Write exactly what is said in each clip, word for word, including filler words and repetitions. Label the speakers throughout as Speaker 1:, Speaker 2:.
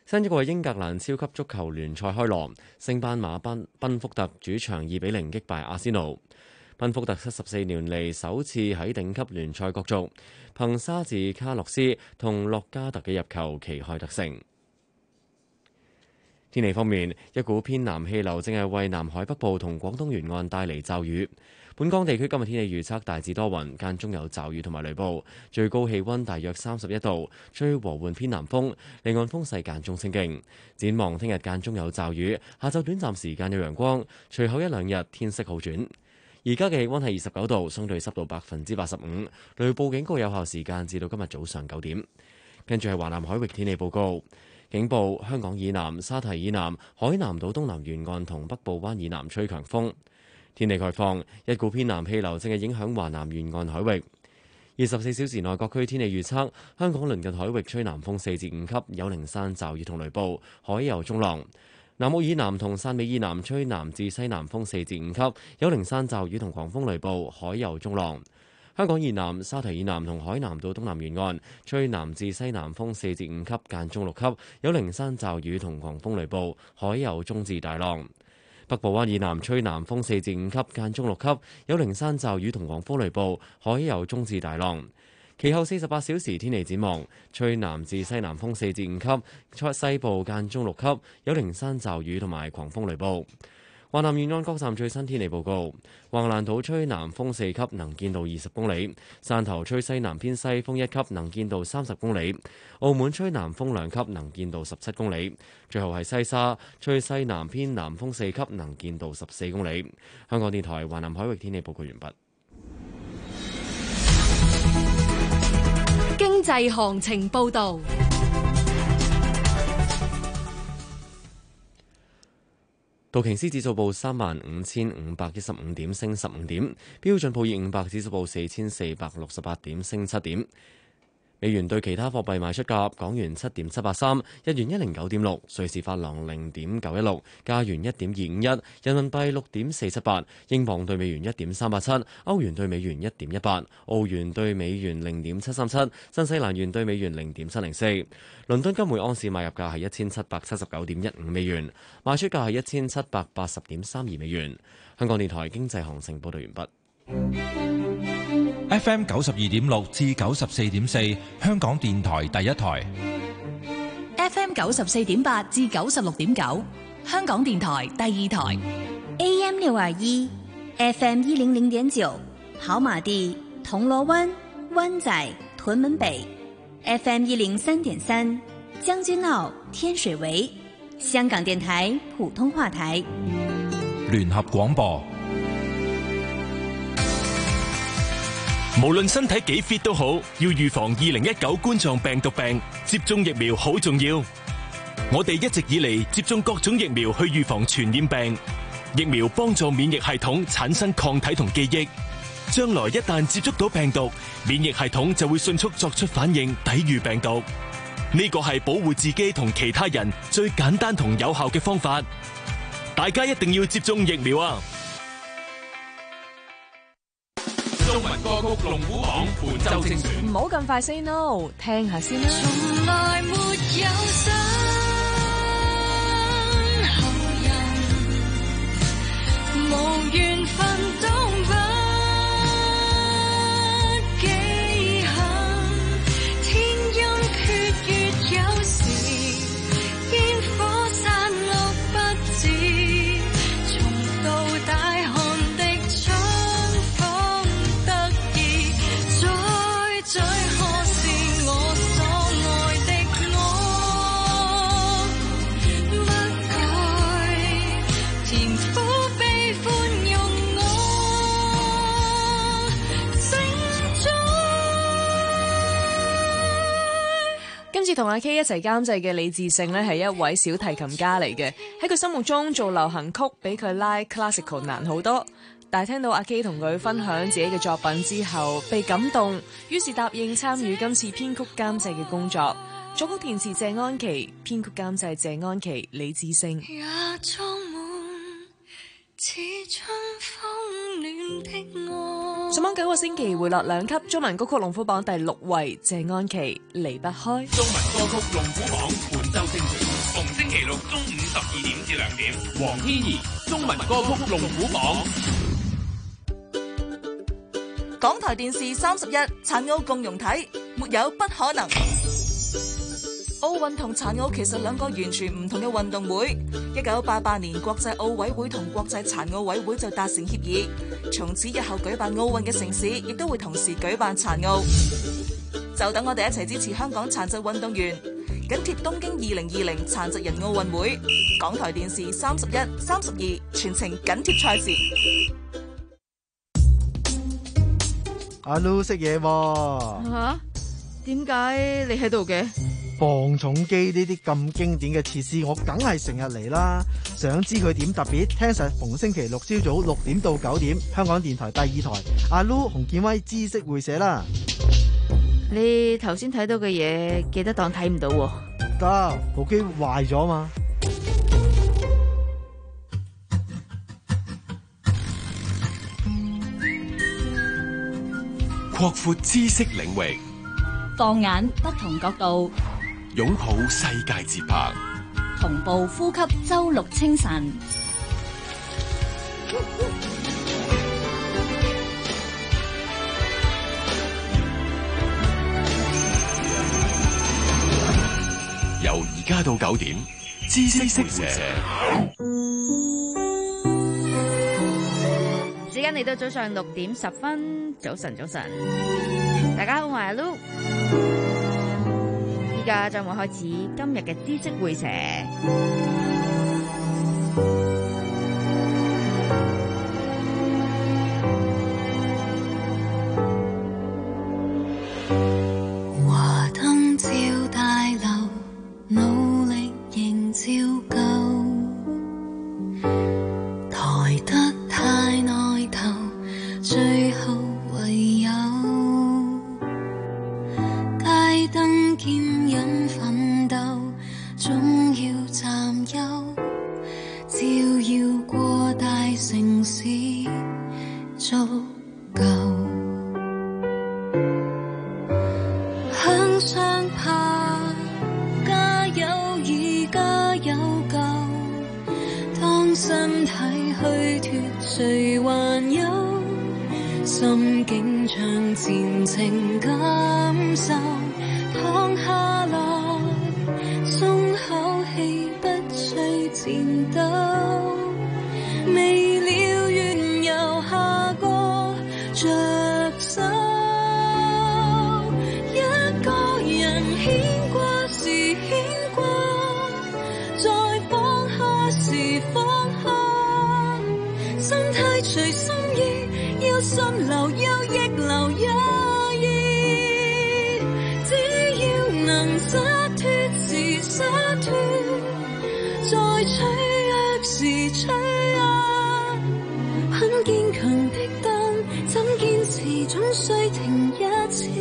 Speaker 1: 新一個英格蘭超級足球聯賽開鑼，升班馬賓賓福特主場二比零擊敗阿仙奴。賓福特七十四年嚟首次喺頂級聯賽角逐，憑沙治卡洛斯同洛加特嘅入球旗開得勝。天氣方面，一股偏南氣流正係為南海北部同廣東沿岸帶嚟驟雨。本港地區今日天氣預測大致多雲，間中有驟雨同埋雷暴，最高氣溫大約三十一度，吹和緩偏南風，離岸風勢間中清勁。展望聽日間中有驟雨，下晝短暫時間有陽光，隨後一兩日天色好轉。而家嘅氣溫係二十九度，相對濕度百分之八十五，雷暴警告有效時間至到今日早上九點。跟住係華南海域天氣報告，警報：香港以南、沙堤以南、海南島東南沿岸同北部灣以南吹強風。天氣概況：一股偏南氣流正係影響華南沿岸海域。二十四小時內各區天氣預測：香港鄰近海域吹南風四至五級，有零散驟雨同雷暴，海有中浪。南澳以南同汕尾以南吹南至西南風四至五級，有零散驟雨同狂風雷暴，海有中浪。香港以南、沙堤以南同海南島東南沿岸吹南至西南風四至五級，間中六級，有零散驟雨同狂風雷暴，海有中至大浪。北部灣以南吹南風四至五級，間中六級，有零散驟雨同狂風雷暴，海有中至大浪。其後四十八小時天氣展望，吹南至西南風四至五級，西部間中六級，有零散驟雨同埋狂風雷暴。華南沿岸各站最新天氣報告：橫瀾島吹南風四級，能見度二十公里；汕頭吹西南偏西風一級，能見度三十公里；澳門吹南風兩級，能見度十七公里。最後係西沙吹西南偏南風四級，能見度十四公里。香港電台華南海域天氣報告完畢。
Speaker 2: 經濟行情報導。
Speaker 1: 道瓊斯指數報三萬五千五百一十五點，升十五點；標準普爾五百指數報四千四百六十八點，升七點。美元對其他貨幣賣出價：港元七點七八三，日元一零九點六，瑞士法郎零點九一六，加元一點二五一，人民幣六點四七八，英鎊對美元一點三八七，歐元對美元一點一八，澳元對美元零點七三七，新西蘭元對美元零點七零四。倫敦金每安士買入價係一千七百七十九點一五美元，賣出價係一千七百八十點三二美元。香港電台經濟行情報道完畢。
Speaker 3: F M 九十二點六至九十四點四，香港電台第一台。
Speaker 2: F M 九十四點八至九十六點九，香港電台第二台。
Speaker 4: A M 六二一，F M 一零零點九，跑馬地、銅鑼灣、灣仔、屯門北。F M 一零三點三，將軍澳、天水圍。香港電台普通話台。
Speaker 3: 聯合廣播。
Speaker 5: 無論身體幾 fit 都好，要預防二零一九冠狀病毒病，接種疫苗好重要。我哋一直以嚟接種各種疫苗去預防傳染病，疫苗幫助免疫系統產生抗體同記憶，將來一旦接觸到病毒，免疫系統就會迅速作出反應，抵禦病毒。呢個係保護自己同其他人最簡單同有效嘅方法。大家一定要接種疫苗啊！
Speaker 6: 中文歌曲龍虎榜本周精選，
Speaker 7: 唔好咁快 say no， 聽下先啦。
Speaker 8: 從來沒有想後人，無緣分都不記恨，天陰缺月有時，煙火散落不止，從到大汗的春風得意，再再可是我所愛的我，不改甜苦悲歡用我承載。
Speaker 7: 今次同阿 K 一齊監製嘅李志勝呢，係一位小提琴家嚟嘅。喺佢心目中做流行曲比佢拉 classical 難好多，但係聽到阿 K 同佢分享自己嘅作品之後，被感動，於是答應參與今次編曲監製嘅工作。作曲填詞謝安琪，編曲監製謝安琪、李志勝。
Speaker 8: 也裝滿似春風暖的愛。
Speaker 7: 上網九個星期回落兩級，中文歌曲龍虎榜第六位，謝安琪離不開。
Speaker 6: 中文歌曲龍虎榜本周精選。 中午十二點至兩點。黃天怡中文歌曲龍虎榜。
Speaker 9: 港台電視三十一殘奧共融體，沒有不可能。奧運同殘奧其實兩個完全唔同嘅運動會。一九八八年，國際奧委會同國際殘奧委會就達成協議，從此日後舉辦奧運嘅城市亦都會同時舉辦殘奧。就等我哋一齊支持香港殘疾運動員，緊貼東京二零二零殘疾人奧運會。港台電視三十一、三十二全程緊貼賽事。
Speaker 10: 阿 Lu 識嘢喎
Speaker 11: 吓？點解你喺度嘅？
Speaker 10: 磅重機呢啲咁經典嘅設施，我梗係成日嚟啦。想知佢點特別？聽實逢星期六朝早六點到九點，香港電台第二台阿 Lu 洪建威知識會社啦。
Speaker 11: 你頭先睇到嘅嘢，記得當睇唔到喎。
Speaker 10: 得，部機壞咗嘛。
Speaker 12: 擴闊知識領域，
Speaker 2: 放眼不同角度，
Speaker 12: 擁抱世界節拍，
Speaker 2: 同步呼吸周六清晨。
Speaker 12: 由而家到九點，知識會社。
Speaker 11: 時間嚟到早上六點十分，早晨早晨，大家好，我係阿 Lu， 依家將會開始今日嘅知識會社。
Speaker 8: 華燈照大樓，努力營照舊，抬得太耐頭，最後唯有街燈兼引奮鬥，總要佔優，照耀過大城市足夠。向上爬，加油而家有救，當身體虛脫，誰還有心境向前程感受？躺下來，鬆口氣，不需戰鬥，未了緣由下個着手。一個人牽掛時牽掛，再放下時放下，心態隨心意，要順流又逆流也易，只要能灑脫時灑脫，在脆弱時脆弱，很堅強的燈，怎堅持總需停一次。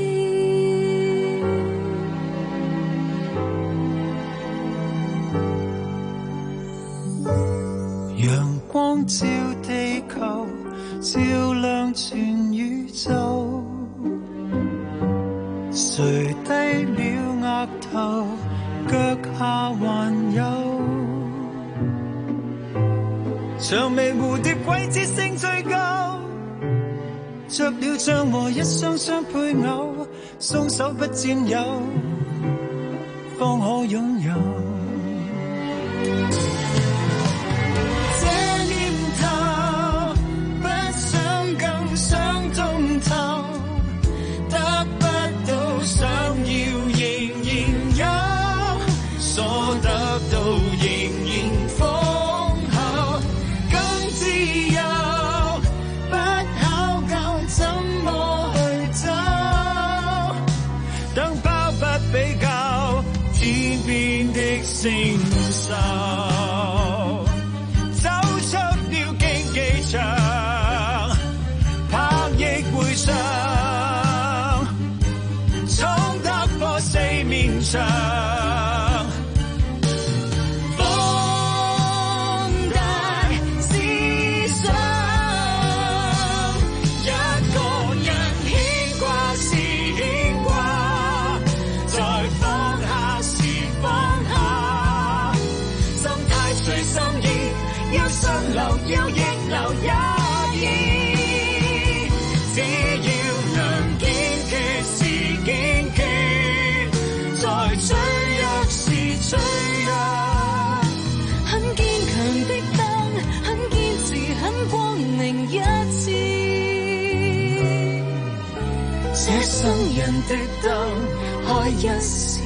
Speaker 13: 陽光照地球，照亮全宇宙，誰低了額頭，腳下還有薔薇蝴蝶季節性最高，着了像和一雙雙配偶，鬆手不佔有，方可擁有。頭得不到想要仍然有，所得到仍然豐厚，更自由，不考究怎麼去走，等包不比較，天邊的承受，走出了競技場，會上衝得破四面牆，放大思想，一個人牽掛時牽掛，再放下時放下，心留有亦留也意，只要能堅決是堅決，在脆弱時脆弱，
Speaker 8: 很堅強的燈，很堅持，很光明一致，
Speaker 13: 這生人的燈開一時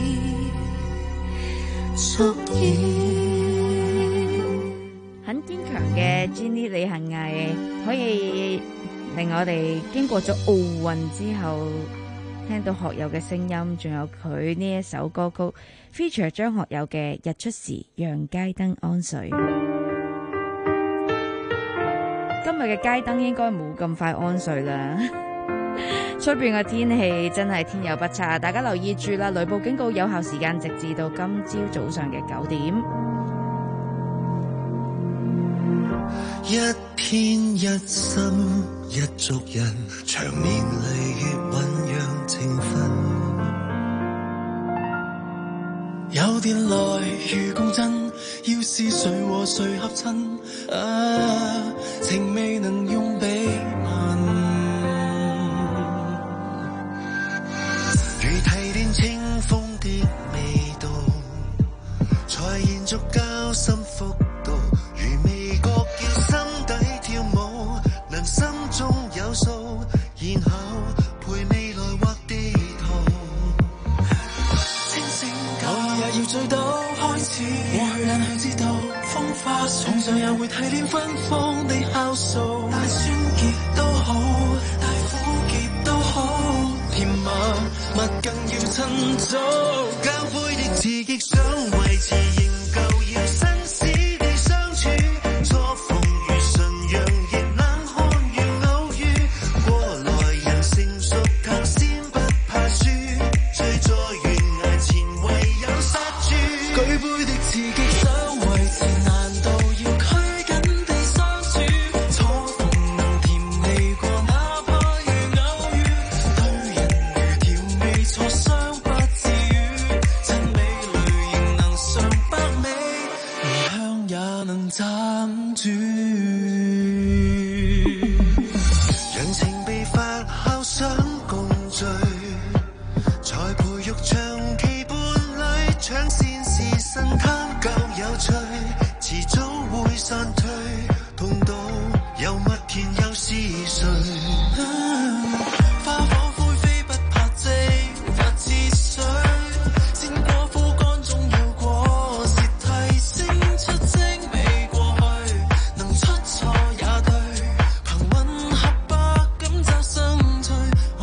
Speaker 13: 足矣。
Speaker 11: 很堅強嘅 Jenny 李恒毅可以令我哋經過咗奧運之後聽到學友嘅聲音，仲有佢呢一首歌曲 feature 張學友嘅日出時讓街燈安睡。今日嘅街燈應該冇咁快安睡啦，出邊嘅天氣真係天有不測，大家留意住啦！雷暴警告有效時間直至到今朝早上嘅九點。
Speaker 14: 一天一心一族人，長年累月醞釀情分，有電來如共振，要是誰和誰合襯，啊，情未能用鼻問，如提煉清風的味道，才延續交心幅度，如味覺要心底跳舞，能心中有數，然後陪未來畫地圖。清醒舊日要醉倒開始，過去人去知道風花雪，碰上也會提煉芬芳的酵素，大酸澀都好，大苦澀都好，甜蜜蜜更要趁早，交杯的刺激想維持仍舊要新鮮地相處，錯逢如純陽亦冷看如偶遇，過來人成熟談先不怕輸，醉在懸崖前唯有殺住，舉杯的刺激想維持難道要拘謹地相處，錯逢能甜味過哪怕如偶遇，對人如調味錯傷不至於，真美淚仍能嘗百味，而香也能暫住，讓情被發酵想共聚，才培育長期伴侶，搶先是神探夠有趣，遲早會散退，痛到又蜜甜又是誰，花火灰飛不怕蒸發似水，煎過枯乾總有果實，提升出精美過去，能出錯也對，憑吻合百感找生趣，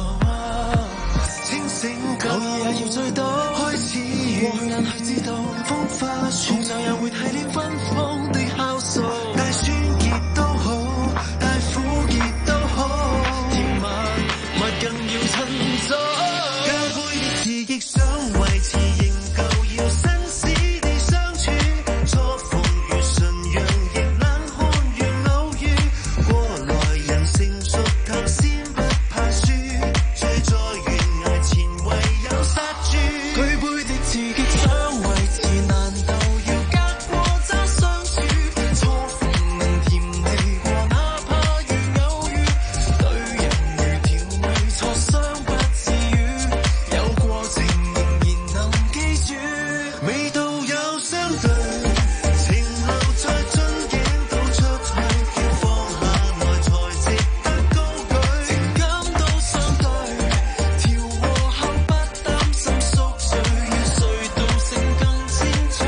Speaker 14: 清醒舊夜要醉倒開始，過去難去知道風花雪，碰上也會提煉芬芳的酵素，大酸澀都好，大苦澀都好，甜蜜蜜更要趁早，交杯的刺激想維持仍舊要新鮮地相處，錯逢如純陽亦冷看如偶遇，過來人成熟談先不怕輸，醉在懸崖前唯有殺住，舉杯的刺激想維持難道要隔過找相處，錯逢能甜味過哪怕如偶遇，對人如調味錯傷不至於，有過程仍然能記住，味道有相對，情流在樽頸倒出去，要放下來才值得高舉，情感都相對，調和後不擔心宿醉，要睡到醒更清楚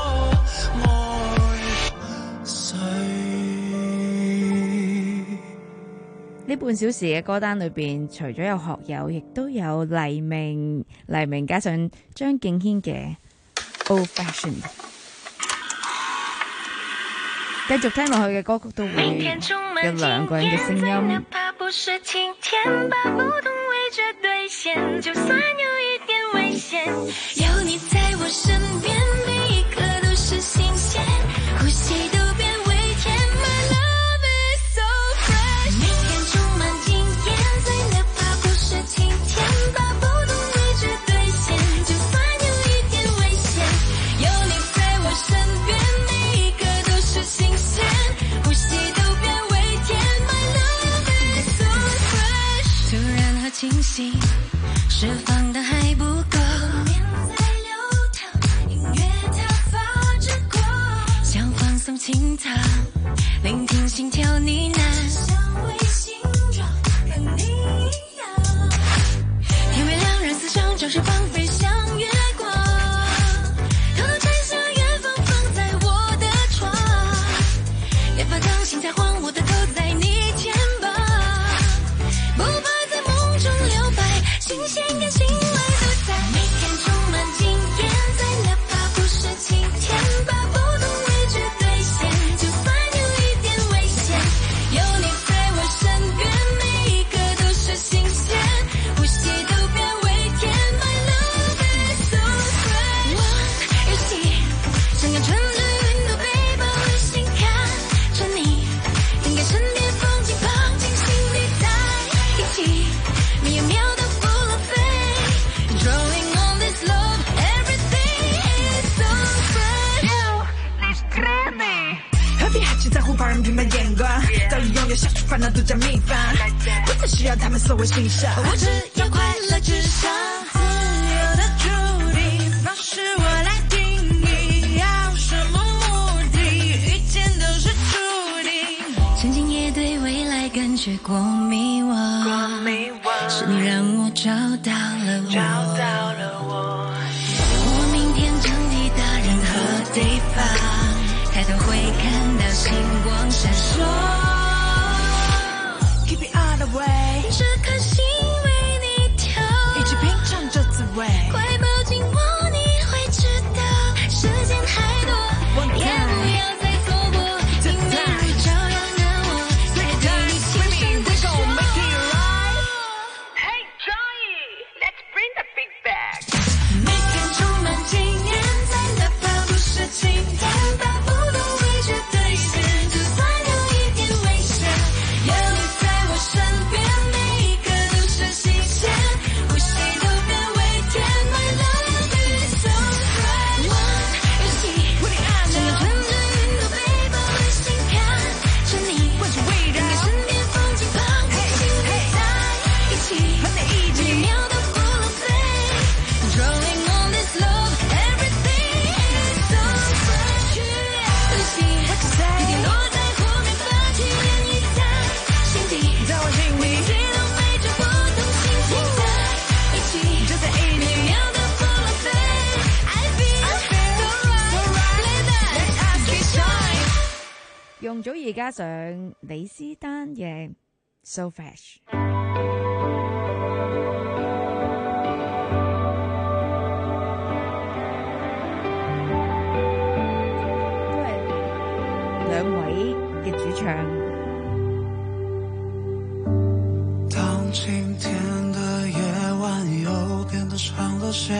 Speaker 14: 愛誰。
Speaker 11: 呢半小時嘅歌單裏邊，除咗有學友，亦都有黎明，黎明加上張敬軒嘅 Old Fashioned。繼續聽落去嘅歌曲都會有兩個人嘅聲音。
Speaker 8: 怕不是晴天，把不同味覺兌現，就算有一點危險，有你在我身邊，每一刻都是新鮮，呼吸都變微甜。My love is so fresh， 每天充滿驚豔，最哪怕不是晴天，把不同味覺兌現，就算有一點危險，有你在我身邊，每一刻都是新鮮。 心疼，聆听心跳呢喃，像微形状和你一样。天微亮，人思乡，朝谁放飞向月光，偷偷摘下远方放在我的床，别发烫，心才慌，我的头在你肩膀，不怕在梦中留白，新鲜感醒来都在。每天充满惊艳，在哪怕不是晴天，把不同畏惧兑现，就算有一点危险，有你在我身边，每一个都是新鲜，呼吸都变为甜。My love is so fresh， 我有戏，像个春日云朵被包围，心看着你，应该身边风景放进心里，在一起，每一秒都不浪费。Drawing on this love, everything is so fresh。你是甜美，何必还去在乎旁人评判眼光？早已拥有下去烦恼独家秘方，不再需要他们所谓欣赏。我只要快乐至上，自由的注定，放肆我来定义，要什么目的？遇见都是注定。曾经也对未来感觉过迷惘，是你让我找到了我。我明天将抵达任何地方，抬头会看到星光闪烁。Keep it on the way， 这颗心为你跳，一起品尝这滋味。快抱紧我，你会知道时间还多，也不要再错过，因为你照耀着我，才对你轻声地说。Hey Johnny，let's bring the big bag。每天充满惊艳，在哪怕不是晴天，把不同畏惧兑现，就算有一点危险，有你在我身边，每一个都是新鲜，呼吸都变为甜。My love is so fresh， 我有戏，像个春日云朵被包围，心看着你，应该身边风景放进心里，在一起，每一秒都不浪费。Drawing on this love, everything is so fresh。呼吸，雨点落在湖面，泛起涟漪在心底，在我心里，每天都背着不同心情，在一起，就在一每秒都不浪费。I feel so right， let us keep shine。
Speaker 11: 容祖兒加上李斯丹嘅 So Fresh。兩位嘅主唱，
Speaker 14: 当今天的夜晚又变得长了些，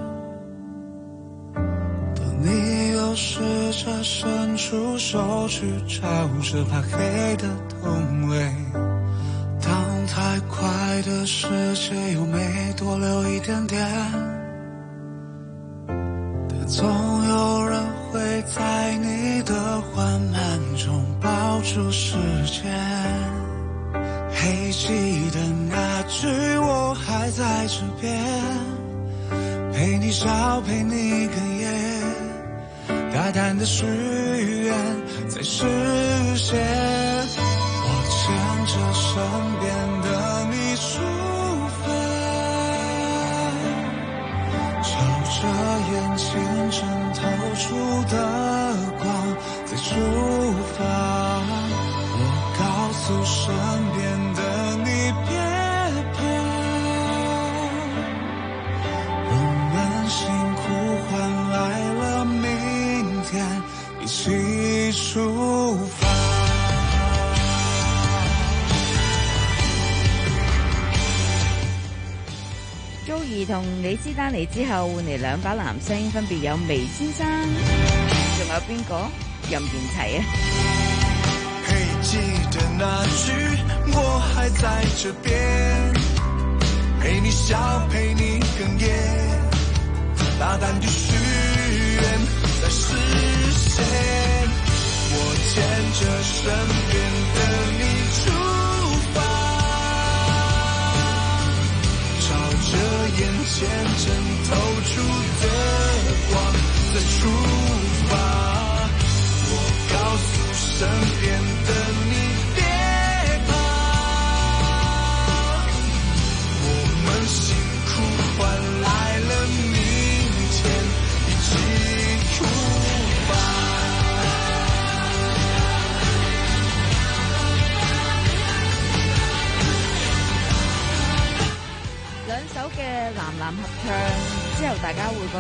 Speaker 14: 当你又试着伸出手去找着怕黑的同类，当太快的世界又没多留一点点，但总有人会在你的缓慢中抱住时间。还记得那句我还在这边，陪你笑陪你哽咽，大胆的许愿在实现。我牵着身边的你出发，朝着眼前正透出的光再出发。我告诉身边的你别怕，我们辛苦换来了明天，一起出发。
Speaker 11: Joey 同李斯丹嚟之後換嚟兩把男聲，分別有微先生，仲有邊個？任賢齊啊！
Speaker 14: 嘿，記得那句我還在這邊，陪你笑陪你哽咽，大膽的許願在實現。我牽着身邊的你出發，朝着眼前正透出的光再出發。我告訴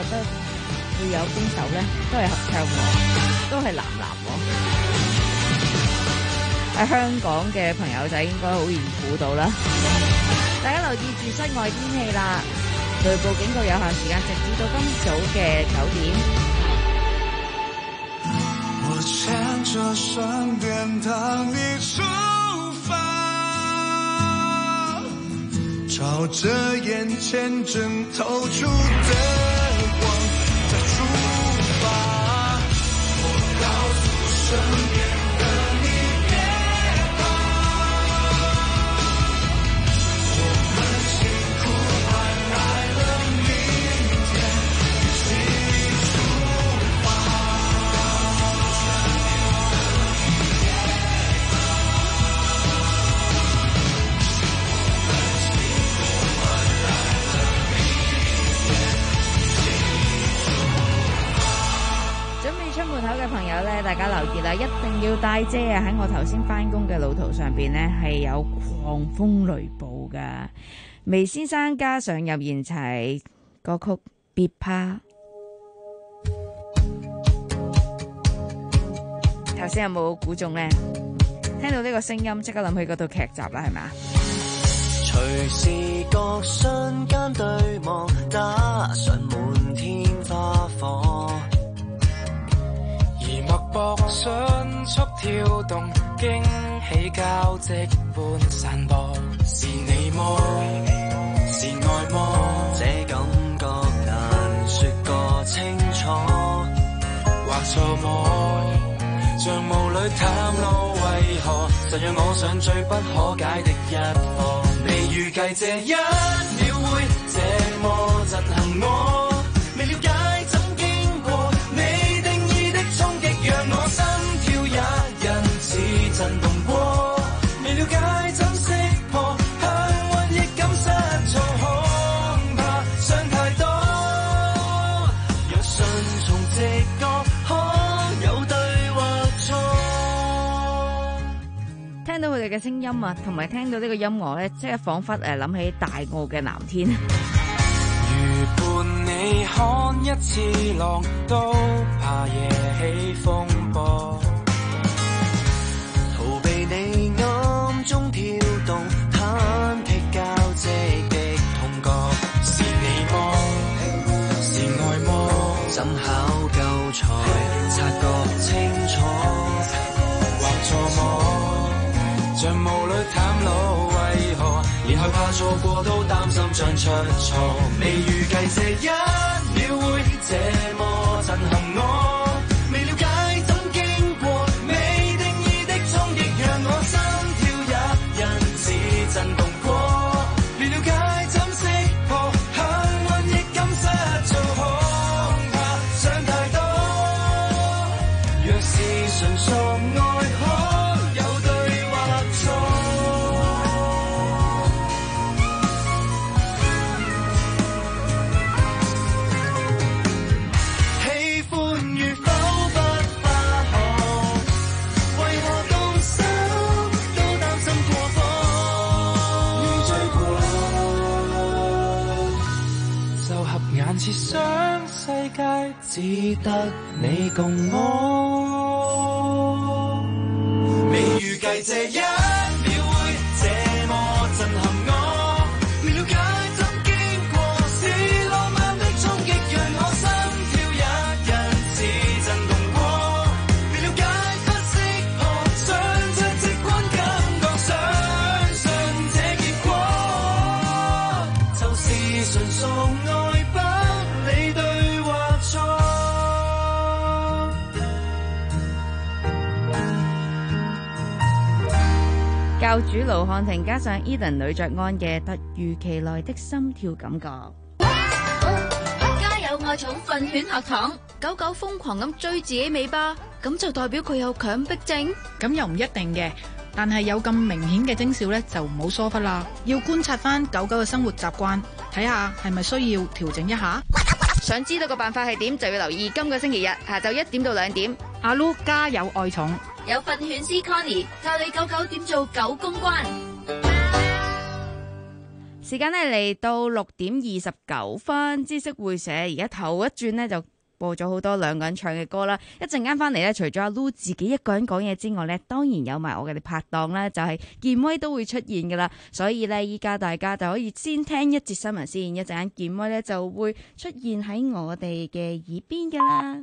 Speaker 11: 得會有攻守咧？都係合唱喎，都係男男喎。喺香港嘅朋友仔應該好易估到啦。大家留意住室外天氣啦，雷暴警告有效時間直至到今早嘅九點。
Speaker 13: 我牽着身邊等你出發，朝着眼前正透出的光再出發。我告訴身邊的你別怕，我們辛苦換來了明天，一起出發。
Speaker 11: 出門口嘅朋友咧，大家留意啦，一定要帶遮啊！喺我頭先翻工嘅路途上邊呢，係有狂風雷暴噶。微先生加上任賢齊歌曲《別怕》，頭先有冇估中呢？聽到呢個聲音，即刻諗起嗰套劇集啦，係咪？
Speaker 15: 隨時各瞬間對望，打上滿天花火。
Speaker 16: 脈搏迅速跳動，驚喜交織般散播。是你麼？是愛麼？
Speaker 15: 這感覺難說個清楚，
Speaker 16: 或錯麼？像霧裏探路，為何實讓我上最不可解的一課？未預計這一秒會這麼震撼我，未了解。我心跳也因此震動過，未了解怎識破，幸運亦感失措，恐怕想太多。若順從直覺，可有對或錯？
Speaker 11: 聽到佢哋嘅聲音啊，同埋聽到呢個音樂咧，即係彷彿誒諗起大澳嘅藍天。
Speaker 16: 如伴你看一次浪，都怕惹起風波。
Speaker 15: 逃避你暗中跳動，忐忑交織的痛覺。
Speaker 16: 是你麼？是愛麼？
Speaker 15: 怎考究才察覺清楚？
Speaker 16: 或錯麼？像霧裏探路，為何連害怕錯過都擔心將出錯？未預計這一秒會這麼震撼我，未了解怎經過，未定義的衝擊讓我心跳也因此震動過，未了解怎識破，幸運亦感失措，恐怕想太多。若是純屬愛，可有對或錯？似想世界只得你共我，未預計這一秒會這麼震撼我，未了解怎經過，是浪漫的衝擊讓我心跳也因此震動過，未了解不識破，想着直觀感覺，相信這結果就是純屬愛吧。你對或錯？
Speaker 11: 教主盧瀚霆加上 Eden 呂爵安嘅突如其來的心跳感覺。
Speaker 17: 家有愛寵訓犬學堂，狗狗瘋狂咁追自己尾巴，咁就代表佢有強迫症？
Speaker 18: 咁又唔一定嘅，但係有咁明顯嘅徵兆咧，就唔好疏忽啦。要觀察翻狗狗嘅生活習慣，睇下係咪需要調整一下。
Speaker 17: 想知道個辦法係點，就要留意今個星期日下晝一點到兩點。
Speaker 18: 阿 Lu 家有愛寵，
Speaker 17: 有訓犬師 Connie 教你狗狗點做狗公關。
Speaker 11: 時間咧嚟到六點二十九分，知識會社而家頭一轉呢，就播咗好多兩個人唱嘅歌啦。一陣間翻嚟咧，除咗阿 Lu 自己一個人講嘢之外咧，當然有埋我哋拍檔啦，就係健威都會出現噶啦。所以咧，依家大家就可以先聽一節新聞先，一陣間健威咧就會出現喺我哋嘅耳邊噶啦。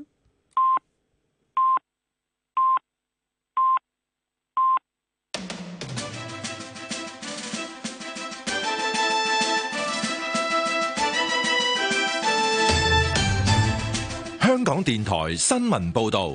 Speaker 3: 香港電台新聞報道，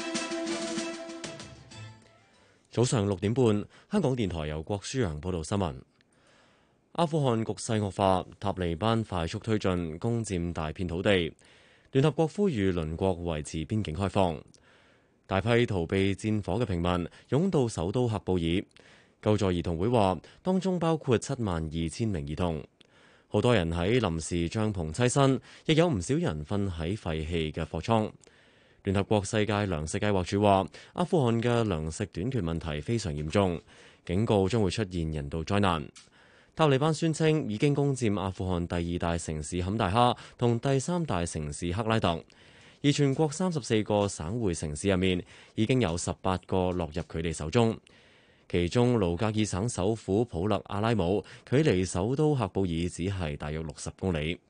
Speaker 1: 早上六點半，香港電台由郭舒揚報道新聞。阿富汗局勢惡化，塔利班快速推進，攻佔大片土地。聯合國呼籲鄰國維持邊境開放。大批逃避戰火嘅平民湧到首都喀布爾。救助兒童會話，當中包括七萬二千名兒童。好多人喺臨時帳篷棲身，亦有唔少人瞓喺廢棄嘅貨倉。聯合國世界糧食計劃署話，阿富汗嘅糧食短缺問題非常嚴重，警告將會出現人道災難。塔利班宣稱已經攻佔阿富汗第二大城市坎大哈同第三大城市克拉特，而全國三十四個省會城市入面已經有十八個落入佢哋手中。其中盧格爾省首府普勒阿拉姆距離首都喀布爾只係大約六十公里。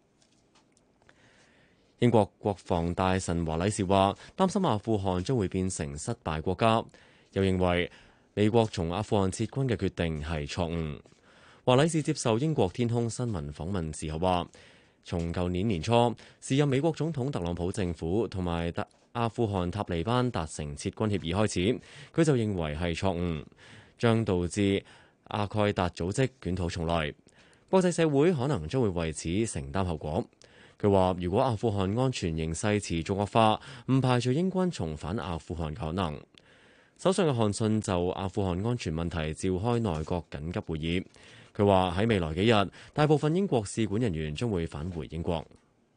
Speaker 1: 英國國防大臣華禮士話，擔心阿富汗將會變成失敗國家，又認為美國從阿富汗撤軍嘅決定係錯誤。華禮士接受英國天空新聞訪問時候話，從舊年年初時任美國總統特朗普政府同埋特阿富汗塔利班達成撤軍協議開始，佢就認為係錯誤，將導致阿蓋達組織捲土重來，國際社會可能將會為此承擔後果。佢話：如果阿富汗安全形勢持續惡化，唔排除英軍重返阿富汗可能。首相約翰遜就阿富汗安全問題召開內閣緊急會議，佢話喺未來幾日，大部分英國使館人員將會返回英國。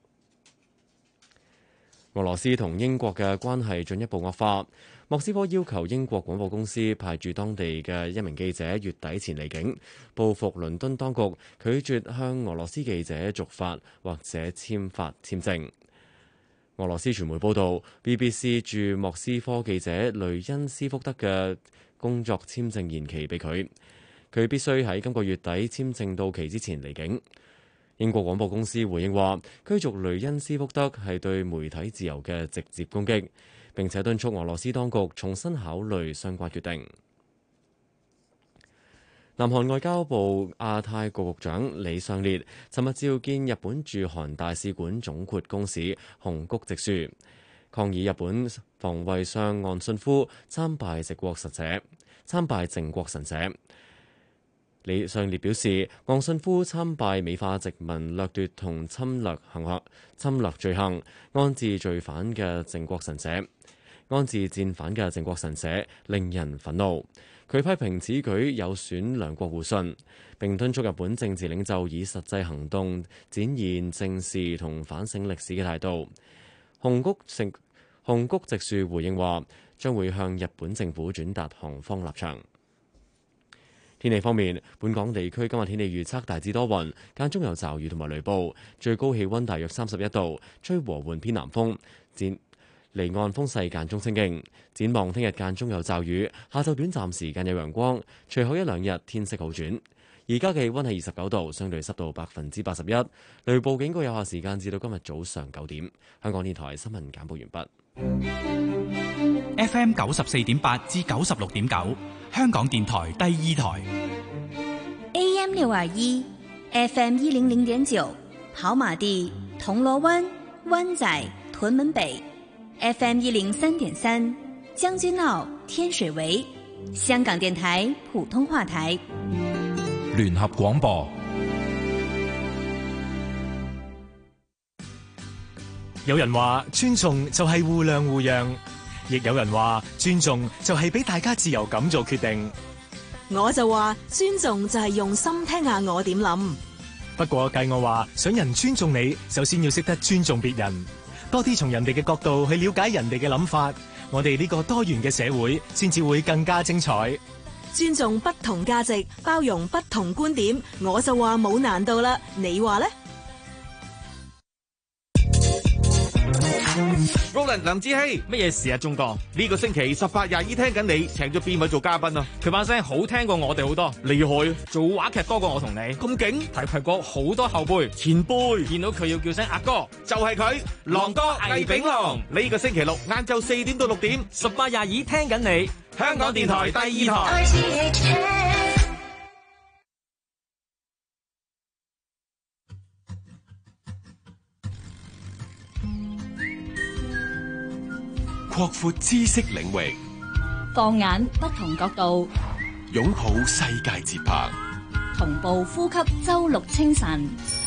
Speaker 1: 俄羅斯同英國嘅關係進一步惡化，莫斯科要求英國廣播公司派駐當地嘅一名記者月底前離境，報復倫敦當局拒絕向俄羅斯記者續發或者簽發簽證。俄羅斯傳媒報導 ，B B C 駐莫斯科記者雷恩斯福德嘅工作簽證延期被拒，佢必須喺今個月底簽證到期之前離境。英國廣播公司回應話，驅逐雷恩斯福德係對媒體自由嘅直接攻擊，並且敦促俄羅斯當局重新考慮相關決定。南韓外交部亞太局局長李相烈尋日召見日本駐韓大使館總括公使熊谷直樹，抗議日本防衛相岸信夫參拜靖國神社。參拜靖國神社。李相烈表示，岸信夫參拜美化殖民掠奪同侵略行為、侵略罪行、安置罪犯嘅靖國神社、安置戰犯嘅靖國神社，令人憤怒。佢批評此舉有損兩國互信，並敦促日本政治領袖以實際行動展現正視同反省歷史嘅態度。熊谷直熊谷直樹回應話，將會向日本政府轉達韓方立場。天氣方面，本港地區今日天氣預測大致多雲，間中有驟雨同埋雷暴，最高氣溫大約三十一度，吹和緩偏南風。展離岸風勢間中清勁。展望聽日間中有驟雨，下晝短暫時間有陽光，隨後一兩日天色好轉。而家嘅氣溫係二十九度，相對濕度百分之八十一。雷暴警告有效時間至到今日早上九點。香港電台新聞簡報完畢。
Speaker 19: F M 九十四點八至九十六點九，香港電台第二台。
Speaker 4: A M 六二一 ，F M 一零零點九，跑馬地、銅鑼灣、灣仔、屯門北 ，F M 一零三點三，將軍澳、天水圍，香港電台普通話台。
Speaker 3: 聯合廣播。
Speaker 20: 有人話尊重就係互諒互讓，亦有人話尊重就係俾大家自由咁做決定。
Speaker 21: 我就話尊重就係用心聽下我點諗。
Speaker 20: 不過計我話，想人尊重你，首先要識得尊重別人，多啲從人哋嘅角度去了解人哋嘅諗法，我哋呢個多元嘅社會先至會更加精彩。
Speaker 21: 尊重不同價值，包容不同觀點，我就話冇難度啦。你話呢？
Speaker 5: Roland 林志希，乜嘢事啊？鐘哥，呢個星期十八廿二聽緊你，請咗邊位做嘉賓啊？
Speaker 22: 佢把聲好聽過我哋好多，厲害，做話劇多過我同你，咁勁，提攜過好多後輩前輩，見到佢要叫聲阿哥，
Speaker 5: 就係佢，狼哥魏炳龍。呢個星期六晏晝四點到六點，
Speaker 22: 十八廿二聽緊你，
Speaker 5: 香港電台第二台。
Speaker 12: 擴闊知識領域，
Speaker 23: 放眼不同角度，
Speaker 12: 擁抱世界節拍，
Speaker 23: 同步呼吸周六清晨。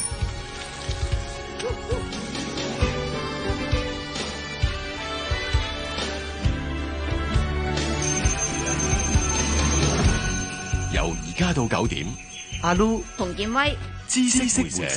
Speaker 12: 由而家到九點，
Speaker 10: 阿 Lu
Speaker 11: 洪建威，
Speaker 12: 知識會社。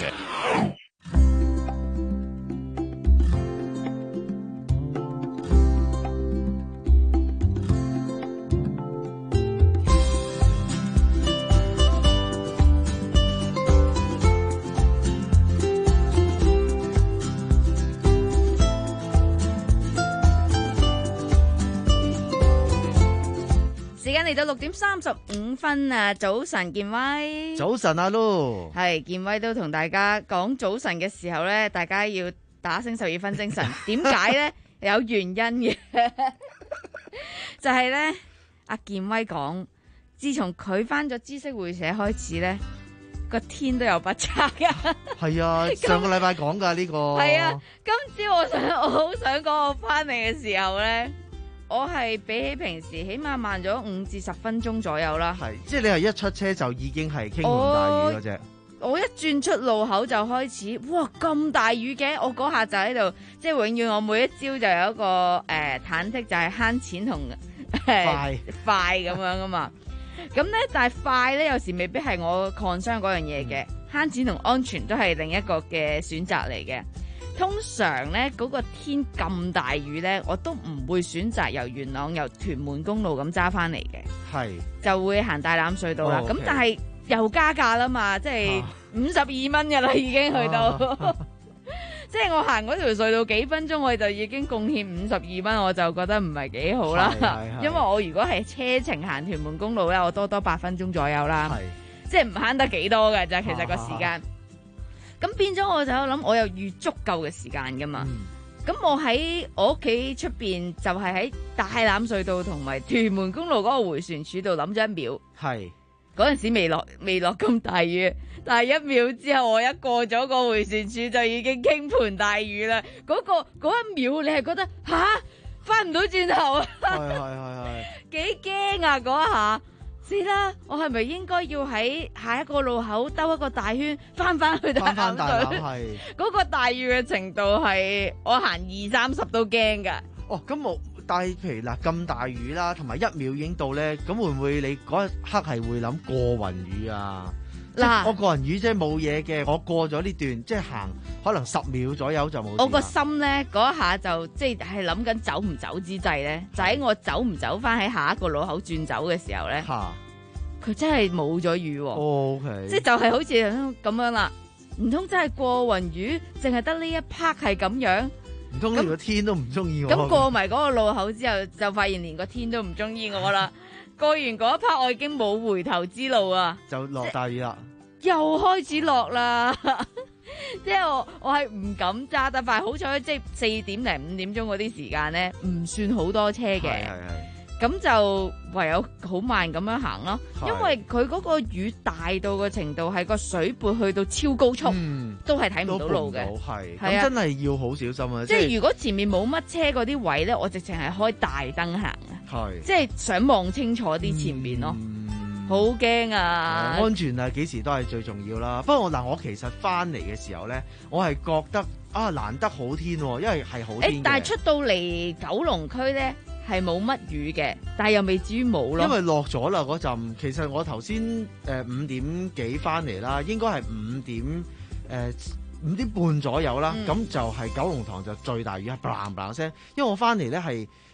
Speaker 11: 嚟到六點三十五分啊！早晨，建威。
Speaker 10: 早晨，阿 Lu。
Speaker 11: 係建威都同大家講早晨嘅時候咧，大家要打醒十二分精神。點解咧？有原因嘅，就係咧，阿建威講，自從佢返咗知識會社開始咧，個天都有不測㗎。
Speaker 10: 係啊，上個禮拜講㗎呢個。
Speaker 11: 係啊，今朝我想我好想講，我返嚟嘅時候咧。我係比起平時起碼慢咗五至十分鐘左右啦。
Speaker 10: 係，即係你係一出車就已經係傾盆大雨嗰隻。
Speaker 11: 我一轉出路口就開始，哇咁大雨嘅！我嗰下就喺度，即係永遠我每一朝就有一個誒、呃、忐忑，就係慳錢同快快咁樣噶嘛。咁咧，但係快咧有時未必係我 concern嗰樣嘢嘅，慳錢同安全都係另一個嘅選擇嚟嘅。通常咧嗰、那個天咁大雨咧，我都唔會選擇由元朗由屯門公路咁揸翻嚟嘅，係就會行大欖隧道啦。咁、oh, okay. 但係又加價啦嘛，即係五十二蚊㗎啦，已經去到，啊、即係我行嗰條隧道幾分鐘，我就已經貢獻五十二蚊，我就覺得唔係幾好啦。因為我如果係車程行屯門公路咧，我多多八分鐘左右啦，即係唔慳得幾多㗎咋，其實個時間。咁變咗我就諗，我有預足夠嘅時間噶嘛。咁、嗯、我喺我屋企出邊就係喺大欖隧道同埋屯門公路嗰個迴旋處度諗咗一秒。係嗰陣時未落未落咁大雨，但係一秒之後我一過咗個迴旋處就已經傾盆大雨啦。嗰、嗰個嗰一秒你係覺得吓翻唔到轉頭啊！係係係係幾驚啊嗰一下！死啦！我係咪應該要喺下一個路口兜一個大圈，翻翻去大欖隧？係嗰個大雨嘅程度係我行二三十都驚噶。
Speaker 10: 哦，咁我但係譬如嗱咁大雨啦，同埋一秒已經到咧，咁會唔會你嗰一刻係會諗過雲雨啊？嗱，我過雲雨即係冇嘢嘅，我過咗呢段即係行可能十秒左右就冇。我個心咧嗰一下就即係諗緊走唔走之際咧，就喺我走唔走翻喺下一個路口轉走嘅時候咧，佢真係冇咗雨喎。哦 okay. 即係就係好似咁樣啦，唔通真係過雲雨，淨係得呢一 part 係咁樣？唔通連個天都唔中意我？咁過埋嗰個路口之後，就發現連個天都唔中意我啦。過完嗰一 part，我已經冇回頭之路啊！就落大雨啦，又開始落啦。即係我我係唔敢揸得快，好彩即係四點零五點鐘嗰啲時間咧，唔算好多車嘅。咁就唯有好慢咁樣行咯，因為佢嗰個雨大到個程度係個水潑去到超高速，嗯、都係睇唔到路嘅。係，咁真係要好小心啊！即係如果前面冇乜車嗰啲位咧，我直情係開大燈行啊，係，即係想望清楚啲前面咯。好、嗯、驚啊！安全啊，幾時都係最重要啦。不過嗱，我其實翻嚟嘅時候咧，我係覺得啊，難得好天，因為係好天。誒，但係出到嚟九龍區咧。係冇乜雨嘅，但係又未至於冇咯。因為落咗啦嗰陣，其實我頭先誒五點幾翻嚟啦，應該係五點誒五點半左右啦。咁、嗯、就係九龍塘就最大雨，係嘭嘭聲。因為我翻嚟咧係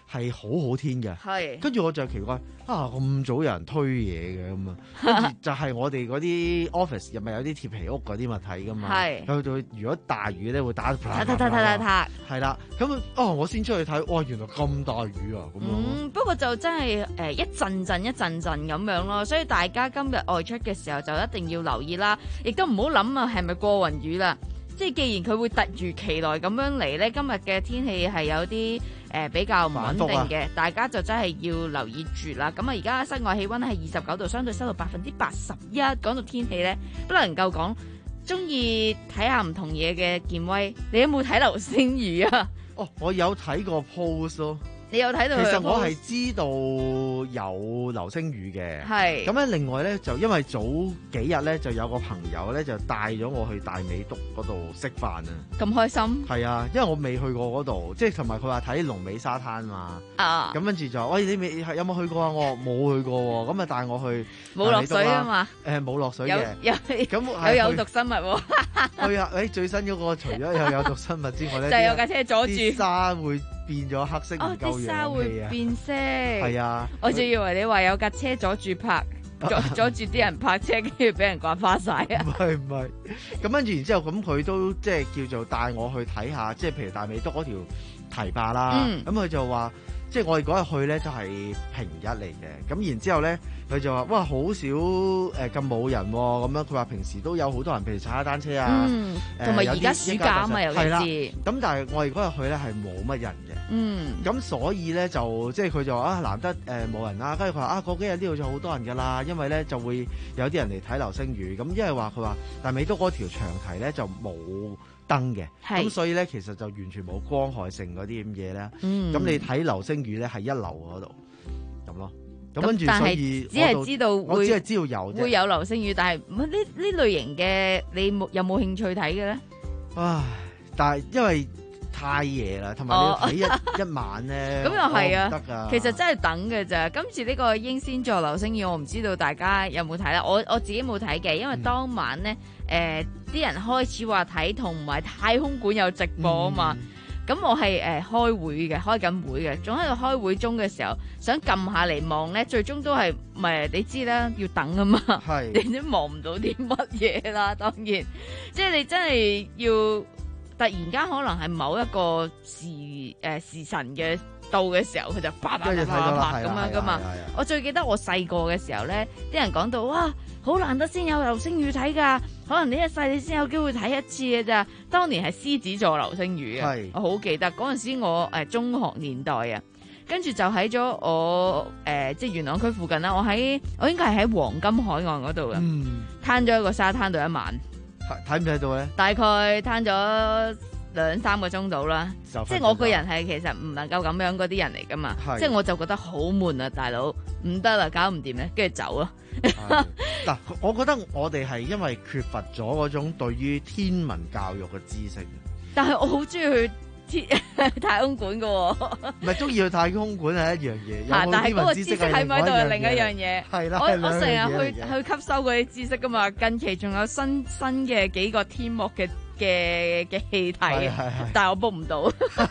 Speaker 10: 係好好天嘅。
Speaker 11: 係。
Speaker 10: 跟住我就奇怪啊，咁早有人推嘢嘅咁啊！跟住就係我哋嗰啲 office 入面有啲鐵皮屋嗰啲物體噶嘛。係。去到如果大雨咧會打啪啪啪啪啪。係啦，咁哦我先出去睇，哇原來咁大雨啊咁樣。
Speaker 11: 嗯，不過就真係誒一陣陣一陣陣咁樣咯，所以大家今日外出嘅時候就一定要留意啦，亦都唔好諗啊係咪過雲雨啦。即係既然佢會突如其來咁樣嚟呢，今日嘅天氣係有啲誒、呃、比較唔穩定嘅，啊、大家就真係要留意住啦。咁啊，而家室外氣溫係二十九度，相對濕度百分之八十一。講到天氣呢，不能夠講中意睇下唔同嘢嘅健威，你有冇睇流星雨啊？
Speaker 10: 哦，我有睇過 post 咯。
Speaker 11: 你有睇到佢？
Speaker 10: 其實我係知道有流星雨嘅，
Speaker 11: 係
Speaker 10: 咁咧。另外咧，就因為早幾日咧，就有個朋友咧就帶咗我去大美督嗰度食飯啊！
Speaker 11: 咁開心？係
Speaker 10: 啊，因為我未去過嗰度，即係同埋佢話睇龍尾沙灘嘛。啊！咁跟住就話喂，你未有冇去過啊？我冇去過喎，咁啊帶我去
Speaker 11: 冇落水啊嘛？
Speaker 10: 誒冇落水嘅，
Speaker 11: 有咁有有毒生物喎。
Speaker 10: 係啊！誒最新嗰個除咗有有毒生物之外咧，
Speaker 11: 就係有架車阻住
Speaker 10: 啲沙會變咗黑色，唔夠氧氣啊！
Speaker 11: 沙會變色，
Speaker 10: 係啊！
Speaker 11: 我仲以為你話有架車阻住泊，阻阻住啲人泊車，跟住俾人刮花晒啊！
Speaker 10: 唔係唔係，咁跟住然之後，咁佢都即係叫做帶我去睇下，即係譬如大美督嗰條堤壩啦。咁佢、嗯、就話，即係我哋嗰日去咧就係平日嚟嘅。咁然之後咧，佢就話：哇，好少誒咁冇人喎、哦。咁樣佢話平時都有好多人，譬如踩下單車啊，
Speaker 11: 同埋而家暑假啊嘛，有啲
Speaker 10: 係咁但係我哋嗰日去咧係冇乜人嘅。嗯，咁所以咧就即係佢就話啊難得誒冇、呃、人啦，跟住佢話啊過幾日呢度就好多人㗎啦，因為咧就會有啲人嚟睇流星雨，咁因為話佢話大美督嗰條長堤咧就冇燈嘅，咁所以咧其實就完全冇光害性嗰啲咁嘢咧，咁、嗯、你睇流星雨咧係一樓嗰度咁咯，咁跟住所以
Speaker 11: 只係知道會
Speaker 10: 我只係知道有
Speaker 11: 會有流星雨，但係呢呢類型嘅你冇有冇興趣睇嘅咧？
Speaker 10: 唉，但係因為太夜啦，同埋你要睇一、哦、一晚咧，
Speaker 11: 咁又係啊，
Speaker 10: 得㗎。
Speaker 11: 其實真係等嘅咋。今次呢個英仙座流星雨，我唔知道大家有冇睇啦。我我自己冇睇嘅，因為當晚咧，誒、嗯、啲、呃、人開始話睇，同埋太空館有直播啊嘛。咁、嗯、我係誒、呃、開會嘅，開緊會嘅，仲喺度開會中嘅時候，想撳下嚟望咧，最終都係唔係你知啦，要等啊嘛。係，你都望唔到啲乜嘢啦。當然，即係你真係要。突然間可能係某一個時誒、呃、時辰嘅到嘅時候，佢就啪啪啪啪啪咁樣噶嘛。我最記得我細個嘅時候咧，啲人講到哇，好難得先有流星雨睇㗎，可能呢一世你先有機會睇一次嘅咋。當年係獅子座流星雨啊，我好記得嗰陣時我誒、呃、中學年代啊，跟住就喺咗我誒、呃、即係元朗區附近啦。我喺我應該係喺黃金海岸嗰度嘅，攤咗一個沙灘度一晚。
Speaker 10: 睇唔睇到咧？
Speaker 11: 大概攤咗兩三個鐘到啦，即係我個人係其實唔能夠咁樣嗰啲人嚟噶嘛，即係我就覺得好悶啊，大佬唔得啦，搞唔掂咧，跟住走咯。
Speaker 10: 嗱，我覺得我哋係因為缺乏咗嗰種對於天文教育嘅知識，
Speaker 11: 但係我好中意去太空館噶、哦，
Speaker 10: 唔係中意去太空館係一樣嘢，
Speaker 11: 但係嗰個知識喺咪度係另一樣嘢。係啦，我我成日去去吸收嗰啲知識噶嘛。近期仲有新新嘅幾個天幕嘅嘅嘅氣體，但係我 book 唔到。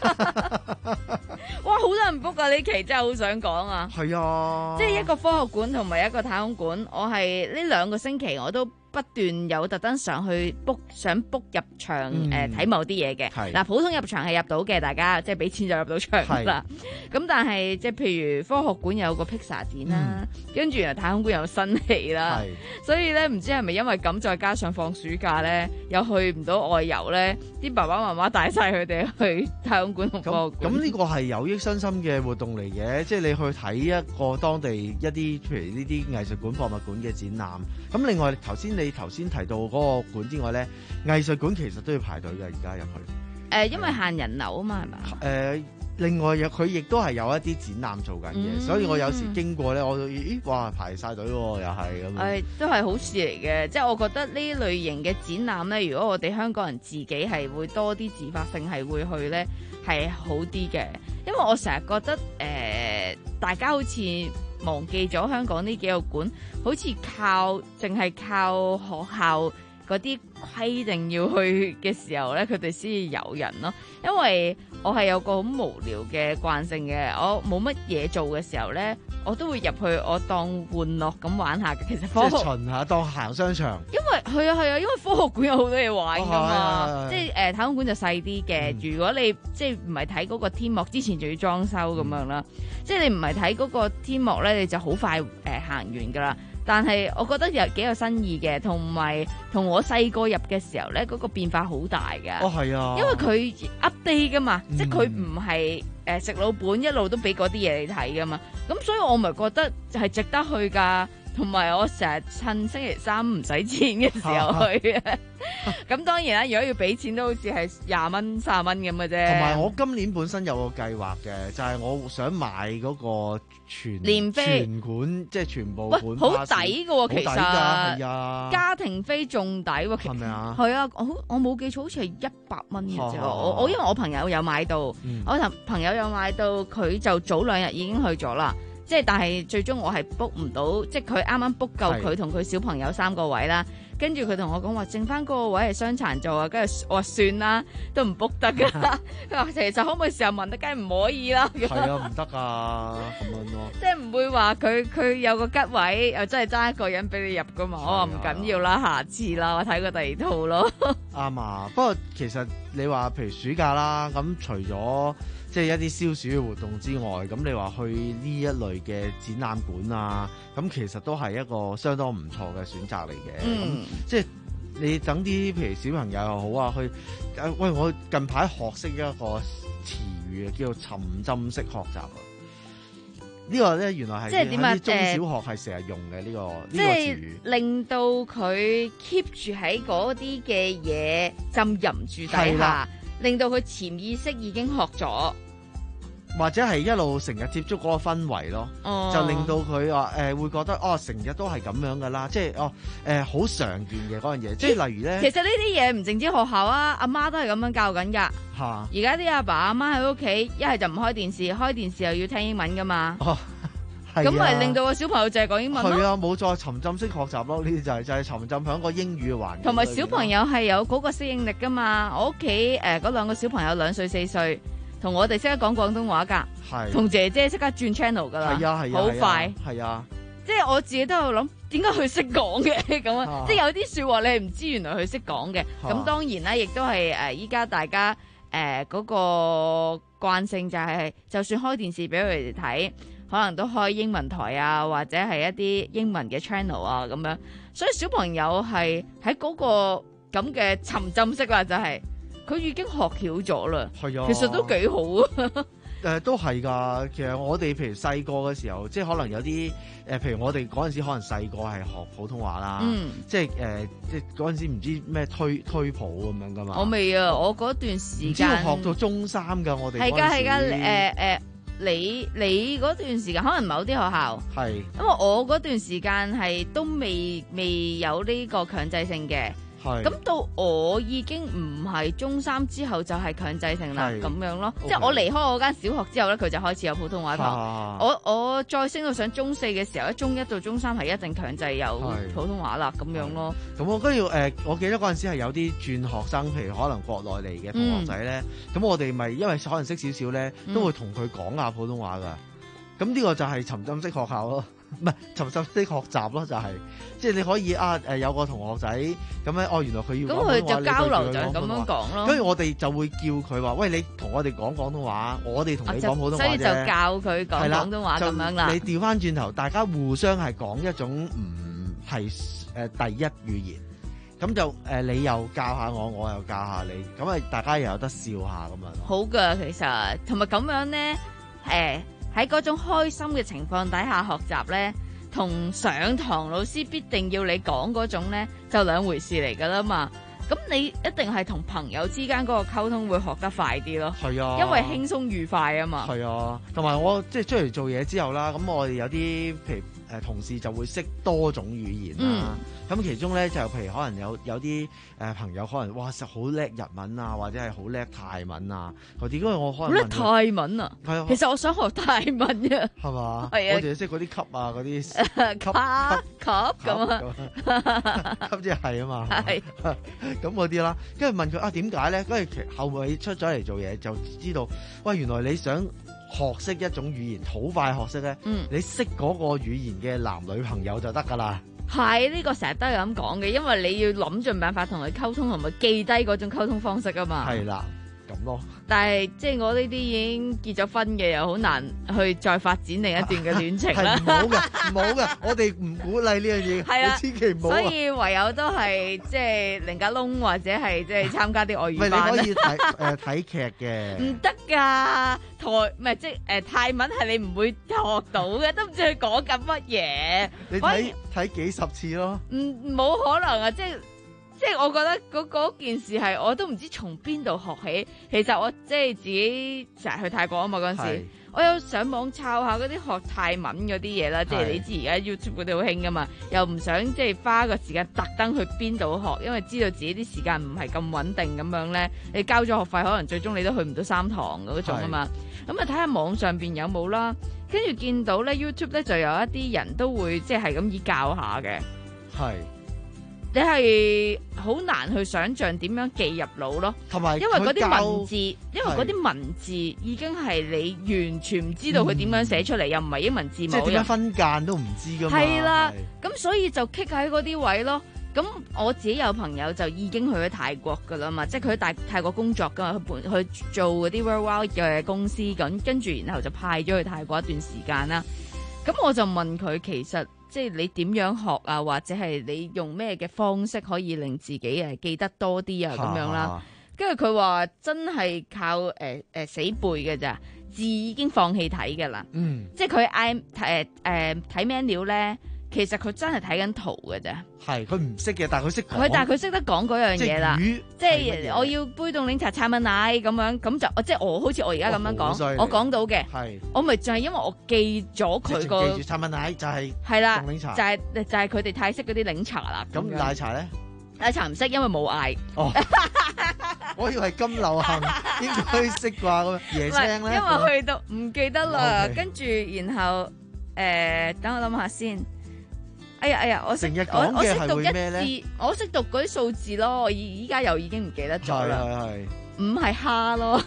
Speaker 11: 哇，好多人 book 啊！呢期真係好想講啊。係啊，即係一個科學館同埋一個太空館，我係呢兩個星期我都不斷有特登上去 book 想 book 入場誒睇、呃、某啲嘢嘅。嗱，普通入場係入到嘅，大家即係俾錢就入到場啦。咁但係即係譬如科學館有個 Pixar 展啦，跟住原來太空館有新戲啦，所以咧唔知係咪因為咁，再加上放暑假咧又去唔到外遊咧，啲爸爸媽媽帶晒佢哋去太空館同科學館。咁呢
Speaker 10: 個係有益身心嘅活動嚟嘅，即係你去睇一個當地一啲譬如呢啲藝術館、博物館嘅展覽。咁另外頭先你頭先提到嗰個館之外咧，藝術館其實都要排隊嘅，而家入去。誒、
Speaker 11: 呃，因為限人流啊嘛，係嘛？誒、
Speaker 10: 呃，另外佢亦都係有一啲展覽做緊嘅、嗯，所以我有時經過咧，我都咦哇排晒隊喎，又係咁。誒、
Speaker 11: 呃，都係好事嚟嘅，即係我覺得呢類型嘅展覽咧，如果我哋香港人自己係會多啲自發性係會去咧，係好啲嘅。因為我成日覺得誒、呃，大家好似忘記咗香港呢幾個館，好似靠淨係靠學校嗰嗰啲規定要去嘅時候咧，佢哋先至有人咯。因為我係有個好無聊嘅慣性嘅，我冇乜嘢做嘅時候咧，我都會入去我當玩樂咁玩下嘅。其實科學
Speaker 10: 即係巡下當行商場。
Speaker 11: 因為係啊係啊，因為科學館有好多嘢玩噶嘛，
Speaker 10: 哦、
Speaker 11: 即係誒太空館就細啲嘅。嗯、如果你即係唔係睇嗰個天幕之前，就要裝修咁樣啦。嗯、即係你唔係睇嗰個天幕咧，你就好快誒、呃、行完噶啦。但係我覺得有幾有新意嘅，同埋同我細個入嘅時候咧，嗰、嗰個變化好大噶。
Speaker 10: 哦，係啊，
Speaker 11: 因為佢 update 噶嘛，
Speaker 10: 嗯、
Speaker 11: 即係佢唔係誒食老本一路都俾嗰啲嘢你睇噶嘛。咁所以我咪覺得係值得去噶。同埋我成日趁星期三唔使錢嘅時候去啊！咁當然啦，如果要俾錢都好似係廿蚊、三十蚊咁嘅啫。
Speaker 10: 同埋我今年本身有個計劃嘅，就係、是、我想買嗰個全
Speaker 11: 年飛
Speaker 10: 全館，即係全部館。
Speaker 11: 喂，好抵㗎喎，其實
Speaker 10: 係啊，
Speaker 11: 家庭飛仲抵喎，
Speaker 10: 係咪啊？
Speaker 11: 係啊，我我冇記錯，好似係一百蚊嘅啫。我我因為我朋友有買到，嗯、我同朋友有買到，佢就早兩日已經去咗啦。即係，但係最終我係 book 唔到，即係佢啱啱 book 夠佢同佢小朋友三個位啦。跟住佢同我講話，剩翻嗰個位係傷殘座啊。跟住我話算啦，都唔 book 得噶。佢話其實可唔可以時候問得，梗係唔可以啦。
Speaker 10: 係啊，唔得啊，咁樣咯。
Speaker 11: 即係唔會話佢佢有個吉位，又真係爭一個人俾你入噶嘛。我話唔緊要啦，下次啦，我睇過第二套咯。
Speaker 10: 啱啊，不過其實你話譬如暑假啦，咁除咗即係一啲消暑嘅活動之外，咁你話去呢一類嘅展覽館啊，咁其實都係一個相當唔錯嘅選擇嚟嘅。嗯，即係你等啲譬如小朋友又好啊，去誒喂，我近排學識一個詞語啊，叫做沉浸式學習啊。呢個咧原來係喺啲中小學係成日用嘅呢個呢個詞語，
Speaker 11: 令到佢 keep 住喺嗰啲嘅嘢浸淫住底下。令到佢潛意識已經學咗，
Speaker 10: 或者係一路成日接觸嗰個氛圍咯，哦、就令到佢話誒會覺得哦，成日都係咁樣噶啦，即係哦誒好常見嘅嗰樣嘢，即係例如咧，
Speaker 11: 其實呢啲嘢唔淨止學校啊，阿媽都係咁樣教緊噶。嚇！而家啲阿爸阿媽喺屋企，一係就唔開電視，開電視又要聽英文噶嘛。哦咁咪、啊、令到個小朋友淨係講英文咯。
Speaker 10: 係啊，冇錯，沉浸式學習咯，呢啲就係、是、就係、是、沉浸喺個英語嘅環境。
Speaker 11: 同埋小朋友係有嗰個適應力噶嘛。我屋企誒嗰兩個小朋友兩歲四歲，同我哋識得講廣東話㗎，同姐姐識得轉 channel 㗎啦。係啊係啊，好快。係啊，即係我自己都喺度諗，點解佢識講嘅咁啊？即係有啲説話你係唔知原來佢識講嘅。咁、啊、當然啦，亦都係誒依家大家誒嗰、呃那個慣性就係、是，就算開電視俾佢哋睇。可能都開英文台啊，或者係一啲英文嘅 channel 啊咁樣，所以小朋友係喺嗰個咁嘅沉浸式啦，就係、是、佢已經學曉咗啦。係啊，其實都幾好啊。
Speaker 10: 誒、呃、都係㗎，其實我哋譬如細個嘅時候，即係可能有啲誒、呃，譬如我哋嗰陣時可能細個係學普通話啦，嗯、即係誒、呃，即係嗰陣時唔知咩推推普咁樣㗎嘛。
Speaker 11: 我未啊，我嗰段時間
Speaker 10: 唔知學到中三㗎，我哋
Speaker 11: 係㗎係㗎誒誒。你你嗰段時間可能某啲學校係，因為我嗰段時間係都未未有呢個強制性嘅，咁到我已經唔係中三之後就係強制性啦，咁樣咯， okay. 即係我離開我間小學之後咧，佢就開始有普通話堂。啊、我我再升到上中四嘅時候咧，中一到中三係一定強制有普通話啦，咁樣咯。
Speaker 10: 咁我跟住誒，我記得嗰陣時係有啲轉學生，譬如可能國內嚟嘅同學仔咧，咁、嗯、我哋咪因為可能識少少咧，都會同佢講下普通話噶。咁呢、嗯、個就係沉浸式學校咯。唔係沉浸式學習咯，就係、是、即係你可以啊誒有個同學仔咁咧，哦原來佢要
Speaker 11: 咁佢就交流就係咁樣講咯。
Speaker 10: 跟住我哋就會叫佢話：喂，你同我哋講廣東話，我哋同你講普通話啫。
Speaker 11: 所以就教佢講廣東話咁樣啦。
Speaker 10: 你調翻轉頭，大家互相係講一種唔係誒第一語言，咁就誒、呃、你又教下我，我又教下你，咁啊大家又有得笑下咁樣。
Speaker 11: 好㗎，其實同埋咁樣咧，誒、欸。喺嗰種開心嘅情況底下學習呢，同上堂老師必定要你講嗰種呢，就兩回事嚟噶啦嘛。咁你一定係同朋友之間嗰個溝通會學得快啲咯。係啊，因為輕鬆愉快啊嘛。
Speaker 10: 係啊，同埋我即係出嚟做嘢之後啦，咁我哋有啲譬如誒、 誒同事就會識多種語言啦。咁、嗯、其中咧就譬如可能有有啲誒朋友可能哇實好叻日文啊，或者係好叻泰文啊嗰啲，因為我可能
Speaker 11: 好叻泰文啊，係啊，其實我想學泰文啊，
Speaker 10: 係嘛？
Speaker 11: 係啊，
Speaker 10: 我淨係識嗰啲級啊嗰啲
Speaker 11: 級級咁啊，
Speaker 10: 級即係啊嘛，
Speaker 11: 係
Speaker 10: 咁嗰啲啦。跟住問佢啊點解咧？跟住其後尾出咗嚟做嘢就知道，喂原來你想學識一種語言好快學識咧，嗯、你識嗰個語言嘅男女朋友就得㗎啦。
Speaker 11: 係呢、呢個成日都係咁講嘅，因為你要諗盡辦法同佢溝通，同埋記低嗰種溝通方式啊嘛。
Speaker 10: 係啦。咁咯，
Speaker 11: 但係即係我呢啲已經結咗婚嘅，又好難去再發展另一段嘅戀情啦。
Speaker 10: 係唔好嘅，唔好嘅，我哋唔鼓勵呢樣嘢。係啊，千祈唔好。
Speaker 11: 所以唯有都係即係另家窿或者係即係參加啲外語班。
Speaker 10: 唔係你可以睇誒睇劇嘅。
Speaker 11: 唔得㗎，台唔係即係誒泰文係你唔會學到嘅，都唔知佢講緊乜嘢。
Speaker 10: 你睇睇幾十次咯。
Speaker 11: 唔冇可能啊！即係。即係我覺得嗰件事係我都唔知從邊度學起。其實我即係自己成日去泰國啊嘛，嗰陣時，我有上網抄下嗰啲學泰文嗰啲嘢啦。即係你知而家 YouTube 嗰啲好興噶嘛，又唔想即係花個時間特登去邊度學，因為知道自己啲時間唔係咁穩定咁樣咧。你交咗學費，可能最終你都去唔到三堂嗰種啊嘛。咁啊睇下網上邊有冇啦，跟住見到咧 YouTube 咧就有一啲人都會即係咁意教下嘅。係。你係好難去想像點樣記入腦咯，同埋因為嗰啲文字，因為嗰啲文字已經係你完全唔知道佢點樣寫出嚟，嗯、又唔係英文字母，
Speaker 10: 即係點樣分間都唔知噶嘛。
Speaker 11: 係啦，咁所以就棘喺嗰啲位咯。咁我自己有朋友就已經去咗泰國噶啦嘛，即係佢喺大泰國工作噶嘛，去去做嗰啲 worldwide 嘅公司咁，跟住然後就派咗去泰國一段時間啦。咁我就問佢其實。即係你點樣學啊，或者係你用咩嘅方式可以令自己誒記得多啲啊咁樣啦。跟住佢話真係靠誒誒、呃呃、死背嘅咋，字已經放棄睇㗎啦。嗯，即係佢嗌誒誒睇 menu 咧，其實佢真係睇緊圖嘅咋。
Speaker 10: 係，佢唔識嘅，但係佢識講。
Speaker 11: 佢但係佢識得講嗰樣嘢啦。即係我要杯凍檸茶茶蚊奶咁樣，咁就即係我好似我而家咁樣講，我講到嘅。係。我咪就係因為我記咗佢個。
Speaker 10: 記住茶蚊奶就係。
Speaker 11: 係啦。凍檸茶。就係就係佢哋泰式嗰啲檸茶啦。
Speaker 10: 咁奶茶咧？
Speaker 11: 奶茶唔識，因為冇嗌。哦。
Speaker 10: 我以為咁流行，應該識啩咁。椰青咧？
Speaker 11: 因為去到唔記得啦，跟住然後誒，等我諗下先。哎呀哎呀，我識我我識讀一字，我識讀嗰啲數字咯。我依家又已經唔記得咗啦。係係係，五係蝦咯，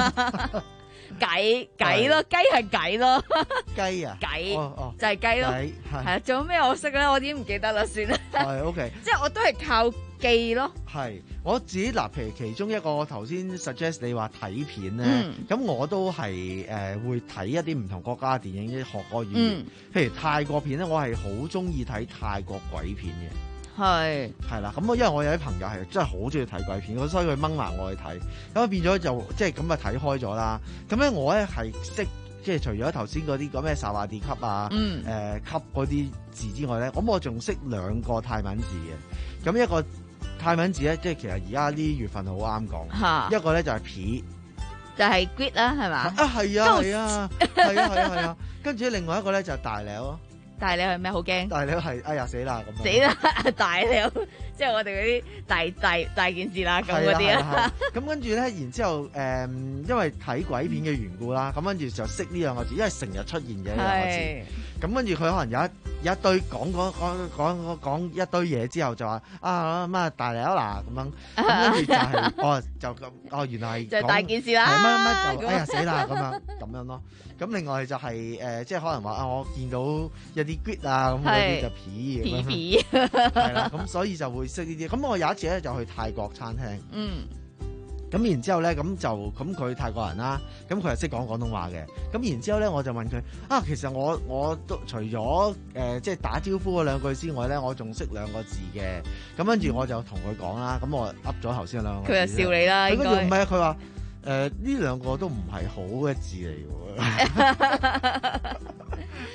Speaker 11: 雞雞咯，雞係雞咯，
Speaker 10: 雞啊，
Speaker 11: 雞就係雞咯。係啊，仲有咩我識咧？我已經唔記得啦，算啦。
Speaker 10: 係 OK，
Speaker 11: 即係我都係靠記咯。
Speaker 10: 係我自己嗱，譬如其中一個我頭先 suggest 你話睇片咧，咁、嗯、我都係誒、呃、會睇一啲唔同國家嘅電影，即係學個語言。嗯、譬如泰國片咧，我係好中意睇泰國鬼片嘅。係係啦，咁我因為我有啲朋友係真係好中意睇鬼片，所以佢掹埋我去睇，咁變咗就即係咁啊睇開咗啦。咁咧我咧係識即係除咗頭先嗰啲講咩薩瓦迪級啊，誒、嗯呃、級嗰啲字之外咧，咁我仲識兩個泰文字嘅。咁一個泰文字咧，即係其實而家啲月份好啱講，一個咧就係皮，
Speaker 11: 就係 great 啦，係嘛？
Speaker 10: 啊係啊係啊係啊係啊係啊，跟住另外一個咧就係大料咯。
Speaker 11: 大料係咩？好驚！
Speaker 10: 大料係哎呀死啦咁。
Speaker 11: 死啦！大料即係我哋嗰啲大大大件事啦，咁嗰啲啊。
Speaker 10: 咁跟住咧，然之後誒、嗯，因為睇鬼片嘅緣故啦，咁跟住就識呢兩個字，因為成日出現嘅呢兩個字。咁跟住佢可能有一有一堆講講講講講一堆嘢之後就話啊乜大料嗱咁樣，咁跟住就係、是、哦就咁哦原來係
Speaker 11: 就大件事啦，
Speaker 10: 係乜乜就哎呀死啦咁樣咁樣咯。咁另外就係、是、誒、呃，即係可能話啊，我見到有啲 good 啊咁嗰啲就皮皮皮，係啦，咁所以就會識呢啲。咁我有一次咧就去泰國餐廳，嗯，咁然之後咧咁就咁佢泰國人啦，咁佢係識講廣東話嘅。咁然之後咧我就問佢啊，其實我我都除咗誒、呃、即係打招呼嗰兩句之外咧，我仲識兩個字嘅。咁跟住我就同佢講啦，咁我噏咗頭先兩個字，
Speaker 11: 佢就笑你啦。
Speaker 10: 佢跟住唔係啊，佢話。誒呢兩個都唔係好嘅字嚟喎，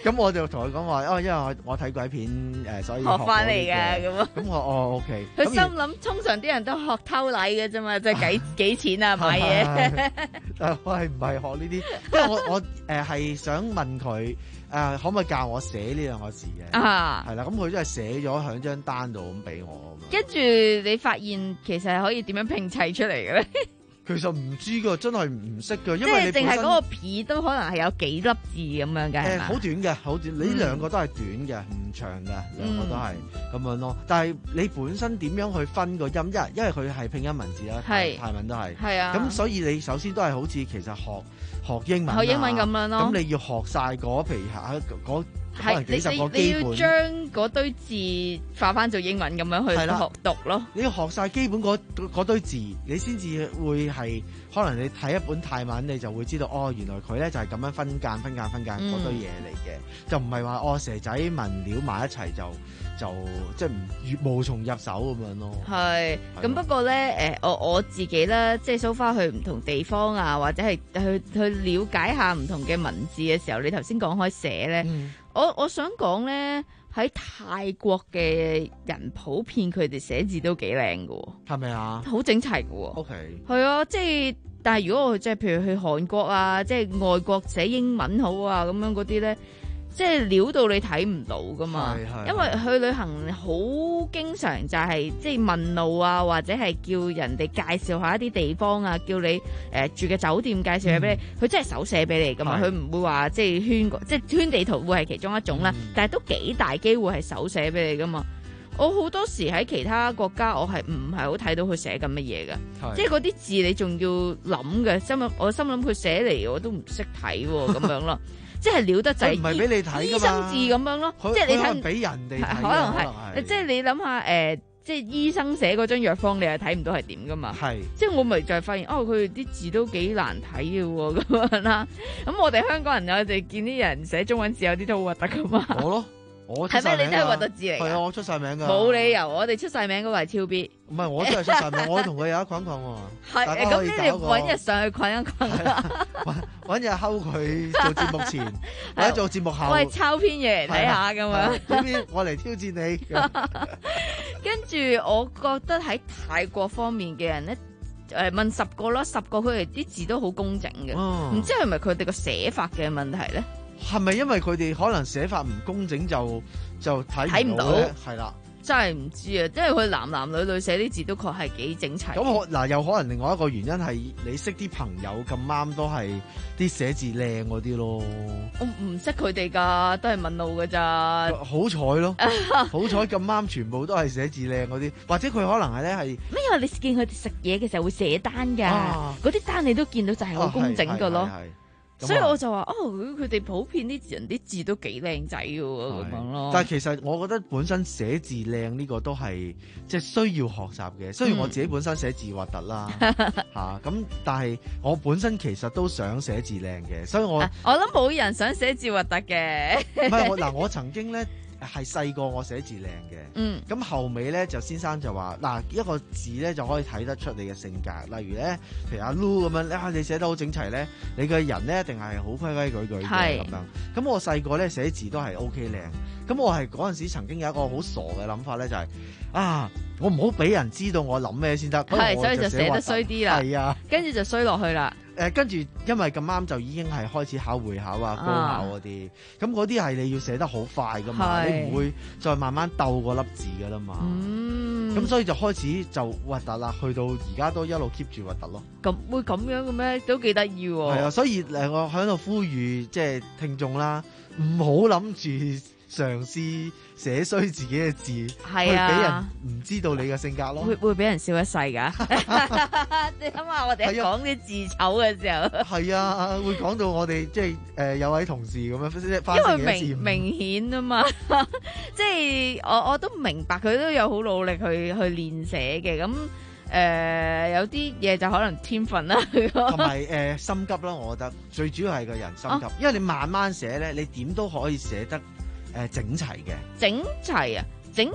Speaker 10: 咁我就同佢講話，哦，因為我我睇鬼片誒，所以
Speaker 11: 學翻嚟嘅咁啊。
Speaker 10: 咁我哦 OK。
Speaker 11: 佢心諗，通常啲人都學偷禮嘅啫嘛，即係幾幾錢啊買嘢。
Speaker 10: 但我係唔係學呢啲？因為我我誒係想問佢誒可唔可以教我寫呢兩個字嘅？
Speaker 11: 啊，
Speaker 10: 係啦，咁佢真係寫咗喺張單度咁俾我。
Speaker 11: 跟住你發現其實係可以點樣拼砌出嚟嘅咧？
Speaker 10: 其實唔知㗎，真係唔識㗎，因
Speaker 11: 即係
Speaker 10: 為你
Speaker 11: 淨係嗰個皮都可能係有幾粒字咁樣嘅，係
Speaker 10: 誒
Speaker 11: 嘛？
Speaker 10: 好短嘅，好短。你呢兩個都係短嘅，唔長嘅，兩個都係咁樣咯。但係你本身點樣去分個音？因為因為佢係拼音文字啦，泰
Speaker 11: 係
Speaker 10: 泰文都係。
Speaker 11: 係啊。
Speaker 10: 咁所以你首先都係好似其實學學英文啊，
Speaker 11: 學英文咁樣咯
Speaker 10: 咁你要學晒嗰譬如嚇嗰可
Speaker 11: 係
Speaker 10: 能幾十個
Speaker 11: 你你
Speaker 10: 基本。
Speaker 11: 你要將嗰堆字化翻做英文咁樣去
Speaker 10: 係啦
Speaker 11: 學讀咯。
Speaker 10: 你要學晒基本嗰嗰堆字，你先至會係可能你睇一本泰文，你就會知道哦，原來佢咧就係咁樣分間分間分間
Speaker 11: 嗯
Speaker 10: 嗰堆嘢嚟嘅，就唔係話哦蛇仔文料埋一齊就就即係唔越無從入手咁樣咯。
Speaker 11: 係，咁不過咧，誒，我我自己咧，即係 so far 去唔同地方啊，或者係去去了解下唔同嘅文字嘅時候，你頭先講開寫咧，
Speaker 10: 嗯
Speaker 11: 我我想講咧，喺泰國嘅人普遍佢哋寫字都幾靚㗎，
Speaker 10: 係咪啊？
Speaker 11: 好整齊㗎喎。
Speaker 10: O K。
Speaker 11: 係啊，即係，但係如果我即係譬如去韓國啊，即係外國寫英文好啊，咁樣嗰啲咧。即係料到你睇唔到噶嘛，因為去旅行好經常就係即係問路啊，或者係叫人哋介紹下一啲地方啊，叫你誒、呃、住嘅酒店介紹嘢俾你，佢、嗯、真係手寫俾你噶嘛，佢唔會話即係圈即係圈地圖會係其中一種啦，嗯、但係都幾大機會係手寫俾你噶嘛。我好多時喺其他國家，我係唔係好睇到佢寫緊乜嘢㗎，即係嗰啲字你仲要諗嘅，心諗我心諗佢寫嚟我都唔識睇喎，咁樣咯。即係料得滯，
Speaker 10: 唔係俾你睇
Speaker 11: 醫生字咁樣咯，即係你睇
Speaker 10: 俾人哋睇，
Speaker 11: 可能係，即係你諗下誒，即係醫生寫嗰張藥方，你係睇唔到係點噶嘛？係，即係我咪就係發現，哦，佢哋啲字都幾難睇嘅喎，咁樣啦。咁我哋香港人我哋見啲人寫中文字有啲都好核突噶嘛。我咯。係咩？你都係核突字嚟㗎？
Speaker 10: 係啊，我出晒名㗎。
Speaker 11: 冇理由，我哋出晒名嗰個係超 B。
Speaker 10: 唔係，我都係出晒名，我同佢有一捆捆喎。
Speaker 11: 係，咁你哋揾日上去捆一捆啦。
Speaker 10: 揾日睺佢做節目前，或者做節目後。
Speaker 11: 喂，抄篇嘢嚟睇下咁樣。
Speaker 10: 呢邊我嚟挑戰你。
Speaker 11: 跟住，我覺得喺泰國方面嘅人咧，誒問十個啦，十個佢哋啲字都好工整嘅，唔知係咪佢哋個寫法嘅問題咧？
Speaker 10: 係咪因為佢哋可能寫法唔工整就就睇唔到咧？係啦，
Speaker 11: 真係唔知啊！即係佢男男女女寫啲字都確係幾整齊。
Speaker 10: 咁我嗱有可能另外一個原因係你識啲朋友咁啱都係啲寫字靚嗰啲咯。
Speaker 11: 我唔識佢哋㗎，都係問路㗎咋。
Speaker 10: 好彩咯，好彩咁啱全部都係寫字靚嗰啲，或者佢可能係咧係
Speaker 11: 咩？因為你見佢哋食嘢嘅時候會寫單㗎，嗰啲、啊、單你都見到就係好工整㗎咯。啊所以我就話哦，佢哋普遍啲人啲字都幾靚仔嘅喎，咁樣咯。
Speaker 10: 但係其實我覺得本身寫字靚呢個都係即係需要學習嘅。雖然我自己本身寫字核突啦嚇，咁、啊、但係我本身其實都想寫字靚嘅，所以我、啊、
Speaker 11: 我諗冇人想寫字核突嘅。
Speaker 10: 唔係我嗱，我曾經咧。係細個我寫字靚嘅，嗯，咁後尾咧就先生就話嗱，一個字咧就可以睇得出你嘅性格，例如咧，譬如阿 Lu 咁樣，啊你寫得好整齊咧，你嘅人咧一定係好規規矩矩嘅咁樣。咁我細個咧寫字都係 O K 靚，咁我係嗰陣時曾經有一個好傻嘅諗法咧，就係、是、啊，我唔好俾人知道我諗咩先得，
Speaker 11: 係，所以就寫得衰啲啦，
Speaker 10: 係啊，
Speaker 11: 跟住就衰落去啦。
Speaker 10: 誒、呃，跟住因為咁啱就已經係開始考會考啊、高考嗰啲，咁嗰啲係你要寫得好快噶嘛，你唔會再慢慢鬥嗰粒字噶啦嘛。嗯，咁所以就開始就核突啦，去到而家都一路 keep 住核突咯。
Speaker 11: 咁會咁樣嘅咩？都幾得意喎。係
Speaker 10: 啊，所以誒，我喺度呼籲即係聽眾啦，唔好諗住嘗試寫衰自己嘅字，係啊，會俾人唔知道你嘅性格咯，
Speaker 11: 會會俾人笑一世噶。你諗下，我哋講啲字醜嘅時候，
Speaker 10: 係啊，會講到我哋即係誒有位同事咁樣，
Speaker 11: 因為明明顯啊嘛，即係我我都明白佢都有好努力去去練寫嘅，咁誒、呃、有啲嘢就可能天分啦，
Speaker 10: 同埋誒心急啦，我覺得最主要係個人心急，啊、因為你慢慢寫咧，你點都可以寫得。誒、呃，整齊嘅，
Speaker 11: 整齊啊，整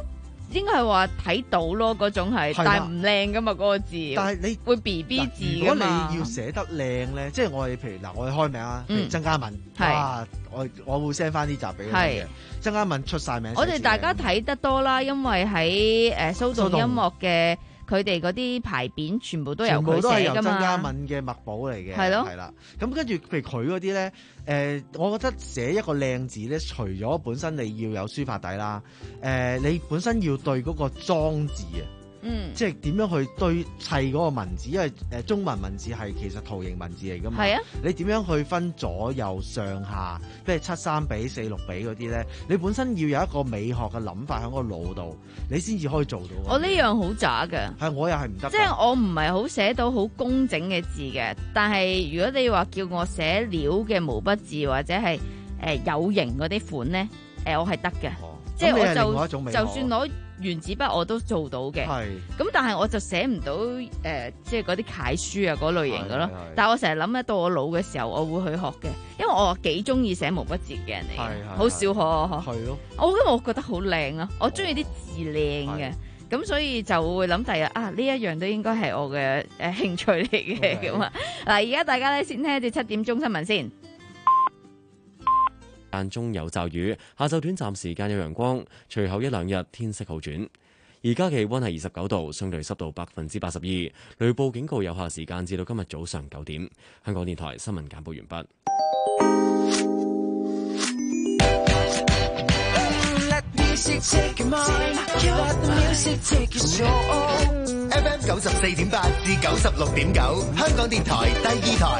Speaker 11: 應該係話睇到咯，嗰種係，
Speaker 10: 係啦
Speaker 11: 但係唔靚噶嘛嗰個字。
Speaker 10: 但係你
Speaker 11: 會 B B 字
Speaker 10: 如果你
Speaker 11: 㗎嘛
Speaker 10: 要寫得靚咧，即係我哋譬如嗱，我哋開名啊，譬如
Speaker 11: 嗯
Speaker 10: 曾嘉敏，
Speaker 11: 係
Speaker 10: 哇，我我會 send 翻啲集俾佢
Speaker 11: 係
Speaker 10: 嘅。曾嘉敏出晒名，
Speaker 11: 我哋大家睇得多啦，因為喺誒騷動音樂嘅佢哋嗰啲牌匾全部都由
Speaker 10: 全部都係
Speaker 11: 佢寫噶
Speaker 10: 由曾嘉
Speaker 11: 嘛。
Speaker 10: 敏嘅墨寶嚟嘅，
Speaker 11: 係咯
Speaker 10: 係啦。咁跟住譬如佢嗰啲咧，誒、我覺得寫一個靚字咧，除咗本身你要有書法底啦，誒、你本身要對嗰個裝字啊。
Speaker 11: 嗯，
Speaker 10: 即係點樣去堆砌嗰個文字，因為誒中文文字係其實圖形文字嚟㗎嘛。
Speaker 11: 係啊，
Speaker 10: 你點樣去分左右上下，譬如七三比、四六比嗰啲咧？你本身要有一個美學嘅諗法喺個腦度，你先至可以做到。
Speaker 11: 我呢樣好渣㗎。
Speaker 10: 係我又係唔得㗎。
Speaker 11: 即係我唔係好寫到好工整嘅字嘅，但係如果你話叫我寫料嘅毛筆字或者係誒、呃、有型嗰啲款咧，誒、呃、我係得嘅。即係
Speaker 10: 咁你係另外
Speaker 11: 我
Speaker 10: 一種美學
Speaker 11: 就就算攞原子筆我都做到嘅。
Speaker 10: 係。
Speaker 11: 咁但係我就寫唔到誒、呃，即係嗰啲楷書啊嗰類型嘅咯
Speaker 10: 係係。
Speaker 11: 但係我成日諗咧，到我老嘅時候，我會去學嘅，因為我幾中意寫毛筆字嘅人嚟
Speaker 10: 係
Speaker 11: 嘅，
Speaker 10: 係
Speaker 11: 好少學我學。
Speaker 10: 係咯。
Speaker 11: 我因為我覺得好靚啊，我中意啲字靚嘅。咁所以就會諗第日啊，呢一樣都應該係我嘅誒興趣嚟嘅咁啊！嗱，而家大家咧先聽住七點鐘新聞先。
Speaker 1: 間中有驟雨，下晝短暫時間有陽光，隨後一兩日天色好轉。而家氣溫係二十九度，相對濕度百分之八十二，雷暴警告有效時間至到今日早上九點。香港電台新聞簡報完畢。
Speaker 6: F M 九十四點八至九十六點九，香港電台第二台。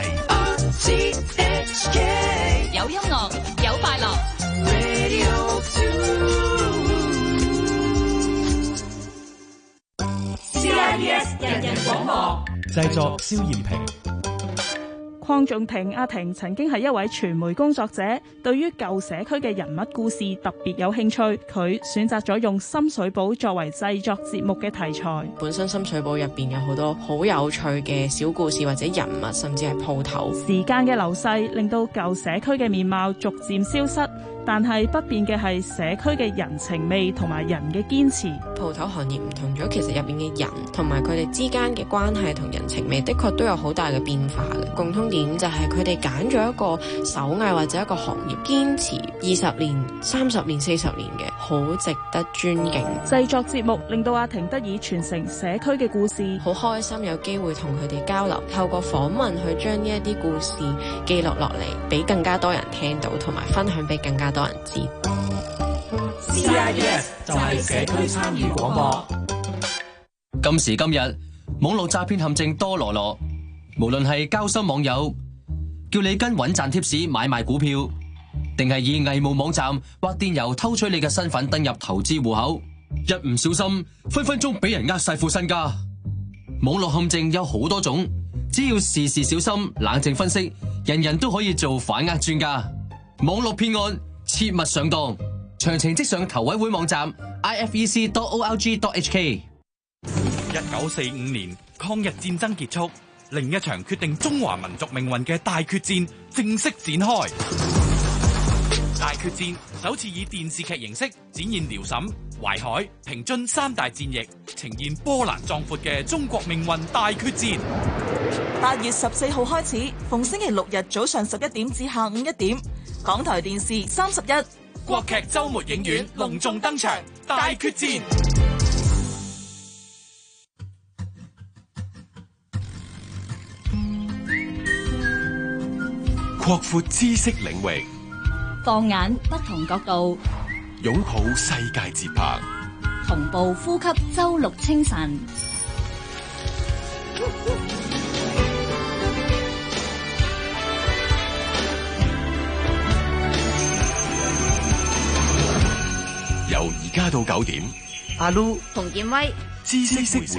Speaker 2: 有音樂，有快樂。
Speaker 7: C I B S 人人廣播，
Speaker 20: 製作蕭艷平。
Speaker 9: 鄺仲庭阿庭曾經係一位傳媒工作者，對於舊社區嘅人物故事特別有興趣。佢選擇咗用深水埗作為製作節目嘅題材。
Speaker 24: 本身深水埗入邊有好多好有趣嘅小故事或者人物，甚至係鋪頭。
Speaker 9: 時間嘅流逝令到舊社區嘅面貌逐漸消失，但係不變嘅係社區嘅人情味同埋人嘅堅持。
Speaker 24: 鋪頭行業唔同咗，其實入邊嘅人同埋佢哋之間嘅關係同人情味，的確都有好大嘅變化嘅。共通點就係佢哋揀咗一個手藝或者一個行業，堅持二十年、三十年、四十年嘅，好值得尊敬。
Speaker 9: 製作節目令到阿庭得以傳承社區嘅故事，
Speaker 24: 好開心有機會同佢哋交流，透過訪問去將呢一啲故事記錄落嚟，俾更加多人聽到，同埋分享俾更加多人知。
Speaker 7: C I B S 就係社區參與廣播。
Speaker 25: 今時今日，網絡詐騙陷阱多羅羅，無論係交心網友叫你跟穩賺貼士買賣股票，定係以偽冒網站或電郵偷取你嘅身份登入投資戶口，一唔小心分分鐘俾人呃晒副身家。網絡陷阱有好多種，只要時時小心冷靜分析，人人都可以做反呃專家。網絡騙案切勿上當，詳情即上投委會網站 i f e c dot o r g dot h k。
Speaker 19: 一九四五年抗日戰爭結束，另一場決定中華民族命運嘅大決戰正式展開。大決戰首次以電視劇形式展現遼瀋、淮海、平津三大戰役，呈現波瀾壯闊嘅中國命運大決戰。
Speaker 26: 八月十四號開始，逢星期六日早上十一點至下午一點，港台電視三十一
Speaker 19: 國劇周末影院隆重登場，大決戰。
Speaker 12: 擴闊知識領域，
Speaker 23: 放眼不同角度，
Speaker 12: 擁抱世界節拍，
Speaker 23: 同步呼吸周六清晨。
Speaker 12: 由而家到九點，
Speaker 10: 阿 Lu
Speaker 11: 洪建威，
Speaker 12: 知識會社。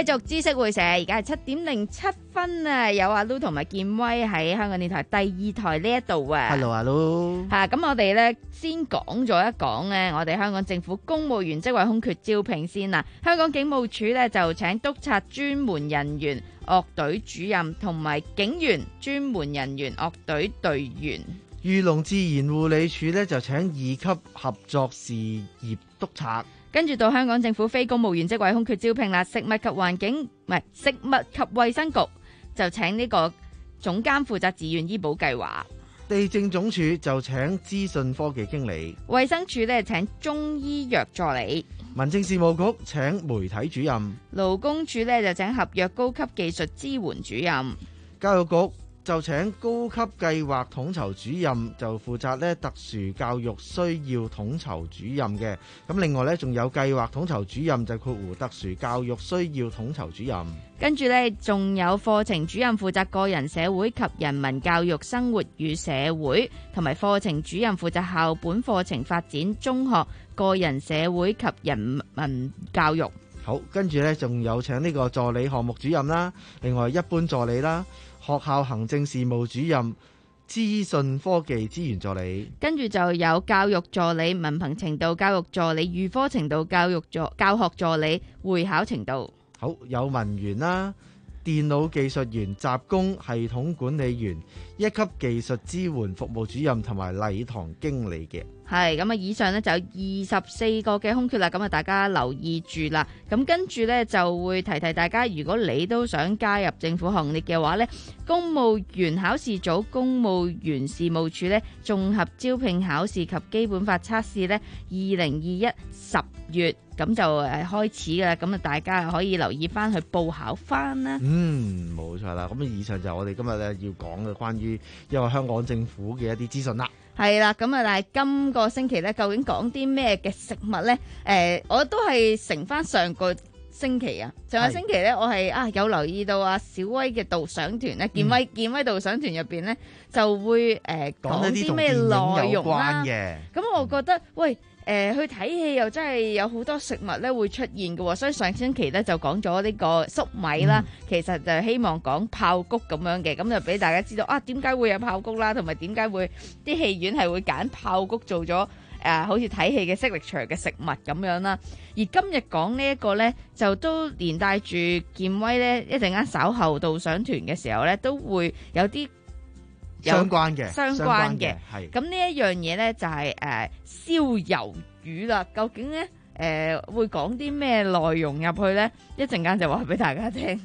Speaker 11: 續知識會社，而家係七點零七分啊！有阿 Lu 同埋建威喺香港電台第二台呢一度啊。
Speaker 10: Hello， 阿 Lu。
Speaker 11: 嚇，咁我哋咧先講咗一講咧，我哋香港政府公務員職位空缺招聘先啦。香港警務處咧就請督察專門人員、樂隊主任同埋警員專門人員、樂隊隊員。
Speaker 10: 漁農自然護理署咧就請二級合作事業督察。
Speaker 11: 跟住到香港政府非公務員職位空缺招聘啦，食物及環境唔係食物及衛生局就請呢個總監負責自願醫保計劃。
Speaker 10: 地政總署就請資訊科技經理。
Speaker 11: 衛生署咧請中醫藥助理。
Speaker 10: 民政事務局請媒體主任。
Speaker 11: 勞工處咧就請合約高級技術支援主任。
Speaker 10: 教育局就請高級計劃統籌主任，就負責咧特殊教育需要統籌主任嘅。咁另外咧仲有計劃統籌主任，就括弧特殊教育需要統籌主任。
Speaker 11: 跟住咧仲有課程主任負責個人社會及人民教育生活與社會，同埋課程主任負責校本課程發展中學個人社會及人民教育。
Speaker 10: 好，跟住咧仲有請呢個助理項目主任啦，另外一般助理啦，學校行政事務主任、資訊科技資源助理，
Speaker 11: 跟住就有教育助理、文憑程度教育助理、預科程度教育助教學助理、會考程度。
Speaker 10: 好，有文員啦、電腦技術員、雜工、系統管理員、一級技術支援服務主任同埋禮堂經理嘅。
Speaker 11: 係咁啊！以上呢就有二十四個嘅空缺啦，咁啊大家留意住啦。咁跟住呢就會提提大家，如果你都想加入政府行列嘅話呢，公務員考試組公務員事務處呢綜合招聘考試及基本法測試呢，二零二一十月咁就誒開始㗎啦。咁啊大家可以留意翻去報考翻啦。
Speaker 10: 嗯，冇錯啦。咁以上就係我哋今日咧要講嘅關於一個香港政府嘅一啲資訊啦。
Speaker 11: 係啦，咁啊，但係今個星期咧，究竟講啲咩嘅食物咧？誒、呃，我都係承翻上個星期啊，上個星期咧，我係啊有留意到啊小威嘅導賞團咧，健威、嗯、健威導賞團入邊咧就會誒講啲咩內容啦。咁我覺得喂。誒、呃、去睇戲又真係有好多食物咧會出現嘅喎，所以上星期咧就講咗呢個粟米啦、嗯，其實就希望講爆谷咁樣嘅，咁就俾大家知道啊點解會有爆谷啦，同埋點解會啲戲院係會揀爆谷做咗誒、呃、好似睇戲嘅 signature 嘅食物咁樣啦。而今日講呢一個咧，就都連帶住健威咧，一陣間稍後導賞團嘅時候咧，都會有啲
Speaker 10: 相關嘅，
Speaker 11: 相關嘅，係咁呢一樣嘢咧就係誒燒魷魚啦。究竟咧誒、呃、會講啲咩內容入去咧？一陣間就話俾大家聽。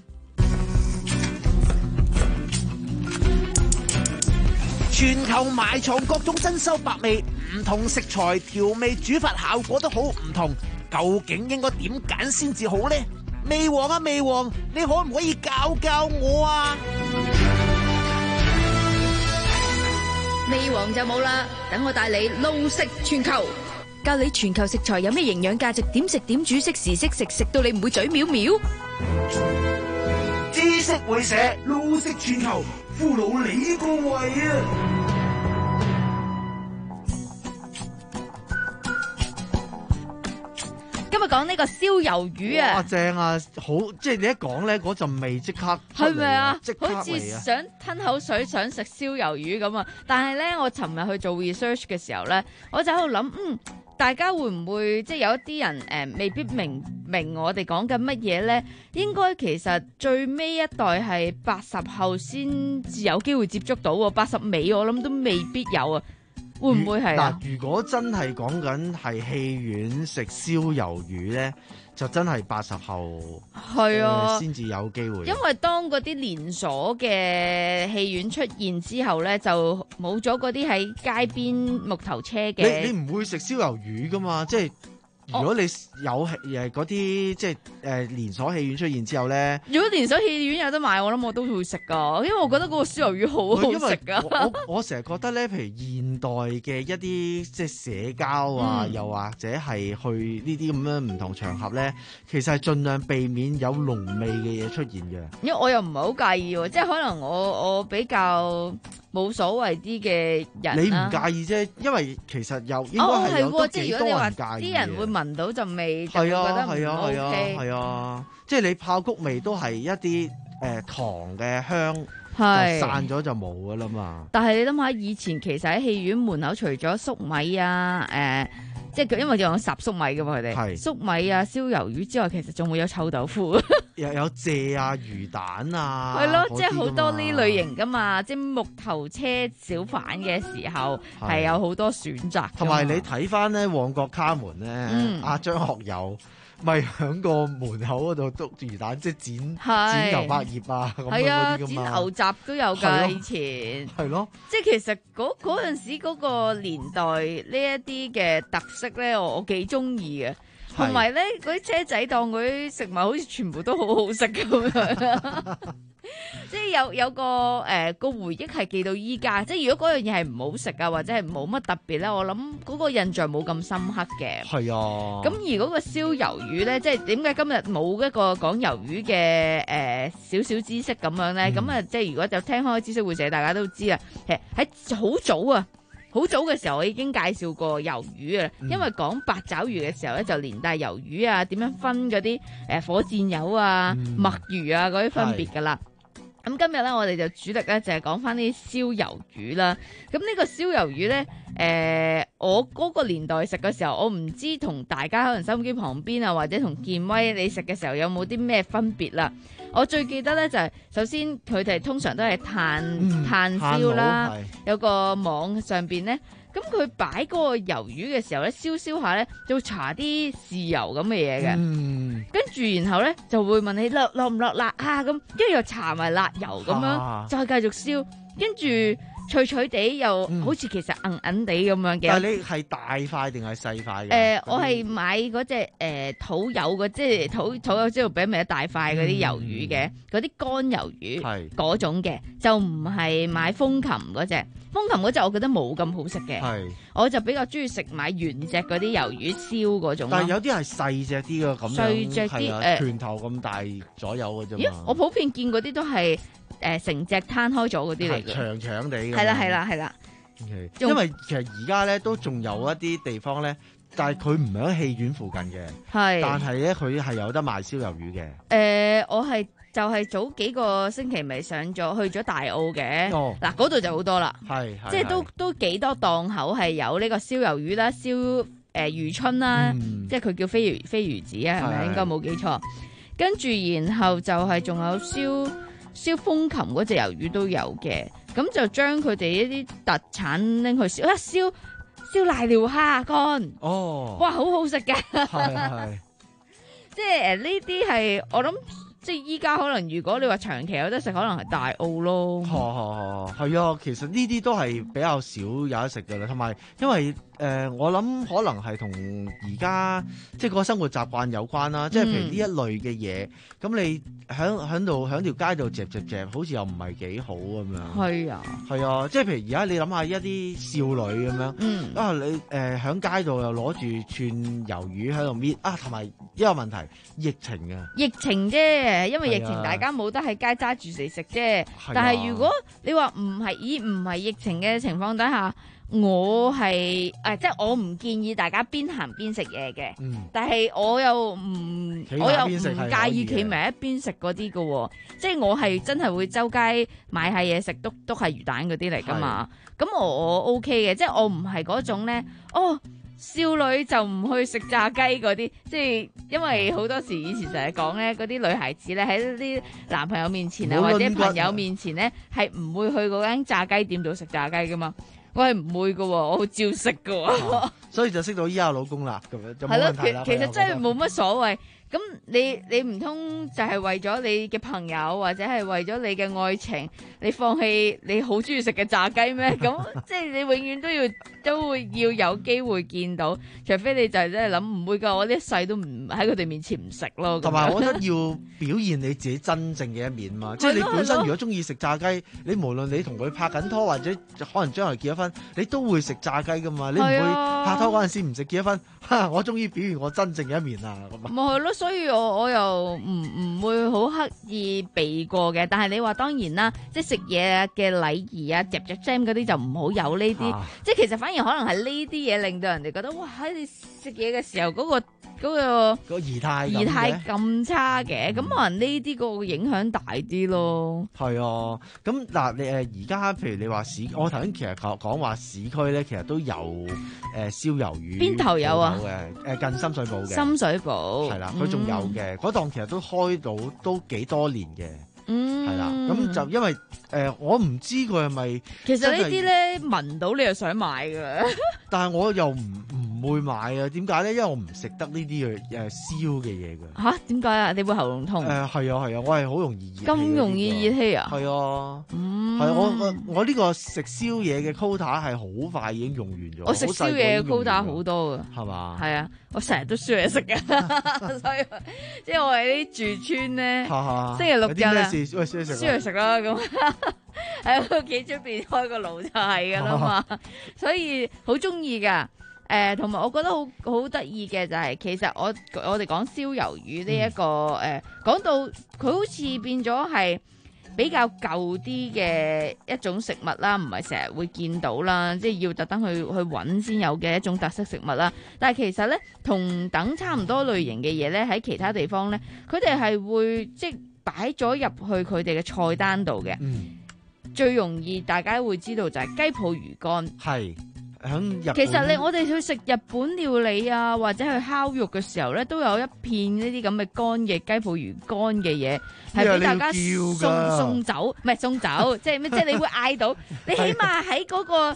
Speaker 8: 全球埋藏各種珍饈百味，唔同食材調味煮法效果都好唔同，究竟應該點揀先至好呢？味王啊味王，你可唔可以教教我啊？
Speaker 17: 味王就冇啦，等我帶你路食全球，教你全球食材有咩營養價值，點食點煮，識時識食，食到你唔會嘴藐藐。
Speaker 8: 知識會社路食全球，俘虜你個胃啊！
Speaker 11: 今日講呢個燒魷魚啊，
Speaker 10: 哇正啊，好即係你一講咧，嗰陣味即刻出嚟，
Speaker 11: 係咪啊？
Speaker 10: 即刻嚟啊！
Speaker 11: 好似想吞口水，想食燒魷魚咁啊！但係咧，我尋日去做 research 嘅時候咧，我就喺度諗，嗯，大家會唔會即係有一啲人誒、呃，未必明明我哋講緊乜嘢咧？應該其實最尾一代係八十後先至有機會接觸到喎，八十尾我諗都未必有啊。會唔會係啊？
Speaker 10: 嗱，如果真係講緊係戲院食燒魷魚咧，就真係八十後係啊，先至有機會。
Speaker 11: 因為當嗰啲連鎖嘅戲院出現之後咧，就冇咗嗰啲喺街邊木頭車嘅。
Speaker 10: 你你唔會食燒魷魚噶嘛？即係。如果你有誒嗰啲即係誒連鎖戲院出現之後咧，
Speaker 11: 如果連鎖戲院有得買，我諗我都會食噶，因為我覺得嗰個燒魷魚好好食噶。
Speaker 10: 我我成日覺得咧，譬如現代嘅一啲即係社交啊，嗯、又或者係去呢啲咁樣唔同場合咧，其實係盡量避免有濃味嘅嘢出現嘅。
Speaker 11: 因為我又唔係好介意喎，即係可能我我比較。 冇所謂啲嘅人
Speaker 10: 你唔
Speaker 11: 啦。
Speaker 10: 介意啫，因為其實有應該
Speaker 11: 哦，係喎，
Speaker 10: 係有都
Speaker 11: 即係
Speaker 10: 幾多
Speaker 11: 如果你話
Speaker 10: 人介意
Speaker 11: 啲人會聞到陣味，就會
Speaker 10: 係
Speaker 11: 覺得
Speaker 10: 啊係啊
Speaker 11: 唔
Speaker 10: 係啊
Speaker 11: OK。
Speaker 10: 係啊，即係你炮谷味都係一啲誒糖嘅香，
Speaker 11: 係
Speaker 10: 就散咗就冇噶啦嘛。
Speaker 11: 但係你諗下，以前其實喺戲院門口，除咗粟米啊，誒、即係佢因為有烚粟米噶嘛，佢哋
Speaker 10: 係
Speaker 11: 粟米啊、燒魷魚之外，其實仲會有臭豆腐。
Speaker 10: 又有蔗啊、魚蛋啊，
Speaker 11: 係咯，
Speaker 10: 嗰啲
Speaker 11: 即係好多
Speaker 10: 㗎嘛
Speaker 11: 呢類型噶嘛，即係木頭車小販嘅時候
Speaker 10: 係
Speaker 11: 係有好多選擇㗎嘛。
Speaker 10: 同埋你睇翻咧旺角卡門咧，
Speaker 11: 嗯
Speaker 10: 阿張學友咪喺個門口嗰度篤住魚蛋，即係剪
Speaker 11: 係
Speaker 10: 剪牛百葉啊咁
Speaker 11: 係啊，
Speaker 10: 樣嗰啲㗎嘛。
Speaker 11: 剪牛雜都有
Speaker 10: 係咯
Speaker 11: 㗎，以前
Speaker 10: 係咯，
Speaker 11: 即係其實嗰嗰陣時嗰個年代呢一啲嘅特色咧，我我幾中意嘅。同埋咧，嗰啲車仔檔嗰啲食物好似全部都好好食咁樣，即係有有個誒個、呃、回憶係記到依家。即係如果嗰樣嘢係唔好食啊，或者係冇乜特別咧，我諗嗰個印象冇咁深刻嘅。
Speaker 10: 係啊。
Speaker 11: 咁而嗰個燒魷魚咧，即係點解今日冇一個講魷魚嘅誒少少知識咁樣咧？咁啊、嗯，即係如果就聽開知識會社，大家都知啊。其實喺好早啊。好早嘅時候我已經介紹過魷魚啊，
Speaker 10: 嗯
Speaker 11: 因為講八爪魚嘅時候咧，就連帶魷魚啊，點樣分嗰啲誒火箭魷啊、
Speaker 10: 嗯
Speaker 11: 墨魚啊嗰啲分別噶啦。咁今日咧，我哋就主力咧就係講翻啲燒魷魚啦。咁呢個燒魷魚咧，誒、呃，我嗰個年代食嘅時候，我唔知同大家可能收音機旁邊啊，或者同健威你食嘅時候有冇啲咩分別啦？我最記得咧就係、是，首先佢哋通常都係炭、嗯、炭燒啦，有個網上邊咧，咁佢擺嗰個魷魚嘅時候咧，燒燒下咧就會搽啲豉油咁嘅嘢嘅，
Speaker 10: 嗯、
Speaker 11: 跟住然後咧就會問你落落唔落辣啊咁，跟住又搽埋辣油咁樣，啊、再繼續燒，跟住。脆脆地又好似其實硬硬地咁樣嘅。
Speaker 10: 但係你係大塊定係細塊嘅？
Speaker 11: 誒、呃，我係買嗰隻誒土有嘅，即係土土有知道餅咪一大塊嗰啲魷魚嘅，嗰啲乾魷魚嗰種嘅，就唔係買風琴嗰隻。風琴嗰隻我覺得冇咁好食嘅，我就比較中意食買原隻嗰啲魷魚燒嗰種。
Speaker 10: 但係有啲係細隻啲嘅，咁
Speaker 11: 細隻啲誒，
Speaker 10: 拳頭咁大左右嘅啫。
Speaker 11: 咦，我普遍見嗰啲都係。誒成隻攤開咗嗰啲嚟嘅，
Speaker 10: 長長地嘅。
Speaker 11: 係啦係啦係啦。
Speaker 10: Okay. 因為其實而家咧都仲有一啲地方咧，但係佢唔喺戲院附近嘅。係。但係咧，佢係有得賣燒魷魚嘅。誒、
Speaker 11: 呃，我係就係、是、早幾個星期咪上咗去咗大澳嘅。哦。嗱，嗰度就好多啦。係。即係都都幾多檔口係有呢個燒魷魚啦，燒誒、呃、魚春啦，嗯、即係佢叫飛魚飛魚子啊，係咪應該冇記錯？跟住然後就係仲有燒。燒風琴嗰隻魷魚都有嘅，咁就將佢哋一啲特產拎去燒，啊燒燒瀨尿蝦乾，哦，哇好好食㗎，係係，即係誒呢啲係我諗，即係依家可能如果你話長期有得食，可能係大澳咯，係
Speaker 10: 係係啊，其實呢啲都係比較少有得食㗎啦，同埋因為。誒、呃，我諗可能係同而家即係個生活習慣有關啦。即係譬如呢一類嘅嘢，咁、嗯、你喺喺度喺條街度嚼嚼嚼，好似又唔係幾好咁樣。係啊，係啊，即係譬如而家你諗下一啲少女咁樣，嗯、啊你誒喺、呃、街度又攞住串魷魚喺度搣啊，同埋一個問題，疫情啊，
Speaker 11: 疫情啫，因為疫情大家冇得喺街揸住嚟食啫。但係如果你話唔係以唔係疫情嘅情況底下。我係誒、呃，即係我唔建議大家邊行邊食嘢嘅，嗯、但係我又唔，我又唔介意企埋一邊食嗰啲嘅，即係我係真係會周街買下嘢食，都都係魚蛋嗰啲嚟噶嘛。咁我我 OK 嘅，即係我唔係嗰種咧，哦，少女就唔去食炸雞嗰啲，即係因為好多時以前成日講咧，嗰啲女孩子咧喺啲男朋友面前啊，或者朋友面前咧，係唔會去嗰間炸雞店度食炸雞噶嘛。我係唔會噶，我會照食噶、哦，
Speaker 10: 所以就識到依家老公啦，咁樣就冇問題啦。
Speaker 11: 其實真係冇乜所謂。咁你你唔通就係為咗你嘅朋友或者係為咗你嘅愛情，你放棄你好中意食嘅炸雞咩？咁即係你永遠都要都會要有機會見到，除非你就係真係諗唔會噶，我呢一世都唔喺佢哋面前唔食咯。
Speaker 10: 同埋我覺得要表現你自己真正嘅一面嘛，即係你本身如果中意食炸雞，你無論你同佢拍緊拖或者可能將來結咗婚，你都會食炸雞噶嘛，你唔會拍拖嗰陣時唔食結咗婚，哈！我終於表現我真正嘅一面啊咁啊。
Speaker 11: 咪係咯。 所以我我又唔唔會好刻意避過嘅。但係你話當然啦，即係食嘢嘅禮儀啊，夾夾 jam 嗰啲就唔好有呢啲。啊、即係其實反而可能係呢啲嘢令到人哋覺得哇！喺你食嘢嘅時候嗰、嗰個嗰、嗰個
Speaker 10: 個儀態
Speaker 11: 儀態咁差嘅，咁、嗯、可能呢啲個影響大啲咯。係
Speaker 10: 啊，咁嗱你誒而家譬如你話市，我頭先其實講講話市區咧，其實都有誒燒魷魚。邊頭有啊？誒近深水埗嘅。深水埗係啦，佢仲有嘅嗰檔其實都開到都幾多年嘅。嗯，係啦，咁就因為誒、呃，我唔知佢係咪其實呢啲咧聞到你又想買噶，但係我又唔唔會買啊？點解咧？因為我唔食得呢啲嘅誒燒嘅嘢噶。吓？點解啊？你會喉嚨痛？誒、呃，係啊係啊，我係好容易熱氣。咁容易熱氣啊？係啊，嗯，係我我我呢個食燒嘢嘅 quota 係好快已經用完咗。我食燒嘢嘅 quota 好多噶，係嘛？係啊，我成日都燒嘢食噶，所以即係我喺啲住村咧，星期六日啊。燒嚟食，燒嚟食啦咁，喺屋企出邊開個爐就係噶啦嘛，所以好中意噶。誒、呃，同埋我覺得好好得意嘅就係、是，其實我我哋講燒魷魚呢、這、一個誒，講、嗯呃、到佢好似變咗係比較舊啲嘅一種食物啦，唔係成日會見到啦，即係要特登去去揾先有嘅一種特色食物啦。但係其實咧，同等差唔多類型嘅嘢咧，喺其他地方咧，佢哋係會即係擺咗入去佢哋嘅菜單度嘅。嗯，最容易大家會知道就係雞泡魚乾。係響日本。其實你我哋去食日本料理啊，或者去烤肉嘅時候咧，都有一片呢啲咁嘅乾嘅雞泡魚乾嘅嘢，係俾大家送送走，唔係送走，即係咩？即係你會嗌到，你起碼喺嗰個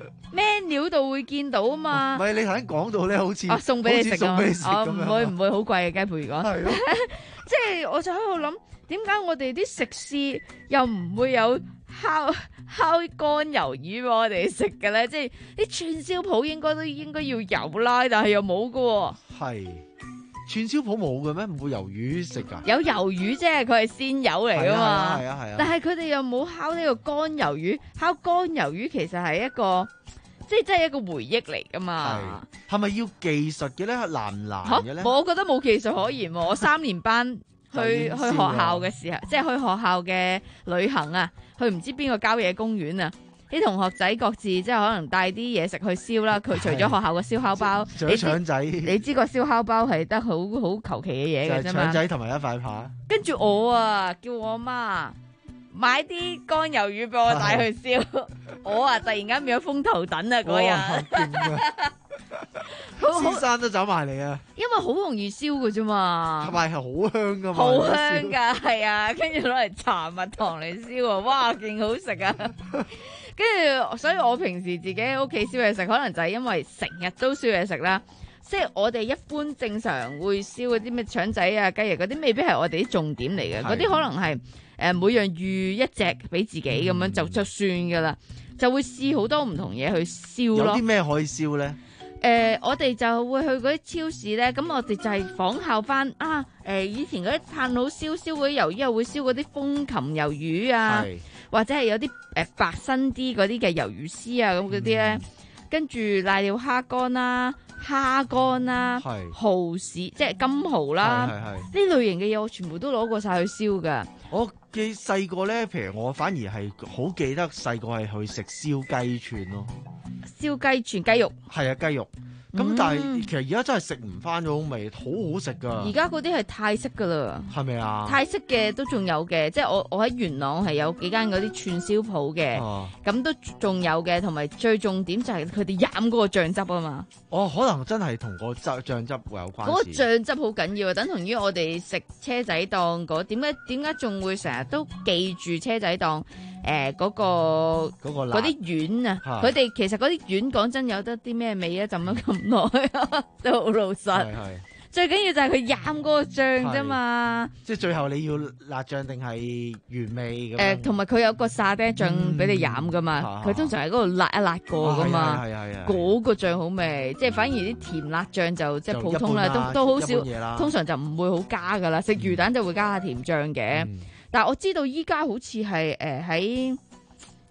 Speaker 10: menu 度會見到啊嘛。唔係你頭先講到咧，好似、啊、送俾你食啊，哦唔會唔會好貴嘅雞泡魚乾。係咯，即係我就喺度諗。點解我哋啲食肆又唔會有烤烤乾魷魚俾我哋食嘅咧？即係啲串燒鋪應該都應該要有啦，但係又冇㗎。係串燒鋪冇嘅咩？唔會魷魚食噶？有魷魚啫，佢係鮮魷嚟噶嘛。係啊係啊。係啊但係佢哋又冇烤呢個乾魷魚，烤乾魷魚其實係一個即係真係一個回憶嚟噶嘛。係咪要技術嘅咧？難唔難嘅咧？我覺得冇技術可言。我三年班。去去學校嘅時候，即係去學校嘅旅行啊，去唔知邊個郊野公園啊，啲同學仔各自即係可能帶啲嘢食去燒啦。佢除咗學校嘅燒烤包，除咗腸仔，你知個燒烤包係得好好求其嘅嘢嘅啫嘛。腸仔同埋一塊扒。跟住我啊，叫我媽買啲乾魷魚俾我帶去燒，我啊突然間變咗風頭躉啊嗰日。先生都走埋嚟啊！因為好容易燒㗎啫嘛，同埋係好香噶嘛，好香噶係啊，跟住攞嚟搽蜜糖嚟燒啊，哇，勁好食啊！跟住，所以我平時自己喺屋企燒嘢食，可能就係因為成日都燒嘢食啦。即係我哋一般正常會燒嗰啲咩腸仔啊、雞翼嗰啲，未必係我哋啲重點嚟嘅，嗰啲可能係誒每樣預一隻俾自己咁樣就就算噶啦，就會試好多唔同嘢去燒咯。有啲咩可以燒咧？誒、呃，我哋就會去嗰啲超市咧，咁我哋就係仿效翻啊！誒、呃，以前嗰啲炭爐燒燒嗰啲魷魚，又會燒嗰啲風琴魷魚啊，或者係有啲誒、呃、白身啲嗰啲嘅魷魚絲啊，咁嗰啲咧，跟住瀨尿蝦乾啦、蝦乾啦、蠔豉即係金蠔啦，呢類型嘅嘢我全部都攞過晒去燒噶。我記細個咧，譬如我反而係好記得細個係去食燒雞串咯。燒雞串雞肉係啊，雞肉咁、嗯，但係其實而家真係食唔翻嗰種味，好好食噶。而家嗰啲係泰式噶啦，係咪啊？泰式嘅都仲有嘅，即係我我喺元朗係有幾間嗰啲串燒鋪嘅，咁、啊、都仲有嘅。同埋最重點就係佢哋飲嗰個醬汁啊嘛。哦，可能真係同個汁醬汁有關係。嗰、嗰個醬汁好緊要啊，等同於我哋食車仔檔嗰，點解點解仲會成日都記住車仔檔？誒、呃，嗰、那個嗰啲丸啊，佢哋其實嗰啲丸講真有得啲咩味啊？浸咗咁耐都好老實。係係，最緊要就係佢飲嗰個醬啫嘛。即係最後你要辣醬定係原味咁？誒、呃，同埋佢有個沙爹醬俾你飲噶嘛，佢、嗯、通常喺嗰度辣一辣過噶嘛。係係係。嗰個醬好味，即係反而啲甜辣醬就即係普通啦，都都好少。通常就唔會好加噶啦，食魚蛋就會加下甜醬嘅。嗯，但係我知道依家好似係誒喺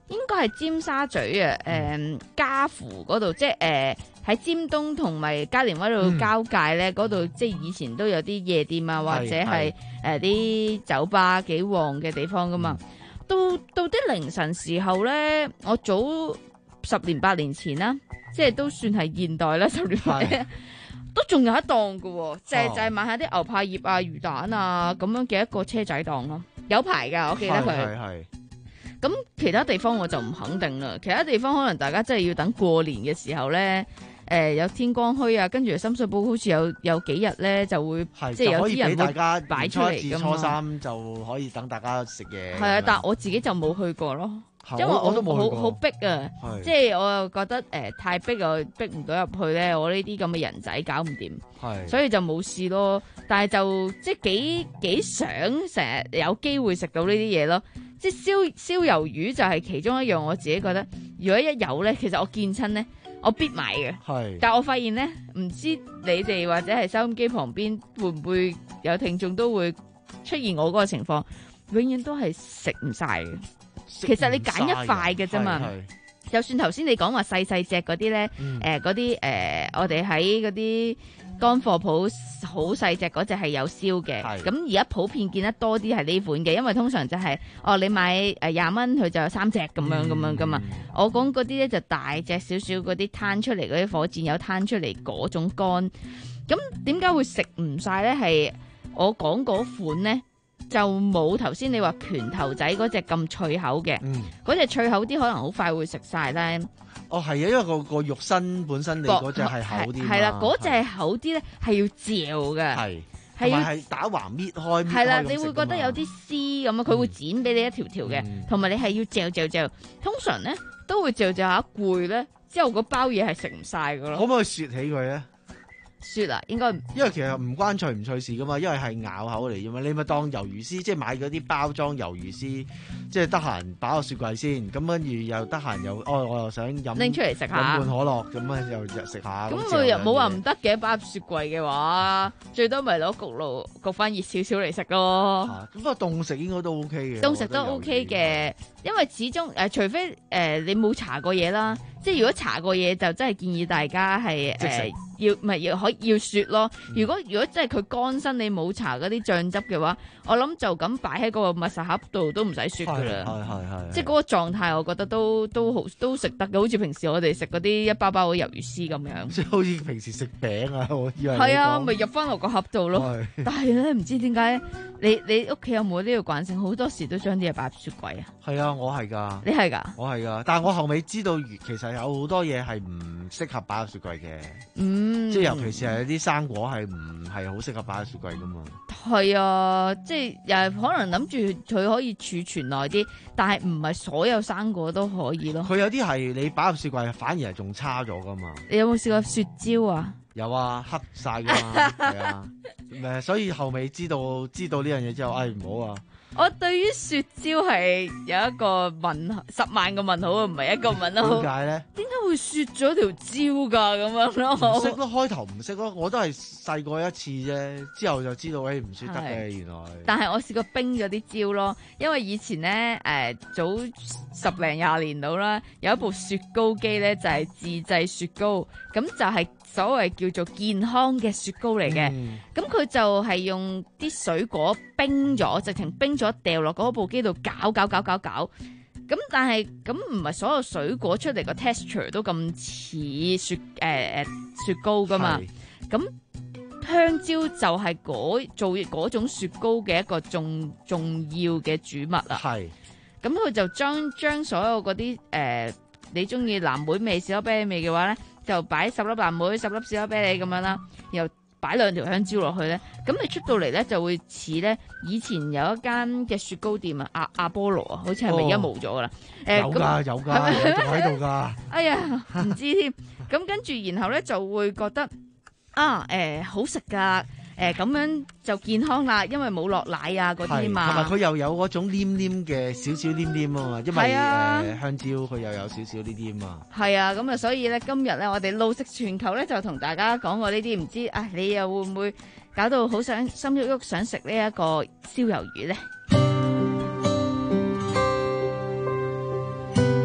Speaker 11: 應該係尖沙咀啊，誒嘉湖嗰度，即係誒喺尖東同埋加連威道交界咧，嗰度即係以前都有啲夜店啊，或者係誒啲酒吧幾旺嘅地方噶嘛。到到啲凌晨時候咧，我早十年八年前啦，即係都算係現代啦，十年八年都仲有一檔噶，就係就係買下啲牛柏葉啊、魚蛋啊咁樣嘅一個車仔檔咯，有排噶，我記得佢。咁其他地方我就唔肯定啦，其他地方可能大家真係要等過年嘅時候咧，誒、呃、有天光墟啊，跟住深水埗好似有有幾日咧就會，即係有啲人會擺出嚟噶嘛。
Speaker 10: 初三就可以等大家食嘢。
Speaker 11: 係啊，但係我自己就冇去過咯，因為我
Speaker 10: 我都冇去過
Speaker 11: 好好逼啊，即係我又覺得誒、呃、太逼啊，逼唔到入去咧，我呢啲咁嘅人仔搞唔掂，所以就冇試咯。但係就即係幾幾想成日有機會食到呢啲嘢咯。即係燒燒魷魚就係其中一樣，我自己覺得如果一有咧，其實我見親咧，我必買嘅。係，但係我發現咧，唔知你哋或者係收音機旁邊會唔會有聽眾都會出現我嗰個情況，永遠都係食唔晒嘅。其實你揀一塊嘅啫嘛。就算頭先你講話細細隻嗰啲咧，誒嗰啲誒，我哋喺嗰啲乾貨鋪好細隻嗰隻係有燒嘅，咁而家普遍見得多啲係呢款嘅，因為通常就係、是、哦你買誒廿蚊佢就有三隻咁樣咁樣噶嘛。我講嗰啲咧就大隻少少嗰啲攤出嚟嗰啲火箭有攤出嚟嗰種乾，咁點解會食唔晒咧？係我講嗰款咧。就冇頭先你話拳頭仔嗰隻咁脆口嘅，嗰隻、嗯、脆口啲可能好快會食晒咧。
Speaker 10: 哦，係啊，因為個個肉身本身你嗰隻係厚啲嘛。係啦，
Speaker 11: 嗰隻係厚啲咧，係要嚼嘅。係，
Speaker 10: 係要係打橫搣開。係
Speaker 11: 啦，你會覺得有啲絲咁啊，佢會剪俾你一條條嘅，同埋、嗯、你係要嚼嚼嚼。通常咧都會嚼嚼下攰咧，之後嗰包嘢係食唔晒噶咯。
Speaker 10: 可唔可以雪起佢咧？
Speaker 11: 雪啊，應該
Speaker 10: 因為其實唔關脆唔脆事噶嘛，因為係咬口嚟啫嘛。你咪當魷魚絲，即係買嗰啲包裝魷魚絲，即係得閒擺個雪櫃先，咁跟住又得閒又，哦，我又想飲
Speaker 11: 拎出嚟食下，
Speaker 10: 飲罐可樂咁啊，又食下。
Speaker 11: 咁佢又冇話唔得嘅，擺入雪櫃嘅話，最多咪攞焗爐焗翻熱少少嚟食咯。
Speaker 10: 咁不過凍食應該都 OK 嘅，
Speaker 11: 凍食都 OK 嘅，因為始終誒、呃，除非誒、呃、你冇搽過嘢啦，即係如果搽過嘢就真係建議大家係誒。要唔係要可以要雪咯？如果如果真係佢乾身，你冇搽嗰啲醬汁嘅話，我諗就咁擺喺嗰個密實盒度都唔使雪噶啦。係係係，即係嗰個狀態，我覺得都都好都食得嘅，好似平時我哋食嗰啲一包包嘅魷魚絲咁樣。
Speaker 10: 即係好似平時食餅啊，我以為
Speaker 11: 係啊，咪入翻落個盒度咯。但係咧，唔知點解你你屋企有冇呢個慣性？好多時都將啲嘢擺入雪櫃啊。係
Speaker 10: 啊，我係噶。
Speaker 11: 你係噶？
Speaker 10: 我係噶，但係我後尾知道，其實有好多嘢係唔適合擺入雪櫃嘅。
Speaker 11: 嗯。
Speaker 10: 即係尤其是係啲生果係唔係好適合擺喺雪櫃噶嘛？
Speaker 11: 係啊，即係又係可能諗住佢可以儲存耐啲，但係唔係所有生果都可以咯。
Speaker 10: 佢有啲係你擺入雪櫃反而係仲差咗噶嘛？
Speaker 11: 你有冇試過雪蕉啊？
Speaker 10: 有啊，黑晒噶嘛，係啊，誒，所以後尾知道知道呢樣嘢之後，哎唔好啊！
Speaker 11: 我對於雪蕉係有一個問號，十萬個問號啊，唔係一個問號。
Speaker 10: 點解咧？
Speaker 11: 點解會雪咗條蕉噶咁樣咯？
Speaker 10: 唔識咯，開頭唔識咯，我都係細過一次啫，之後就知道誒唔雪得嘅原來。
Speaker 11: 但係我試過冰咗啲蕉咯，因為以前咧誒、呃、早十零廿年到啦，有一部雪糕機咧就係、是、自製雪糕，咁就係所謂叫做健康嘅雪糕嚟嘅。咁佢、嗯、就係用啲水果冰咗，直情冰咗掉落嗰部機度攪攪攪攪攪。咁但係咁唔係所有水果出嚟個 texture 都咁似雪誒誒、呃、雪糕噶嘛？咁香蕉就係嗰做嗰種雪糕嘅一個重重要嘅主物啦。係，咁佢就將將所有嗰啲誒你中意藍莓味、士多啤梨味嘅話咧，就擺十粒藍莓、十粒士多啤梨咁樣啦，然後擺兩條香蕉落去咧，咁你出到嚟咧就會似咧以前有一間嘅雪糕店啊，阿阿波羅啊，好似係咪而家冇咗噶啦？誒，
Speaker 10: 有噶有噶，仲喺度噶。
Speaker 11: 哎呀，唔知添。咁跟住然後咧就會覺得啊，誒好食噶，誒咁樣就健康啦，因為冇落奶啊嗰啲嘛。
Speaker 10: 同埋佢又有嗰種黏黏嘅少少黏黏啊嘛，因為誒香蕉佢又有少少呢啲啊嘛。係啊，
Speaker 11: 咁啊，所以咧今日咧我哋路食全球咧就同大家講過呢啲，唔知啊你又會唔會搞到好想心喐喐想食呢一個燒魷魚咧？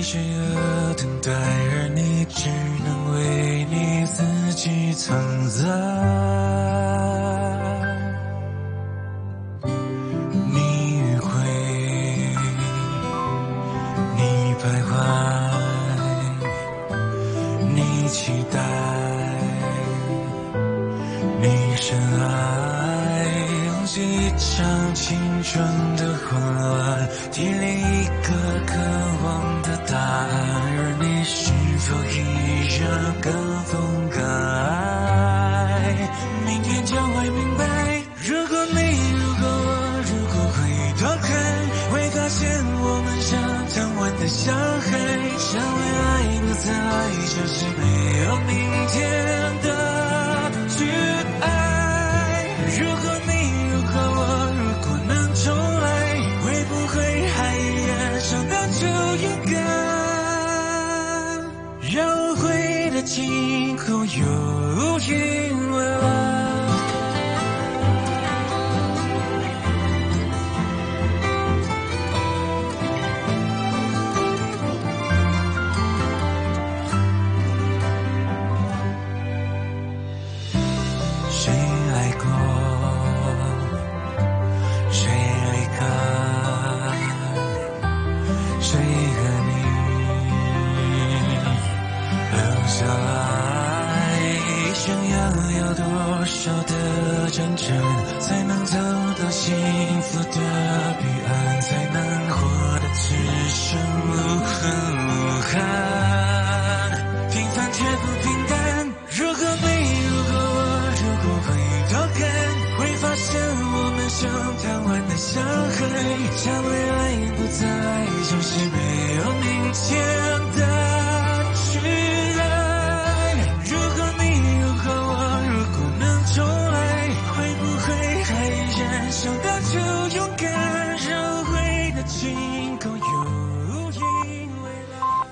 Speaker 4: 为罪恶等待，而你只能为你自己存在。你迂回，你徘徊，你期待，你深爱，用尽一场青春的混乱，提炼一个渴望的答案，而你是否依然敢疯敢爱？明天将会明白，如果你如果我如果回头看，会发现我们像贪玩的小孩，像未来不在，就是没有明天的去爱。如果你如果我如果能重来，会不会还依然想当初勇敢，让回的今后有因未来。谁来过，谁离开，谁和你留下来，想要有多少的真诚，才能走到幸福的彼岸，才能活得此生无恨无憾，平凡却不平淡。如果你如果我如果回头看，会发现我们像贪玩的小孩，像未来不在，就是没有明天的去爱。如果你如果我如果能重来，会不会还依然像当初勇敢，让回的今后有因未来。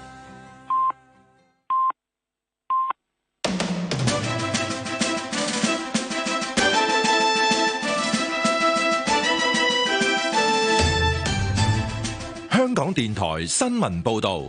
Speaker 3: 香港電台新聞報道。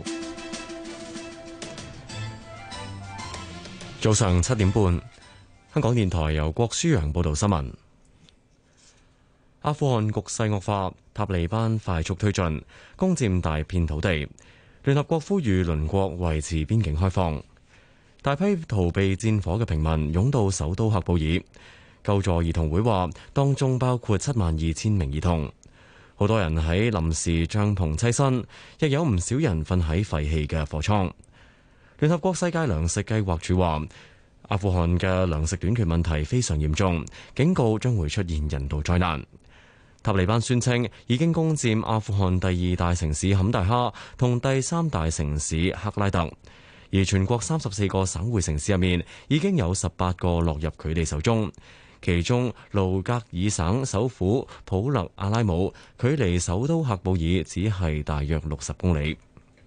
Speaker 1: 早上七點半，香港電台由郭舒揚報道新聞。阿富汗局勢惡化，塔利班快速推進，攻佔大片土地。聯合國呼籲鄰國維持邊境開放。大批逃避戰火嘅平民湧到首都喀布爾。救助兒童會話，當中包括七萬二千名兒童。好多人喺臨時帳篷棲身，亦有唔少人瞓喺廢棄嘅貨倉。聯合國世界糧食計劃署話，阿富汗嘅糧食短缺問題非常嚴重，警告將會出現人道災難。塔利班宣稱已經攻佔阿富汗第二大城市坎大哈同第三大城市克拉特，而全國三十四個省會城市入面已經有十八個落入佢哋手中。其中盧格爾省首府普勒阿拉姆距離首都喀布爾只係大約六十公里。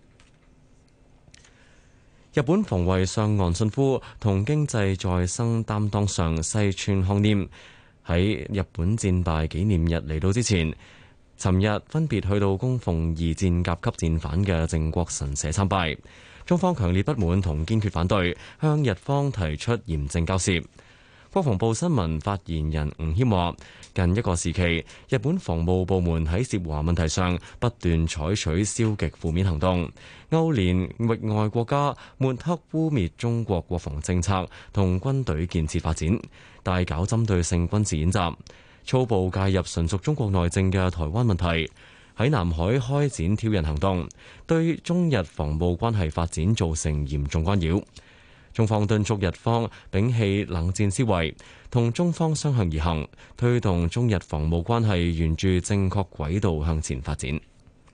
Speaker 1: 日本防衛相岸信夫同經濟再生擔當相西村康稔喺日本戰敗紀念日嚟到之前，尋日分別去到供奉二戰甲級戰犯嘅靖國神社參拜。中方強烈不滿同堅決反對，向日方提出嚴正交涉。國防部新聞發言人吳謙話：近一個時期，日本防務部門喺涉華問題上不斷採取消極負面行動，勾連域外國家抹黑污蔑中國國防政策同軍隊建設發展，大搞針對性軍事演習，粗暴介入純屬中國內政嘅台灣問題，喺南海開展挑釁行動，對中日防務關係發展造成嚴重干擾。中方敦促日方摒棄冷戰思維，同中方相向而行，推動中日防務關係沿住正確軌道向前發展。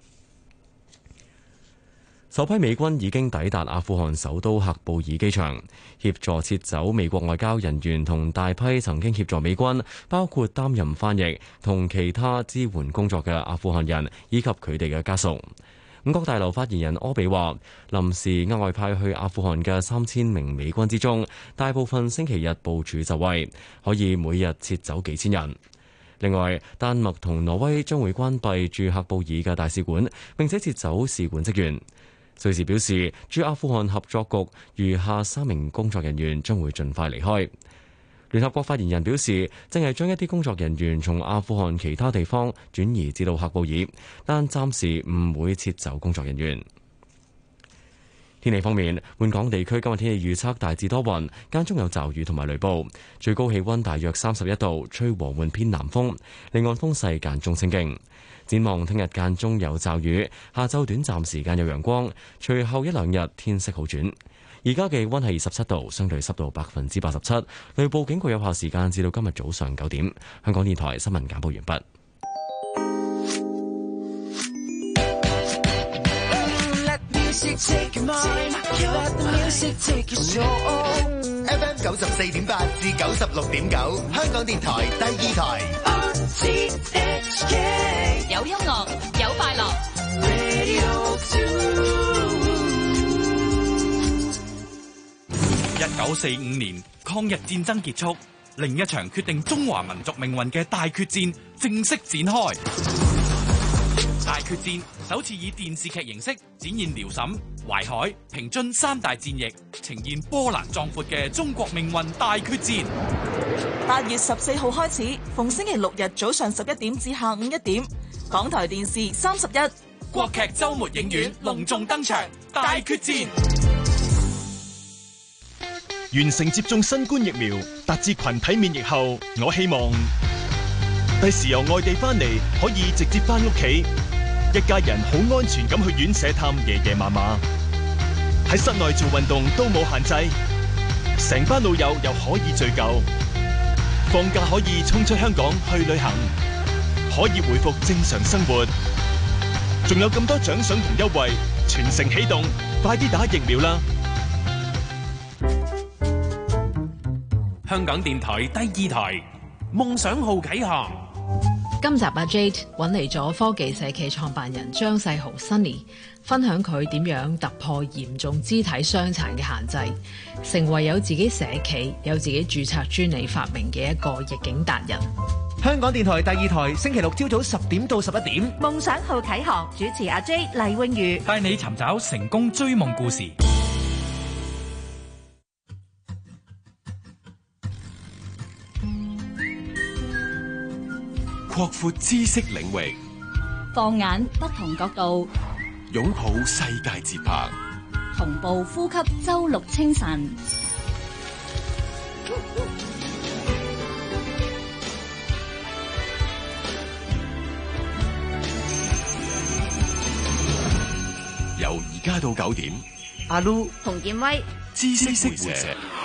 Speaker 1: 首批美軍已經抵達阿富汗首都喀布爾機場，協助撤走美國外交人員同大批曾經協助美軍，包括擔任翻譯同其他支援工作嘅阿富汗人以及佢哋嘅家屬。五角大樓發言人柯比話，臨時額外派去阿富汗嘅三千名美軍之中，大部分星期日部署就位，可以每日撤走幾千人。另外，丹麥同挪威將會關閉駐喀布爾嘅大使館，並且撤走使館職員。 瑞士表示，駐阿富汗合作局餘下三名工作人員將會盡快離開。聯合國發言人表示，正係將一啲工作人員從阿富汗其他地方轉移至到喀布爾，但暫時唔會撤走工作人員。天氣方面，本港地區今日天氣預測大致多雲，間中有驟雨同埋雷暴，最高氣溫大約三十一度，吹和緩偏南風，離岸風勢間中清勁。展望聽日間中有驟雨，下晝短暫時間有陽光，隨後一兩日天色好轉。而家嘅氣溫係二十七度，相對濕度百分之八十七，雷暴警告有效時間至到今日早上九點。香港電台新聞簡報完畢。
Speaker 6: F M 九十四點八至九十六點九，香港電台第二台。
Speaker 23: 有音樂，有快樂。
Speaker 19: 一九四五年抗日戰爭結束，另一場決定中華民族命運嘅大決戰正式展開。大決戰首次以電視劇形式展現遼瀋、淮海、平津三大戰役，呈現波瀾壯闊嘅中國命運大決戰。
Speaker 26: 八月十四號開始，逢星期六日早上十一點至下午一點，港台電視三十一
Speaker 19: 國劇週末影院隆重登場，大決戰。
Speaker 13: 完成接種新冠疫苗，達至群體免疫後，我希望第時由外地翻嚟可以直接翻屋企，一家人好安全咁去院舍探爺爺嫲嫲，喺室內做運動都冇限制，成班老友又可以聚舊，放假可以衝出香港去旅行，可以回復正常生活，仲有咁多獎賞同優惠，全城起動，快啲打疫苗啦！
Speaker 19: 香港電台第二台夢想號啟航。
Speaker 14: 今集阿 Jade 揾嚟咗科技社企創辦人張世豪 Sunny， 分享佢點樣突破嚴重肢體傷殘嘅限制，成為有自己社企、有自己註冊專利發明嘅一個逆境達人。
Speaker 8: 香港電台第二台星期六朝早十點到十一點，
Speaker 15: 夢想號啟航，主持阿 J 黎穎瑜，
Speaker 19: 帶你尋找成功追夢故事。
Speaker 12: 擴闊知識領域，
Speaker 23: 放眼不同角度，
Speaker 12: 擁抱世界節拍，
Speaker 23: 同步呼吸周六清晨。
Speaker 12: 由而家到九點，
Speaker 10: 阿 Lu
Speaker 15: 洪建威，
Speaker 12: 知識會社。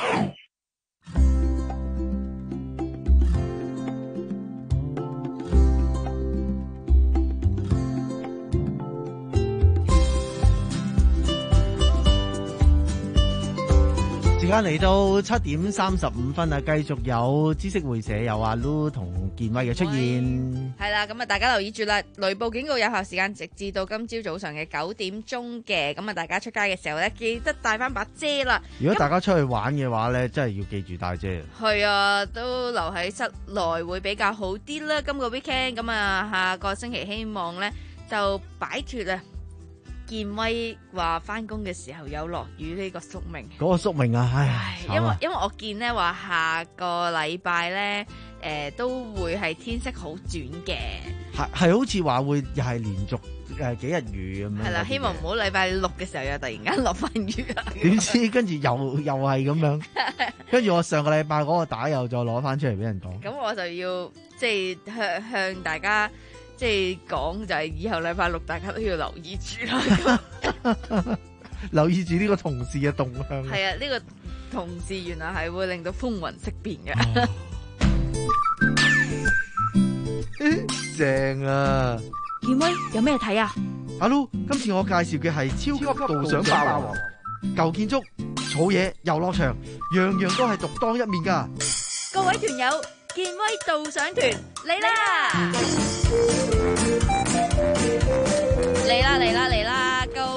Speaker 10: 時間嚟到七點三十五分啊，繼續有知識會社有阿 Lu 同建威嘅出現。
Speaker 17: 係啦，咁啊，大家留意住啦，雷暴警告有效時間直至到今朝早上嘅九點鐘嘅，咁啊，大家出街嘅時候咧，記得帶翻把遮啦。
Speaker 10: 如果大家出去玩嘅話咧，真係要記住帶遮。
Speaker 17: 係啊，都留喺室內會比較好啲啦。今個 weekend 咁啊，下個星期希望咧就擺脫啊。建威話翻工嘅時候有落雨呢個宿命，
Speaker 10: 嗰個宿命啊，唉，
Speaker 17: 因為因為我見咧話下個禮拜咧，誒、呃、都會係天色好轉嘅，
Speaker 10: 係係好似話會又係連續誒幾日雨咁樣。
Speaker 17: 係啦，希望唔好禮拜六嘅時候又突然間落翻雨啊！
Speaker 10: 點知跟住又又係咁樣，跟住我上個禮拜嗰個打又再攞翻出嚟俾人講。
Speaker 17: 咁我就要即係向向大家。即係講就係以後禮拜六大家都要留意住啦，
Speaker 10: 留意住呢個同事嘅動向。
Speaker 17: 係啊，呢、這個同事原來係會令到風雲色變嘅。
Speaker 10: 哦、正啊！
Speaker 17: 建威有咩睇啊？
Speaker 10: 阿 Lu，今次我介紹嘅係超級導賞霸王，舊建築、草野、遊樂場，樣樣都係獨當一面噶。
Speaker 17: 各位團友，建威導賞團嚟啦！嚟啦嚟啦嚟啦！究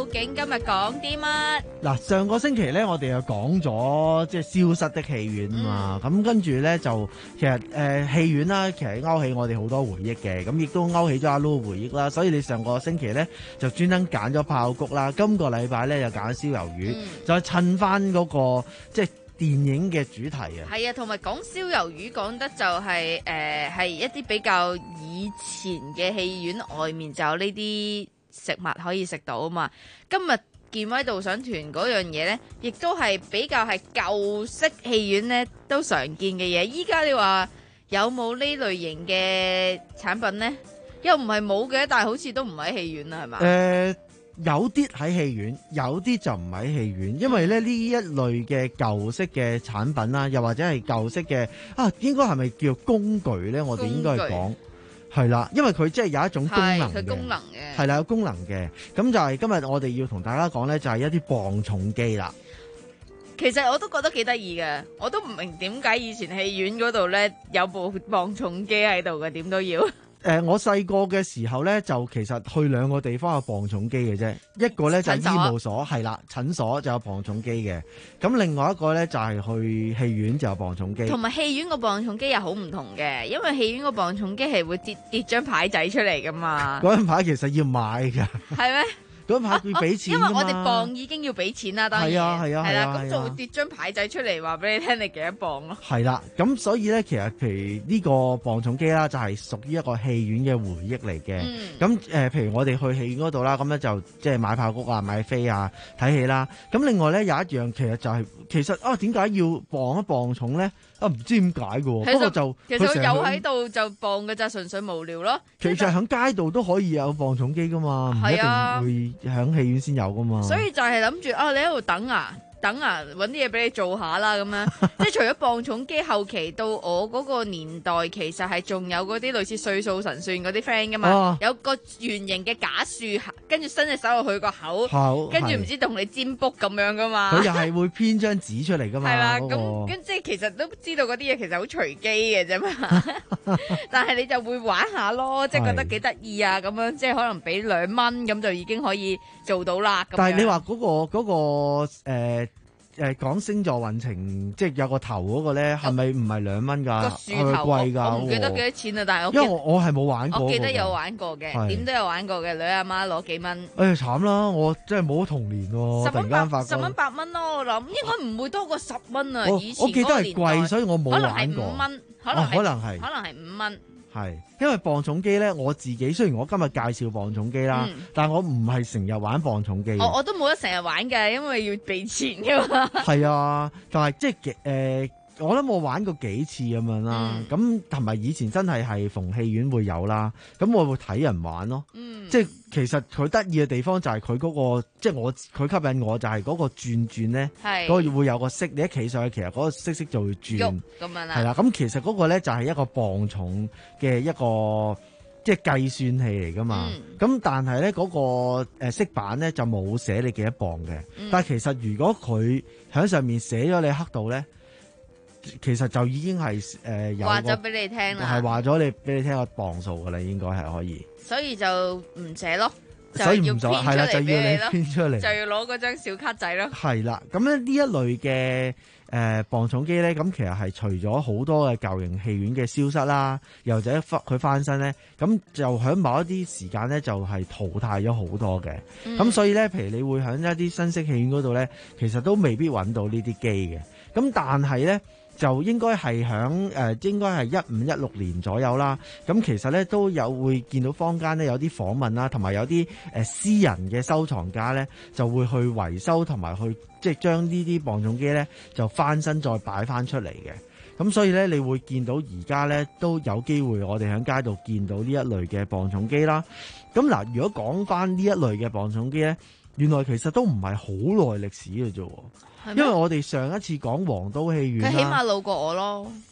Speaker 17: 竟今日講啲乜？
Speaker 10: 嗱，上個星期咧，我哋又講咗即係消失的戲院啊嘛，咁、嗯、跟住咧就其實誒、呃、戲院啦，其實勾起我哋好多回憶嘅，咁亦都勾起咗阿 Lu 回憶啦。所以你上個星期咧就專登揀咗爆谷啦，今個禮拜咧又揀燒魷魚，嗯、就襯翻嗰個即係電影嘅主題啊。
Speaker 17: 係啊，同埋講燒魷魚講得就係誒係一啲比較以前嘅戲院外面就有呢啲食物可以食到啊嘛。今日健威導賞團嗰樣嘢呢，亦都係比較係舊式戲院呢都常見嘅嘢。依家你話有冇呢類型嘅產品呢？又唔係冇嘅，但係好似都唔喺戲院啦，係嘛？
Speaker 10: 誒、呃，有啲喺戲院，有啲就唔喺戲院，因為咧呢一類嘅舊式嘅產品啦，又或者係舊式嘅啊，應該係咪叫工具呢？我哋應該係講。係啦，因為佢即係有一種功能嘅，
Speaker 17: 佢功能嘅
Speaker 10: 係啦，有功能嘅。咁就係今日我哋要同大家講咧，就係一啲磅重機啦。
Speaker 17: 其實我都覺得幾得意嘅，我都唔明點解以前戲院嗰度咧有部磅重機喺度嘅，點都要。
Speaker 10: 誒、呃，我細個嘅時候咧，就其實去兩個地方有磅重機嘅啫，一個咧就係醫務所，係啦，診所就有磅重機嘅。咁另外一個咧就係去戲院就有磅重機。
Speaker 17: 同埋戲院個磅重機又好唔同嘅，因為戲院個磅重機係會跌跌張牌仔出嚟噶嘛。
Speaker 10: 嗰張牌其實要買噶。
Speaker 17: 係咩？
Speaker 10: 嗰牌要俾錢㗎嘛，
Speaker 17: 因為我哋磅已經要俾錢啦，當然
Speaker 10: 係啊係啊係啦，
Speaker 17: 咁就會跌張牌仔出嚟話俾你聽你幾多磅咯。
Speaker 10: 係啦，咁所以咧，其實譬如呢個磅重機啦，就係屬於一個戲院嘅回憶嚟嘅。咁誒、嗯呃，譬如我哋去戲院嗰度啦，咁咧就即係買爆谷啊、買飛啊、睇戲啦。咁另外咧有一樣，其實就係、是、其實啊，點解要磅一磅重咧？啊，唔知點解嘅喎，不過就
Speaker 17: 其實佢有喺度就磅嘅就純粹無聊咯。
Speaker 10: 其實喺街度都可以有磅重機噶嘛，唔、啊、一定會喺戲院先有噶嘛。
Speaker 17: 所以就係諗住啊，你喺度等啊。等啊，揾啲嘢俾你做下啦，咁樣即係除咗磅重機，後期到我嗰個年代，其實係仲有嗰啲類似歲數神算嗰啲 friend 噶嘛，啊、有個圓形嘅假樹，跟住伸隻手落去個口，跟住唔知同你占卜咁樣噶嘛。
Speaker 10: 佢又係會編張紙出嚟噶嘛。係啦，
Speaker 17: 咁跟即係其實都知道嗰啲嘢其實好隨機嘅啫嘛，但係你就會玩下咯，即係覺得幾得意啊，咁樣即係可能俾兩蚊咁就已經可以做到啦。
Speaker 10: 但係你話嗰、嗰個嗰、嗰個、呃誒講星座運程，即係有個頭嗰個咧，係咪唔係兩蚊㗎？個樹頭貴㗎，
Speaker 17: 我唔記得幾多錢啊！但係我
Speaker 10: 因為我我係冇玩過，
Speaker 17: 我記得有玩過嘅，點都有玩過嘅。女阿媽攞幾蚊？
Speaker 10: 哎呀慘啦！我真係冇童年喎，突然間發覺
Speaker 17: 十蚊八蚊咯，我諗應該唔會多過十蚊啊！以前
Speaker 10: 我記得係貴，所以我冇玩過。
Speaker 17: 可能係五蚊，可能
Speaker 10: 可能係
Speaker 17: 可能係五蚊。
Speaker 10: 係，因為磅重機咧，我自己雖然我今日介紹磅重機啦，嗯、但係我唔係成日玩磅重機。
Speaker 17: 我我都冇得成日玩嘅，因為要俾錢㗎嘛。
Speaker 10: 係啊，但係即係誒。呃我諗我玩過幾次咁樣啦，咁同埋以前真係係逢戲院會有啦，咁我會睇人玩咯，嗯、即係其實佢得意嘅地方就係佢嗰個，即係我佢吸引我就係嗰個轉轉咧，嗰個會有個色，你一企上去，其實嗰個色色就會轉，
Speaker 17: 咁樣啦，
Speaker 10: 係啦，咁其實嗰個咧就係一個磅重嘅一個即係計算器嚟噶嘛，咁、嗯、但係咧嗰個誒色板咧就冇寫你幾多磅嘅，嗯、但係其實如果佢喺上面寫咗你刻度咧。其實就已經係誒、呃、有
Speaker 17: 話咗俾你聽啦，
Speaker 10: 係話咗你俾你聽個磅數噶啦，應該係可以。
Speaker 17: 所以就唔寫咯，
Speaker 10: 所以唔
Speaker 17: 就要編出嚟俾你咯，
Speaker 10: 編出嚟就
Speaker 17: 要攞嗰張小卡仔咯。
Speaker 10: 係啦，咁咧呢一類嘅誒磅重機咧，咁其實係除咗好多嘅舊型戲院嘅消失啦，又或者佢翻身咧，咁就喺某一啲時間咧就係、是、淘汰咗好多嘅。咁、嗯、所以咧，譬如你會喺一啲新式戲院嗰度咧，其實都未必揾到呢啲機嘅。咁但係咧。就應該係響誒，應該係一五一六年左右啦。咁其實咧都有會見到坊間咧有啲訪問啦，同埋有啲誒、呃、私人嘅收藏家咧就會去維修同埋去即係將呢啲磅重機咧就翻身再擺翻出嚟嘅。咁所以咧，你會見到而家咧都有機會，我哋喺街度見到呢一類嘅磅重機啦。咁嗱，如果講翻呢一類嘅磅重機咧，原來其實都唔係好耐歷史嘅啫。因為我哋上一次講皇都戲院，
Speaker 17: 佢起碼老過我咯。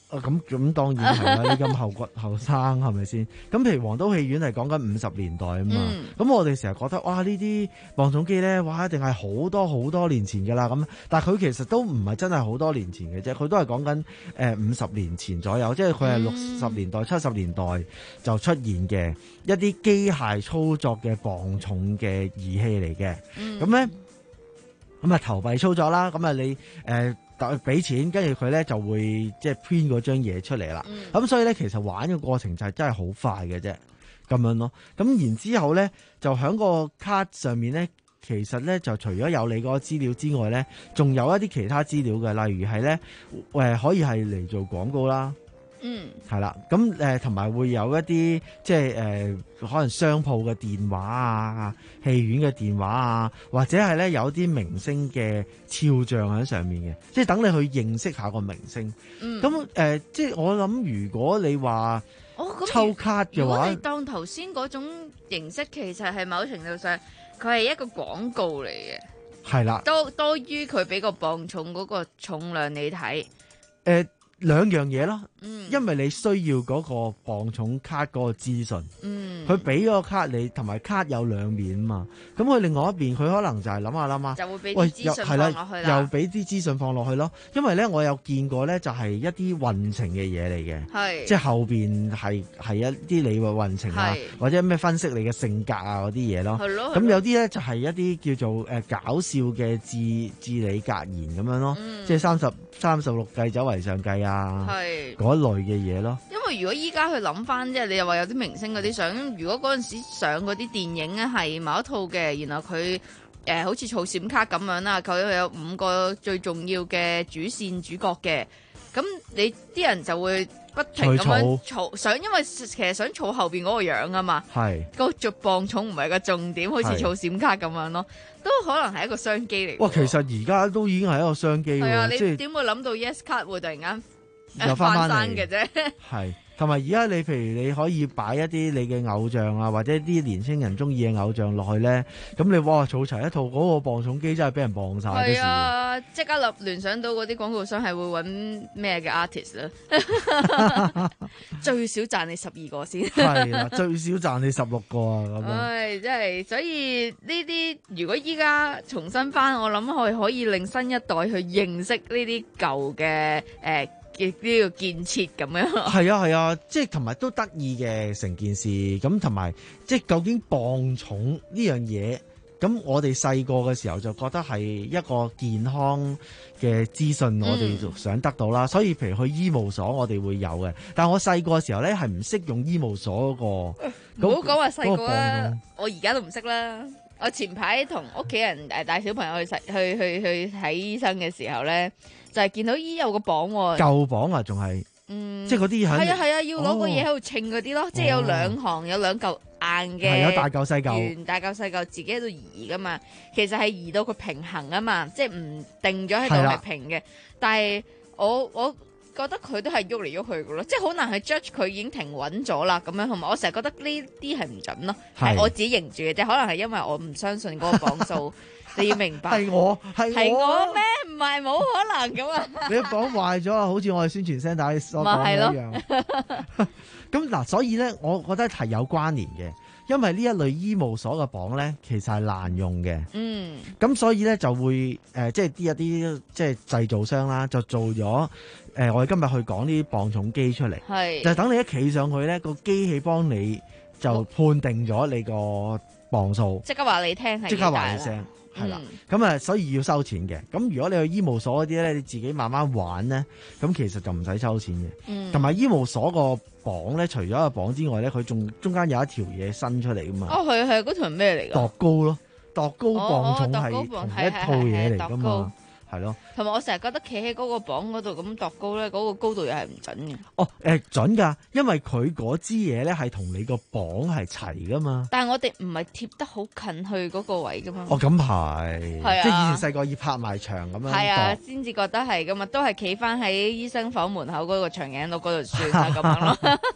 Speaker 10: 啊咁咁當然係啦，你咁後骨後生係咪先？咁譬如皇都戲院係講緊五十年代啊嘛，咁、嗯、我哋成日覺得哇呢啲磅重機咧，哇一定係好多好多年前㗎啦咁，但係佢其實都唔係真係好多年前嘅啫，佢都係講緊誒五十年前左右，即係佢係六十年代、七十、嗯、年代就出現嘅一啲機械操作嘅磅重嘅儀器嚟嘅，咁咧咁啊投幣操作啦，咁啊你誒。呃俾錢，跟住佢咧就會即係 print 嗰張嘢出嚟啦。咁、嗯、所以咧，其實玩嘅過程就係真係好快嘅啫，咁樣咯。咁然之後咧，就喺個卡上面咧，其實咧就除咗有你嗰個資料之外咧，仲有一啲其他資料嘅，例如係咧誒可以係嚟做廣告啦。嗯，係啦，咁誒同埋會有一啲即係誒、呃、可能商鋪嘅電話啊、戲院嘅電話啊，或者係咧有啲明星嘅肖像喺上面嘅，即係等你去認識下個明星。嗯，咁誒、呃、即係我諗，如果你話抽卡嘅話，
Speaker 17: 如果你當頭先嗰種形式，其實係某程度上佢係一個廣告嚟嘅，係啦，多多於佢俾個磅重嗰個重量你睇。誒、
Speaker 10: 呃。兩樣嘢咯，嗯，因為你需要嗰個磅重卡嗰個資訊，嗯，佢俾個卡你，同埋卡有兩面嘛，咁佢另外一邊佢可能就係諗下諗下，就會俾啲資訊放落去啦，又俾啲資訊放落去咯，因為咧我有見過咧就係一啲運程嘅嘢嚟嘅，係，即係後邊係係一啲你嘅運程啊，或者咩分析你嘅性格啊嗰啲嘢咯，係咯，咁有啲咧就係一啲叫做誒搞笑嘅智智理格言咁樣咯，嗯，即係三十三十六計走為上計啊。啊，係嗰類嘅嘢咯。因為如果依家去諗翻，即係你又話有啲明星嗰啲相，如果嗰陣時上嗰啲電影咧係某一套嘅，然後佢誒、呃、好似儲閃卡咁樣啦，佢有五個最重要嘅主線主角嘅，咁你啲人就會不停咁樣儲，想因為其實想儲後邊嗰個樣啊嘛，係個做磅重唔係個重點，好似儲閃卡咁樣咯。都可能係一個商機嚟。哇，其實而家都已經係一個商機喎。係
Speaker 17: 啊，
Speaker 10: 你
Speaker 17: 點會諗到 Yes 卡會突然間
Speaker 10: 又翻翻
Speaker 17: 嘅啫？
Speaker 10: 係，同埋而家你譬如你可以擺一啲你嘅偶像啊，或者啲年輕人中意嘅偶像落去咧，咁你哇儲齊一套嗰、嗰個磅重機真係俾人磅晒。
Speaker 17: 係啊，即刻立聯想到嗰啲廣告商係會揾咩嘅 artist 啦，最少賺你十二個先。
Speaker 10: 係啦，最少賺你十六個啊咁樣。
Speaker 17: 唉，真係，所以呢啲如果依家重新翻，我諗係可以令新一代去認識呢啲舊嘅誒嘅呢個建設咁樣。
Speaker 10: 係啊係啊，即係同埋都得意嘅成件事。咁同埋即係究竟磅重呢樣嘢，咁我哋細個嘅時候就覺得係一個健康嘅資訊，我哋想得到啦、嗯。所以譬如去醫務所，我哋會有嘅。但係我細個嘅時候咧，係唔識用醫務所嗰、嗰個。
Speaker 17: 唔好講話細個啦，我而家都唔識啦。我前排同屋企人誒帶小朋友去去去去睇醫生嘅時候咧，就係、是、見到醫有個磅喎。
Speaker 10: 舊磅啊，仲係，嗯，即係嗰啲係。
Speaker 17: 係啊係啊，要攞個嘢喺度稱嗰啲咯，哦、即係有兩行有兩嚿硬嘅，
Speaker 10: 係有大嚿細嚿，
Speaker 17: 圓大嚿細嚿自己喺度移噶嘛。其實係移到佢平衡啊嘛，即係唔定咗喺度係平嘅。但係我我。覺得佢都係喐嚟喐去嘅咯，即係好難去 judge 佢已經停穩咗啦咁樣，同埋我成日覺得呢啲係唔準咯，係我自己認住嘅啫，可能係因為我唔相信嗰個磅數，你要明白。
Speaker 10: 係我係
Speaker 17: 我咩？唔係冇可能咁啊！
Speaker 10: 你磅壞咗啊，好似我哋宣傳聲帶所講嘅一樣。咁嗱，所以咧，我覺得係有關聯嘅。因為呢一類醫務所嘅磅咧，其實係難用嘅。嗯，咁所以咧就會誒、呃，即係啲一啲即係製造商啦，就做咗誒、呃，我哋今日去講呢啲磅重機出嚟，係就等你一企上去咧，個機器幫你就判定咗你個磅數，即刻話你聽係，即刻話你聲。係啦，咁啊，所以要收錢嘅。咁如果你去醫務所嗰啲咧，你自己慢慢玩咧，咁其實就唔使收錢嘅。嗯，同埋醫務所個磅咧，除咗個磅之外咧，佢仲中間有一條嘢伸出嚟噶嘛。哦，係係，嗰條係咩嚟㗎？度高咯，度高磅重係同一套嘢嚟㗎嘛。係咯，同埋我成日覺得企喺嗰個磅嗰度咁度高咧，嗰、嗰個高度又係唔準嘅。哦，誒、呃、準㗎，因為佢嗰支嘢咧係同你個磅係齊㗎嘛。但係我哋唔係貼得好近去嗰個位㗎嘛。哦，咁係，係啊，即係以前細個要拍埋牆咁樣。係啊，先至覺得係㗎嘛，都係企翻喺醫生房門口嗰個長頸鹿嗰度算啦咁樣咯。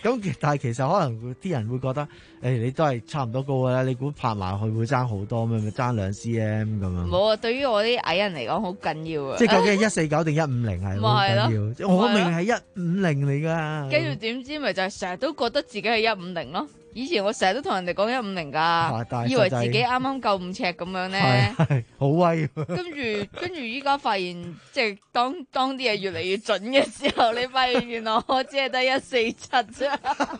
Speaker 10: 咁但係其實可能啲人會覺得，誒、欸、你都係差唔多高㗎啦，你估拍埋去會爭好多咩？咪爭兩 cm 咁樣。
Speaker 17: 冇啊！對於我啲矮人嚟講好緊要啊！
Speaker 10: 即係究竟係一四九定一五零係好緊要？我明明係一五零嚟㗎。
Speaker 17: 跟住點知咪就係成日都覺得自己係一五零咯。以前我成日都同人哋講一五零㗎，以為自己啱啱夠五尺咁樣咧，
Speaker 10: 係好威。
Speaker 17: 跟住跟住依家發現，即係當當啲嘢越嚟越準嘅時候，你發現原來我只係得一四七啫。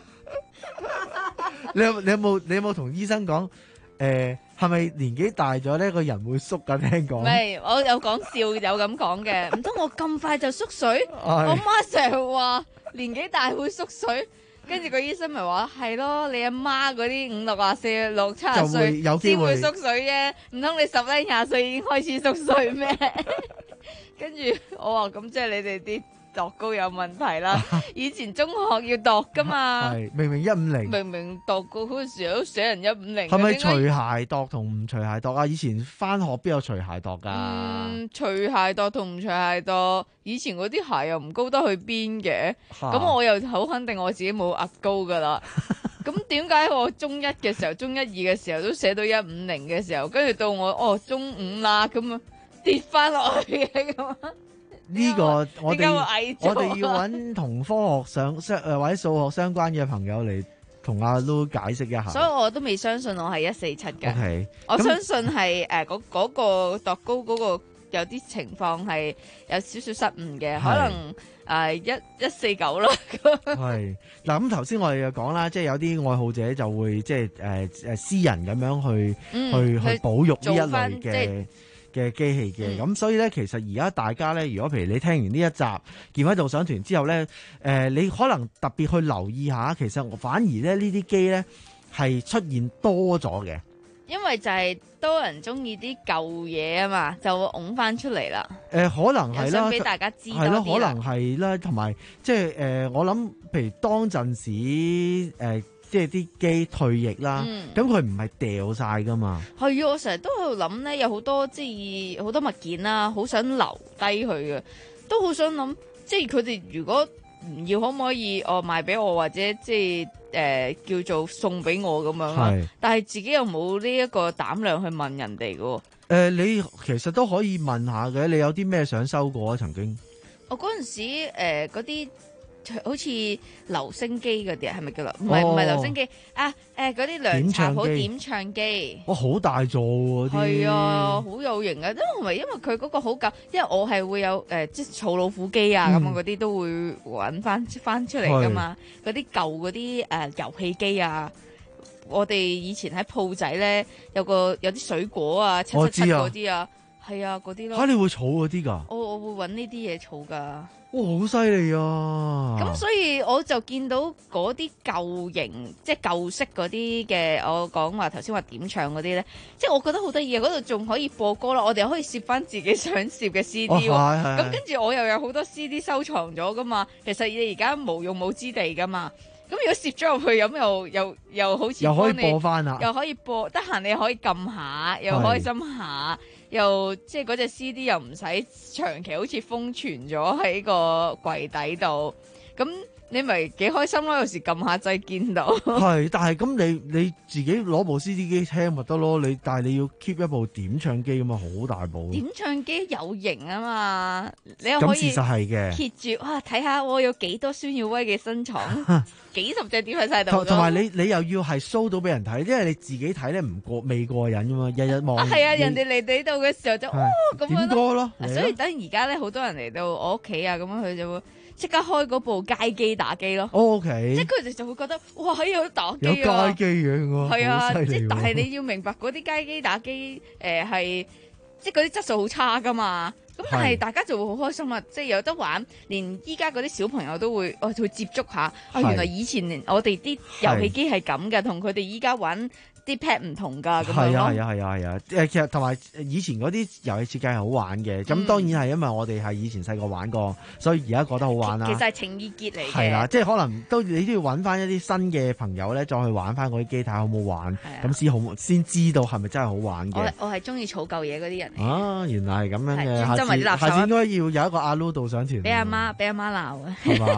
Speaker 10: 你有你有冇你有冇同醫生講？誒係咪年紀大咗呢個人會縮㗎？聽講。
Speaker 17: 唔係，我有講笑有咁講嘅，唔通我咁快就縮水？我媽成日話年紀大會縮水。跟住個醫生咪話係咯，你阿媽嗰啲五六啊四六七十歲先會縮水啫，唔通你十零廿歲已經開始縮水咩？跟住我話咁即係你哋啲度高有問題啦。以前中學要度噶嘛，
Speaker 10: 係明明一五零，
Speaker 17: 明明度高嗰陣時都寫人一五零。
Speaker 10: 係咪除鞋度同唔除鞋度啊？以前翻學邊有除鞋度㗎？
Speaker 17: 嗯，除鞋度同唔除鞋度，以前嗰啲鞋又唔高得去邊嘅，咁我又好肯定我自己冇額高㗎啦。咁點解我中一嘅時候、中一二嘅時候都寫到一五零嘅時候，跟住到我哦中五啦咁啊跌翻落去嘅咁。
Speaker 10: 呢個我哋我哋要
Speaker 17: 揾
Speaker 10: 揾同科學相相誒或者數學相關嘅朋友嚟同阿 Lu 解釋一下。
Speaker 17: 所以我都未相信我係一四七嘅。
Speaker 10: Okay，
Speaker 17: 我相信係誒嗰嗰個度高嗰個有啲情況係有少少失誤嘅，可能誒一一四九啦。
Speaker 10: 係嗱，咁頭先我哋又講啦，即係有啲愛好者就會即係誒誒私人咁樣去、嗯、去去保育呢一類嘅嘅機器嘅，咁、嗯、所以咧，其實而家大家咧，如果譬如你聽完呢一集健威導賞團之後咧，誒、呃，你可能特別去留意下，其實我反而咧呢啲機咧係出現多咗嘅，
Speaker 17: 因為就係多人中意啲舊嘢啊嘛，就會拱翻出嚟啦。
Speaker 10: 誒、呃，可能係啦，
Speaker 17: 想俾大家知道啲啦，
Speaker 10: 係咯，可能係啦，同埋即係誒，我諗譬如當陣時誒。呃即係啲機退役啦，咁佢唔係掉晒噶嘛。
Speaker 17: 係啊，我成日都喺度諗咧，有好多即係好多物件啦，好想留低佢嘅，都好想諗，即係佢哋如果唔要，可唔可以我賣俾我，或者即係誒、呃、叫做送俾我咁樣啊？但係自己又冇呢一個膽量去問人哋嘅。誒、
Speaker 10: 呃，你其實都可以問下嘅，你有啲咩想收過啊？曾經
Speaker 17: 我嗰陣時誒嗰啲。好似留聲機嗰啲啊，係咪叫流？唔係唔係留聲機啊！誒、呃，嗰啲涼茶好點唱機，
Speaker 10: 哇，好大座喎！
Speaker 17: 係啊，好有型啊！因為唔係因為佢嗰個好舊，因為我係會有誒、呃，即係儲老虎機啊，咁啊嗰啲都會揾翻翻出嚟噶嘛。嗰啲舊嗰啲誒遊戲機啊，我哋以前喺鋪仔咧有個有啲水果啊，七七七嗰啲啊，係啊嗰啲咯。
Speaker 10: 嚇、啊！你會儲嗰啲㗎？
Speaker 17: 我我會揾呢啲嘢儲㗎。
Speaker 10: 哇，好犀利啊！
Speaker 17: 咁所以我就見到嗰啲舊型，即係舊式嗰啲嘅，我講話頭先話點唱嗰啲咧，即係我覺得好得意啊！嗰度仲可以播歌啦，我哋可以攝翻自己想攝嘅 C D 喎。咁跟住我又有好多 C D 收藏咗噶嘛，其實你而家無用武之地噶嘛。咁如果攝咗入去，咁又又又好似
Speaker 10: 又可以播翻啦，
Speaker 17: 又可以播，得閒你可以撳下，又開心下。又即係嗰隻 C D 又唔使長期好似封存咗喺個櫃底度，咁你咪幾開心咯！有時撳下掣見到。
Speaker 10: 係，但係咁你你自己攞部 C D 機聽咪得咯？你但係你要 keep 一部點唱機咁啊，好大部。點
Speaker 17: 唱機有型啊嘛，你又可以。咁
Speaker 10: 事實係嘅。
Speaker 17: 揭住哇，睇下我有幾多孫耀威嘅新廠，幾十隻點喺晒度。
Speaker 10: 同同埋你你又要係 show 到俾人睇，因為你自己睇咧唔過未過癮噶嘛，日日望。
Speaker 17: 係啊，人哋嚟你度嘅時候就哦咁樣。
Speaker 10: 點歌咯，
Speaker 17: 所以等而家咧，好多人嚟到我屋企啊，咁樣佢就會。即刻開嗰部街機打機咯
Speaker 10: ，O K，即
Speaker 17: 係佢哋就會覺得哇，喺有得打機啊，
Speaker 10: 有街機嘅喎，
Speaker 17: 係啊，即係但係你要明白嗰啲街機打機誒係，即係嗰啲質素好差噶嘛，咁但係大家就會好開心啊，即係有得玩，連依家嗰啲小朋友都會哦會接觸下，啊原來以前我哋啲遊戲機係咁嘅，同佢哋依家玩。啲 pad 唔同噶，咁樣咯。係啊，
Speaker 10: 係啊，係啊，係啊。誒，其實同埋以前嗰啲遊戲設計係好玩嘅。咁、嗯、當然係因為我哋係以前細個玩過，所以而家覺得好玩啦。
Speaker 17: 其實係情意結嚟嘅。係
Speaker 10: 啦，即係可能都你都要揾翻一啲新嘅朋友咧，再去玩翻嗰啲機睇好唔好玩，咁先好先知道係咪真係好玩嘅。
Speaker 17: 我我係中意儲舊嘢嗰啲人。
Speaker 10: 啊，原來係咁樣嘅。
Speaker 17: 下次
Speaker 10: 下次應該要有一個阿 Lu 導賞團。
Speaker 17: 俾阿媽俾阿媽鬧啊。
Speaker 10: 係嘛？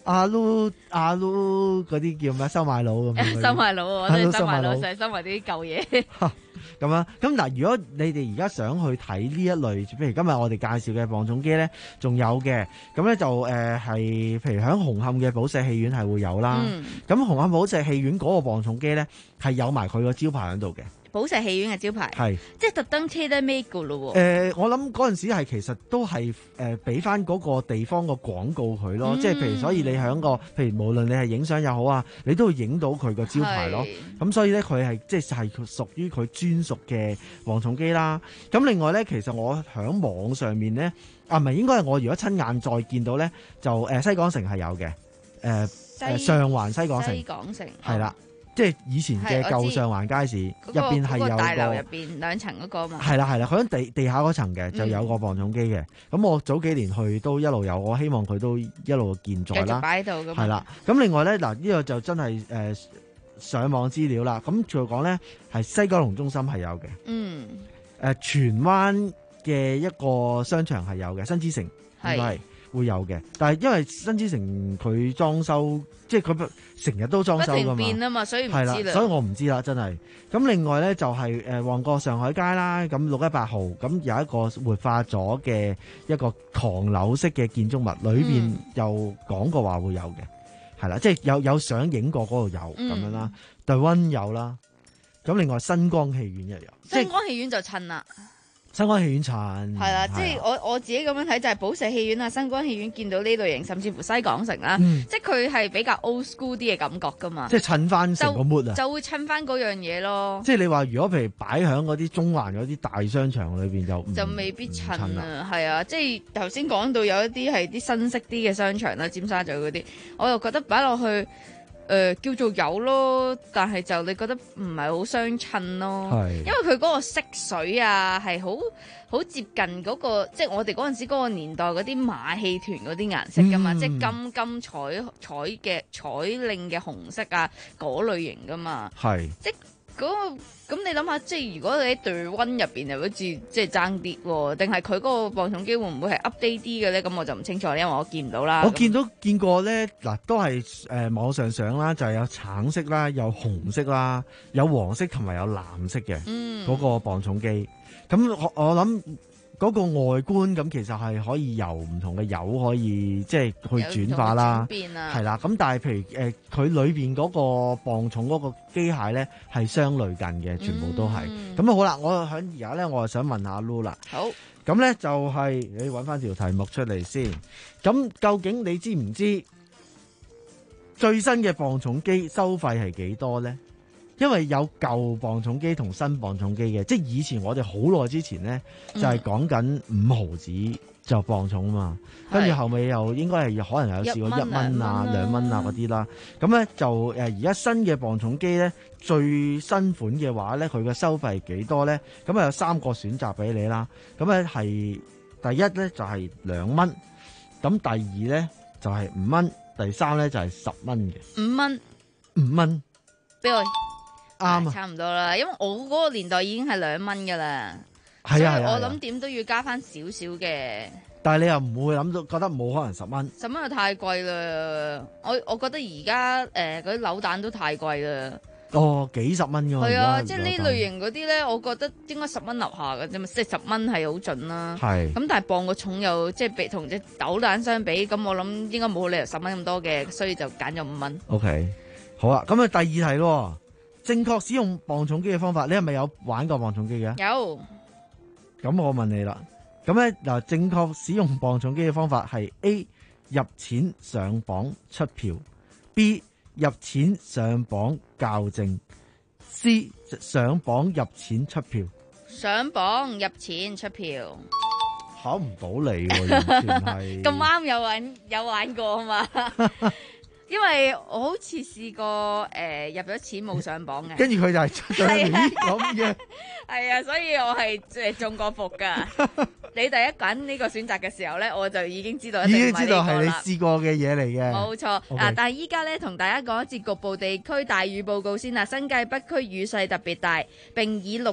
Speaker 10: 阿 Lu 阿 Lu 嗰啲叫咩收買佬咁樣。
Speaker 17: 收買佬，我都收買佬，成日收埋啲舊嘢。
Speaker 10: 咁樣咁嗱，如果你哋而家想去睇呢一類，譬如今日我哋介紹嘅磅重機咧，仲有嘅，咁咧就誒係、呃，譬如喺紅磡嘅寶石戲院係會有啦。咁、嗯、紅磡寶石戲院嗰個磅重機咧係有埋佢個招牌喺度嘅。
Speaker 17: 寶石戲院嘅招牌
Speaker 10: 係，
Speaker 17: 即係特登車得咩噶咯？
Speaker 10: 誒、呃，我諗嗰陣時係其實都係誒俾翻嗰個地方個廣告佢咯，嗯、即係譬如所以你喺個譬如無論你係影相又好啊，你都會影到佢個招牌咯。咁所以咧佢係即係係屬於佢專屬嘅磅重機啦。咁另外咧，其實我喺網上面咧啊，唔係應該係我如果親眼再見到咧，就誒、呃、西港城係有嘅，誒、呃、誒上環西港城，
Speaker 17: 西港城
Speaker 10: 係啦。即係以前嘅舊上環街市入邊係有個
Speaker 17: 大樓入邊兩層嗰個嘛，
Speaker 10: 係啦係啦，佢喺地地下嗰層嘅就有個磅重機嘅。咁、嗯、我早幾年去都一路有，我希望佢都一路健在啦。
Speaker 17: 繼續擺喺度㗎嘛。
Speaker 10: 係啦，咁另外咧嗱，呢、這個就真係誒、呃、上網資料啦。咁再講咧係西九龍中心係有嘅。嗯。誒、呃，荃灣嘅一個商場係有嘅，新之城應該係會有嘅。但係因為新之城佢裝修。即係佢成日都裝修㗎嘛，不停變啊嘛，所以唔知啦。所以我唔知啦，真係。咁另外咧就係誒旺角上海街啦，咁六一八號咁有一個活化咗嘅一個唐樓式嘅建築物，裏邊又講過話會有嘅，係、嗯、啦，即係有有相影過嗰度有咁、嗯、樣啦。對溫有啦，咁另外新光戲院又有，
Speaker 17: 新光戲院就襯啦。
Speaker 10: 新光戲院殘
Speaker 17: 係啦，即係我我自己咁樣睇就係寶石戲院啊、新光戲院見到呢類型，甚至乎西港城啦、嗯，即係佢係比較 old school 啲嘅感覺噶嘛，
Speaker 10: 即係襯翻成個 mood 啊，
Speaker 17: 就會襯翻嗰樣嘢咯。
Speaker 10: 即係你話如果譬如擺喺嗰啲中環嗰啲大商場裏邊就
Speaker 17: 就未必襯啊，係啊，即係頭先講到有一啲係啲新式啲嘅商場啦，尖沙咀嗰啲，我又覺得擺落去。誒、呃、叫做有咯，但係就你覺得唔係好相襯咯，因為佢嗰個色水啊係好好接近嗰、那個，即係我哋嗰陣時嗰個年代嗰啲馬戲團嗰啲顏色噶嘛，嗯、即係金金彩彩嘅彩令嘅紅色啊嗰類型噶嘛，係即係嗰、那個咁你諗下，即係如果你喺對溫入邊又好似即係爭啲喎，定係佢嗰個磅重機會唔會係 update 啲嘅咧？咁我就唔清楚，因為我見唔到啦。
Speaker 10: 我見到見過咧，嗱都係誒、呃、網上相啦，就係、是、有橙色啦，有紅色啦，有黃色同埋有藍色嘅，嗰、嗯那個磅重機。咁我我諗嗰個外觀咁其實係可以由唔同嘅油可以即係去轉化啦，係啦。咁但係譬如誒佢、呃、裏邊嗰個磅重嗰個機械咧係相類近嘅，全部都係。咁、嗯、好啦，我喺而家咧，我就想問下 Lu 啦。好，咁咧就係、是、你揾翻條題目出嚟先。咁究竟你知唔知最新嘅磅重機收費係幾多咧？因為有舊磅重機同新磅重機嘅，即係以前我哋好耐之前咧，就係講緊五毫子就磅重啊嘛，跟住後尾又應該係可能有試過一蚊啊、兩蚊啊嗰啲啦。咁咧就誒而家新嘅磅重機咧，最新款嘅話咧，佢嘅收費幾多咧？咁啊有三個選擇俾你啦。咁咧係第一咧就係兩蚊，咁第二咧就係五蚊，第三咧就係十蚊嘅。
Speaker 17: 五蚊，
Speaker 10: 五蚊，
Speaker 17: 俾我。啱
Speaker 10: 啊，
Speaker 17: 差唔多啦，因為我嗰個年代已經係兩蚊噶啦，
Speaker 10: 係啊，
Speaker 17: 我諗點都要加翻少少嘅。
Speaker 10: 但係你又唔會諗到覺得冇可能十蚊？
Speaker 17: 十蚊又太貴啦，我我覺得而家誒嗰啲扭蛋都太貴啦。
Speaker 10: 哦，幾十蚊噶嘛？係
Speaker 17: 啊，即係呢類型嗰啲咧，我覺得應該十蚊樓下嘅啫嘛，即係十蚊係好準啦。係。咁但係磅個重又即係比同隻扭蛋相比，咁我諗應該冇理由十蚊咁多嘅，所以就揀咗五蚊。
Speaker 10: OK，好啊，咁啊第二題咯。正確使用磅重機嘅方法，你係咪有玩過磅重機嘅？有。咁我問你啦，咁咧嗱，正確使用磅重機嘅方法係 A 入錢上磅出票 ，B 入錢上磅校正 ，C 上磅入錢出票。
Speaker 17: 上磅入錢出票。
Speaker 10: 考唔到你喎，完全係。
Speaker 17: 咁啱有玩有玩過啊嘛。因為我好似試過誒、呃、入咗錢冇上磅嘅，
Speaker 10: 跟住佢就係出咗嚟咁嘅，
Speaker 17: 係啊，所以我係即係中過伏噶。你第一揀呢個選擇嘅時候咧，我就已經知道一定唔係呢個啦。已經知道係你試過嘅嘢嚟嘅，冇錯。Okay. 啊，但係依家咧同大家講一節局部地區大雨報告先啦。新界北區雨勢特別大，並已錄得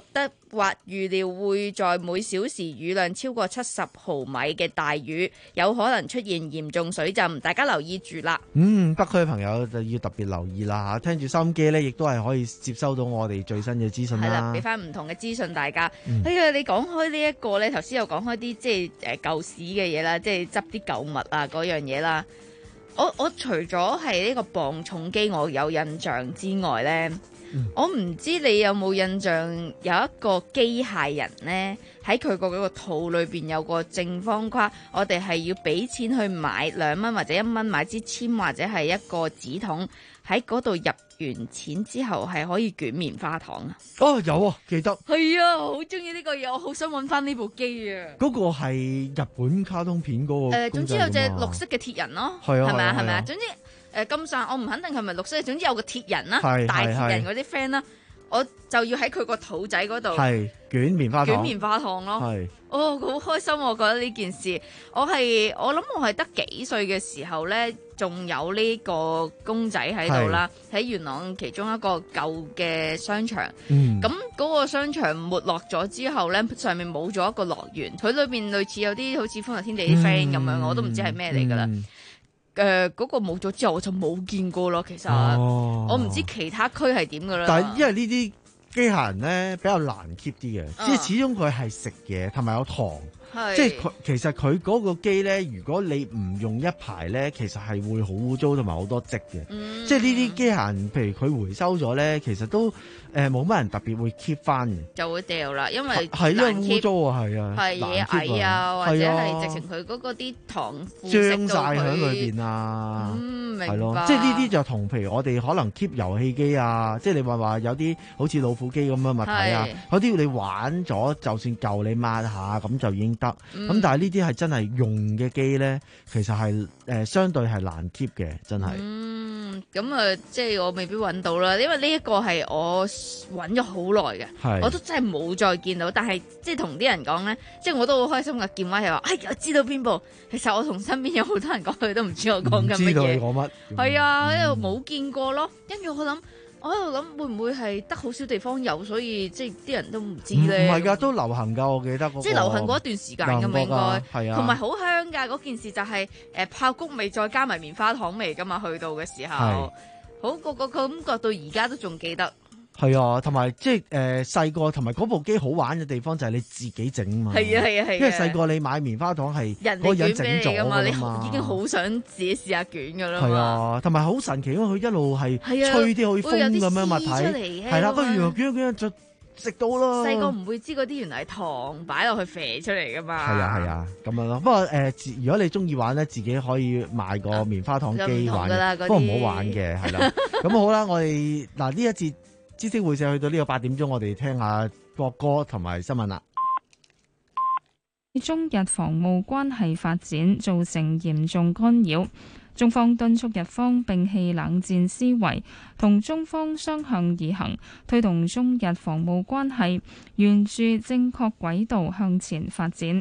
Speaker 17: 或預料會在每小時雨量超過七十毫米嘅大雨，有可能出現嚴重水浸，大家留意住啦。
Speaker 10: 嗯，北區嘅朋友就要特別留意啦嚇，聽住收音機呢，亦都係可以接收到我哋最新嘅資訊啦。
Speaker 17: 係啦，俾翻唔同嘅資訊大家。
Speaker 10: 嗯
Speaker 17: 哎呀，你講開呢一個呢，頭先又講開啲即係誒舊屎嘅嘢啦，即係執啲舊物啊嗰樣嘢啦。我我除咗係呢個磅重機我有印象之外呢。嗯、我唔知你有冇印象，有一個機械人呢，喺佢個嗰個肚裏邊有個正方框，我哋係要俾錢去買兩蚊或者一蚊買支籤或者係一個紙筒，喺嗰度入完錢之後係可以捲棉花糖啊！
Speaker 10: 哦，有啊，記得。係
Speaker 17: 啊，好中意呢個嘢，我好想揾翻呢部機啊！
Speaker 10: 嗰個係日本卡通片嗰個。誒、
Speaker 17: 呃，總之有隻綠色嘅鐵人咯，係咪啊？係咪啊？總之。誒金傘，我唔肯定係咪綠色，總之有個鐵人啦，大鐵人嗰啲 friend 啦，我就要喺佢個肚仔嗰度
Speaker 10: 捲棉花糖，
Speaker 17: 捲棉花糖咯。係，哦，好開心！我覺得呢件事，我係我諗我係得幾歲嘅時候咧，仲有呢個公仔喺度啦，喺元朗其中一個舊嘅商場。嗯，咁嗰個商場沒落咗之後咧，上面冇咗一個樂園，佢裏邊類似有啲好似歡樂天地啲 friend 咁樣，嗯、我都唔知係咩嚟噶啦。嗯誒、呃、嗰、那個冇咗之後，我就冇見過咯。其實、哦、我唔知其他區係點噶啦。
Speaker 10: 但係因為呢啲機械人咧比較難 keep 啲嘅，即係始終佢係食嘢同埋有糖。即係佢其實佢嗰個機咧，如果你唔用一排咧，其實係會好污糟同埋好多漬嘅。嗯、即係呢啲機械人，譬如佢回收咗咧，其實都誒冇乜人特別會 keep 翻嘅，
Speaker 17: 就會掉啦，因為
Speaker 10: 係因為污糟啊，係啊，
Speaker 17: 係嘢蟻啊，或者係直情佢嗰個啲糖
Speaker 10: 漿晒喺裏邊啊，
Speaker 17: 嗯，
Speaker 10: 係咯，即係呢啲就同譬如我哋可能 keep 遊戲機啊，即係你話話有啲好似老虎機咁嘅物體啊，嗰啲你玩咗就算舊你抹下咁就已經得。咁、嗯、但係呢啲係真係用嘅機咧，其實係誒、呃、相對係難 keep 嘅，真係。
Speaker 17: 嗯，咁啊，即係我未必揾到啦，因為呢一個係我揾咗好耐嘅，我都真係冇再見到。但係即係同啲人講咧，即係我都好開心嘅。見話係話，哎，我知道邊部。其實我同身邊有好多人講，佢都唔知我講緊乜嘢。
Speaker 10: 知道你講乜？
Speaker 17: 係啊，因為冇見過咯。跟住我諗。我喺度諗會唔會係得好少地方有，所以即係啲人都唔知咧。唔係
Speaker 10: 㗎，都流行㗎，我記得、嗰個。
Speaker 17: 即係流行過一段時間㗎嘛，應該。
Speaker 10: 係啊。
Speaker 17: 同埋好香㗎嗰件事就係、是、誒、呃、爆谷味再加埋棉花糖味㗎嘛，去到嘅時候，好個個感覺到而家都仲記得。係
Speaker 10: 啊，同埋即係誒細個同埋嗰部機好玩嘅地方就係你自己整嘛。
Speaker 17: 係啊係啊係啊。因為
Speaker 10: 細個你買棉花糖係
Speaker 17: 人
Speaker 10: 嗰個人整咗
Speaker 17: 㗎嘛，你
Speaker 10: 嘛
Speaker 17: 已經好想自己試下捲㗎啦嘛。
Speaker 10: 係啊，同埋好神奇，因為佢一路係吹啲好似風咁樣物體，係啦，跟住捲捲捲就食到咯。
Speaker 17: 細個唔會知嗰啲原來係糖擺落去啡出嚟㗎嘛。
Speaker 10: 係啊係啊，咁樣咯。不過誒、呃，如果你中意玩咧，自己可以買個棉花糖機玩，啊、不過唔好玩嘅係啦。咁好啦，我哋嗱呢一節。知識會社去到呢個八點鐘，我哋聽下國歌同埋新聞啦。
Speaker 9: 中日防務關係發展造成嚴重干擾，中方敦促日方摒棄冷戰思維，同中方相向而行，推動中日防務關係沿住正確軌道向前發展。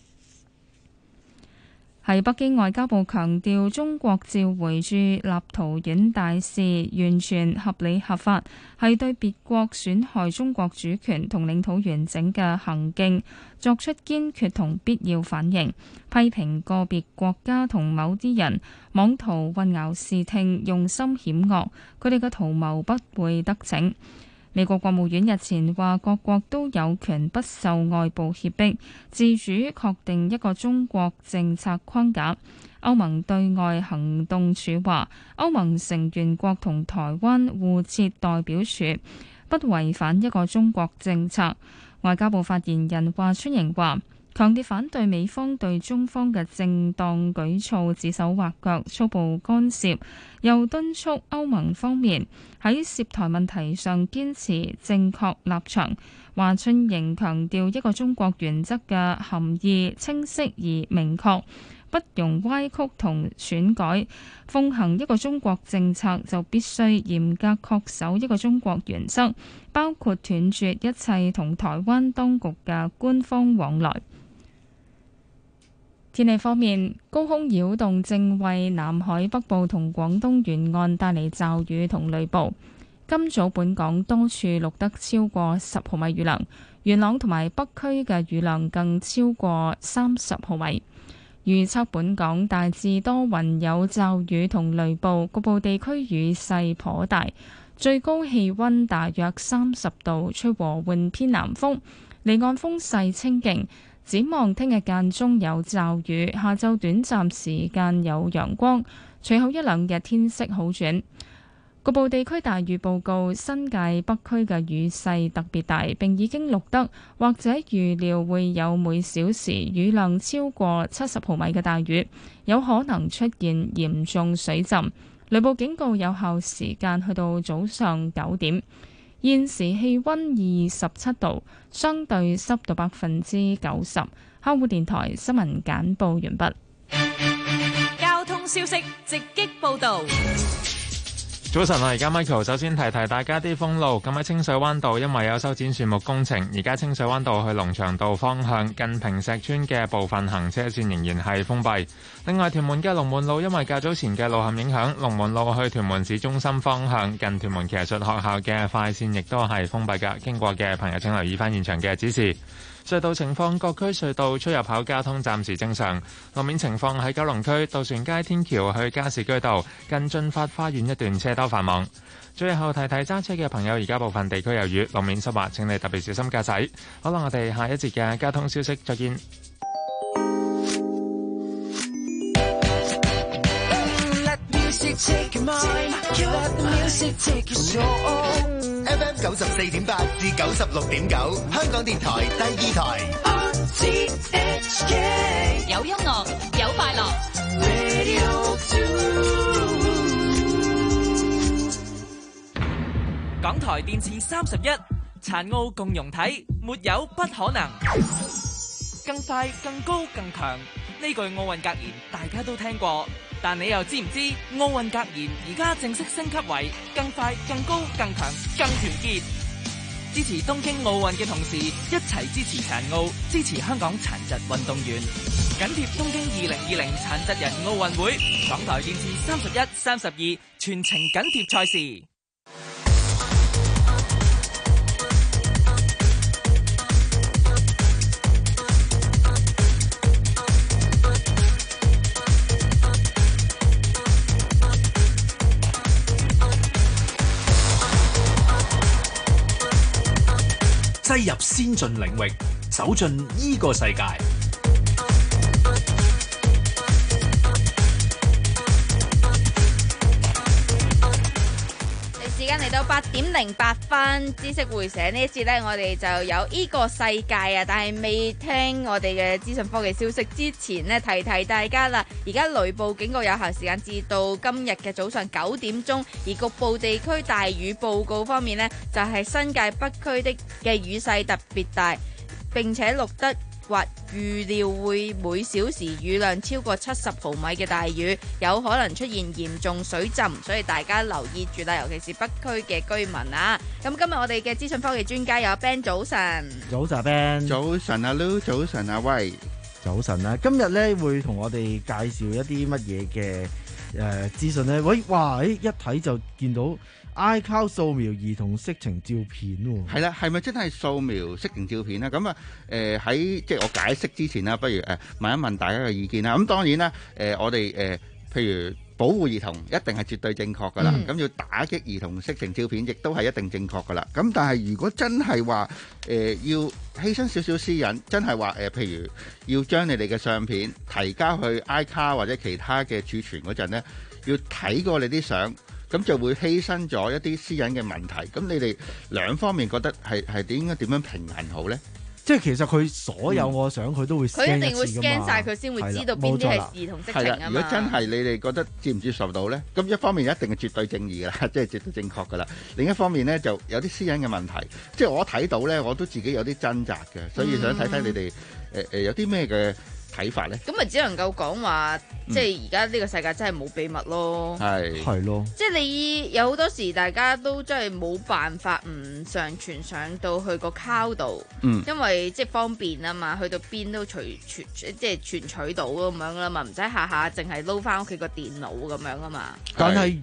Speaker 9: 喺北京，外交部強調，中國召回駐立陶宛大使完全合理合法，係對別國損害中國主權同領土完整嘅行徑作出堅決同必要反應，批評個別國家同某啲人妄圖混淆視聽，用心險惡，佢哋嘅圖謀不會得逞。美國國務院日前話，各國都有權不受外部脅迫，自主確定一個中國政策框架。歐盟對外行動處話，歐盟成員國同台灣互設代表處，不違反一個中國政策。外交部發言人華春瑩話，強烈反對美方對中方嘅正當舉措指手畫腳、粗暴干涉，又敦促歐盟方面喺涉台問題上堅持正確立場。華春瑩強調，一個中國原則嘅含義清晰而明確，不容歪曲同篡改。奉行一個中國政策就必須嚴格恪守一個中國原則，包括斷絕一切同台灣當局嘅官方往來。天氣方面，高空擾動正為南海北部同廣東沿岸帶嚟驟雨同雷暴。今早本港多處錄得超過十毫米雨量， 元朗同埋北區嘅雨量更超過三十毫米。預測本港大致多雲有驟雨同雷暴，局部地區雨勢頗大，最高氣溫大約三十度，吹和緩偏南風，離岸風勢清勁。展望聽日間中有驟雨，下晝短暫時間有陽光，隨後一兩日天色好轉。局部地區大雨報告，新界北區嘅雨勢特別大，並已經錄得或者預料會有每小時雨量超過七十毫米嘅大雨，有可能出現嚴重水浸。雷暴警告有效時間去到早上九點。現時氣溫二十七度，相對濕度百分之九十。香港電台新聞簡報完畢。
Speaker 26: 交通消息直擊報道。
Speaker 2: 早晨啊，而家 Michael 首先提提大家啲封路。咁喺清水灣道，因為有修剪樹木工程，而家清水灣道去龍翔道方向近坪石村嘅部分行車線仍然係封閉。另外，屯門嘅龍門路因為較早前嘅路陷影響，龍門路去屯門市中心方向近屯門騎術學校嘅快線亦都係封閉㗎。經過嘅朋友請留意翻現場嘅指示。隧道情況，各區隧道出入口交通暫時正常。路面情況喺九龍區渡船街天橋去加士居道近進發花園一段車多繁忙。最後提提揸車嘅朋友，而家部分地區有雨，路面濕滑，請你特別小心駕駛。好啦，我哋下一節嘅交通消息再見。
Speaker 6: F M 九十四點八至九十六點九，香港電台第二台。
Speaker 23: 有音樂，有快樂。
Speaker 5: 港台電視三十一，殘奧共融體，沒有不可能。更快、更高、更強，呢句奧運格言大家都聽過。但你又知唔知奧運格言而家正式升級為更快、更高、更強、更團結？支持東京奧運嘅同時，一齊支持殘奧，支持香港殘疾運動員。緊貼東京二零二零殘疾人奧運會，港台電視三十一、三十二全程緊貼賽事。
Speaker 16: 擠入先進領域，走進呢個世界。
Speaker 17: 時間嚟到八點零八分，知識會社呢一節呢，我哋就有呢個世界啊！但係未聽我哋嘅資訊科技消息之前呢，提提大家啦。而家雷暴警告有效時間至到今日嘅早上九點鐘，而局部地區大雨報告方面呢，就係新界北區的嘅雨勢特別大，並且錄得或預料會每小時雨量超過七十毫米嘅大雨，有可能出現嚴重水浸，所以大家留意住啦，尤其是北區嘅居民啊。咁今日我哋嘅資訊科技專家有 Ben 早晨，
Speaker 10: 早晨 Ben，
Speaker 18: 早晨阿 Lu， 早晨阿威，
Speaker 10: 早晨啊！今日咧會同我哋介紹一啲乜嘢嘅誒資訊咧？喂，哇！誒一睇就見到 iCloud 掃描兒童色情照片喎。
Speaker 18: 係啦，係咪真係掃描色情照片咧？咁啊誒喺即係我解釋之前啦，不如誒問一問大家嘅意見啦。咁當然啦，誒我哋誒譬如保護兒童一定係絕對正確噶啦。咁要打擊兒童色情照片，亦都係一定正確噶啦。咁但係如果真係話誒要犧牲少少私隱，真係話誒譬如要將你哋嘅相片提交去 iCloud 或者其他嘅儲存嗰陣咧，要睇過你啲相。咁就會犧牲咗一啲私隱嘅問題。咁你哋兩方面覺得係係點應該點樣平衡好咧？
Speaker 10: 即係其實佢所有我想佢都會 scan
Speaker 17: 佢一定會 scan 晒佢先會知道邊啲係兒童色情啊嘛。
Speaker 18: 如果真係你哋覺得接唔接受到咧，咁一方面一定係絕對正義㗎啦，即係絕對正確㗎啦。另一方面咧就有啲私隱嘅問題，即係我睇到咧我都自己有啲掙扎嘅，所以想睇睇你哋誒誒有啲咩嘅睇法咧？
Speaker 17: 咁咪只能夠講話，即係而家呢個世界真係冇秘密咯。
Speaker 18: 係
Speaker 10: 係咯，
Speaker 17: 即係你有好多時，大家都真係冇辦法唔上傳上到去個 cloud 度，
Speaker 18: 嗯，
Speaker 17: 因為即係方便啊嘛，去到邊都隨傳即係傳取到咁樣啦嘛，唔使下下淨係撈翻屋企個電腦咁樣啊嘛。
Speaker 10: 但係嗱，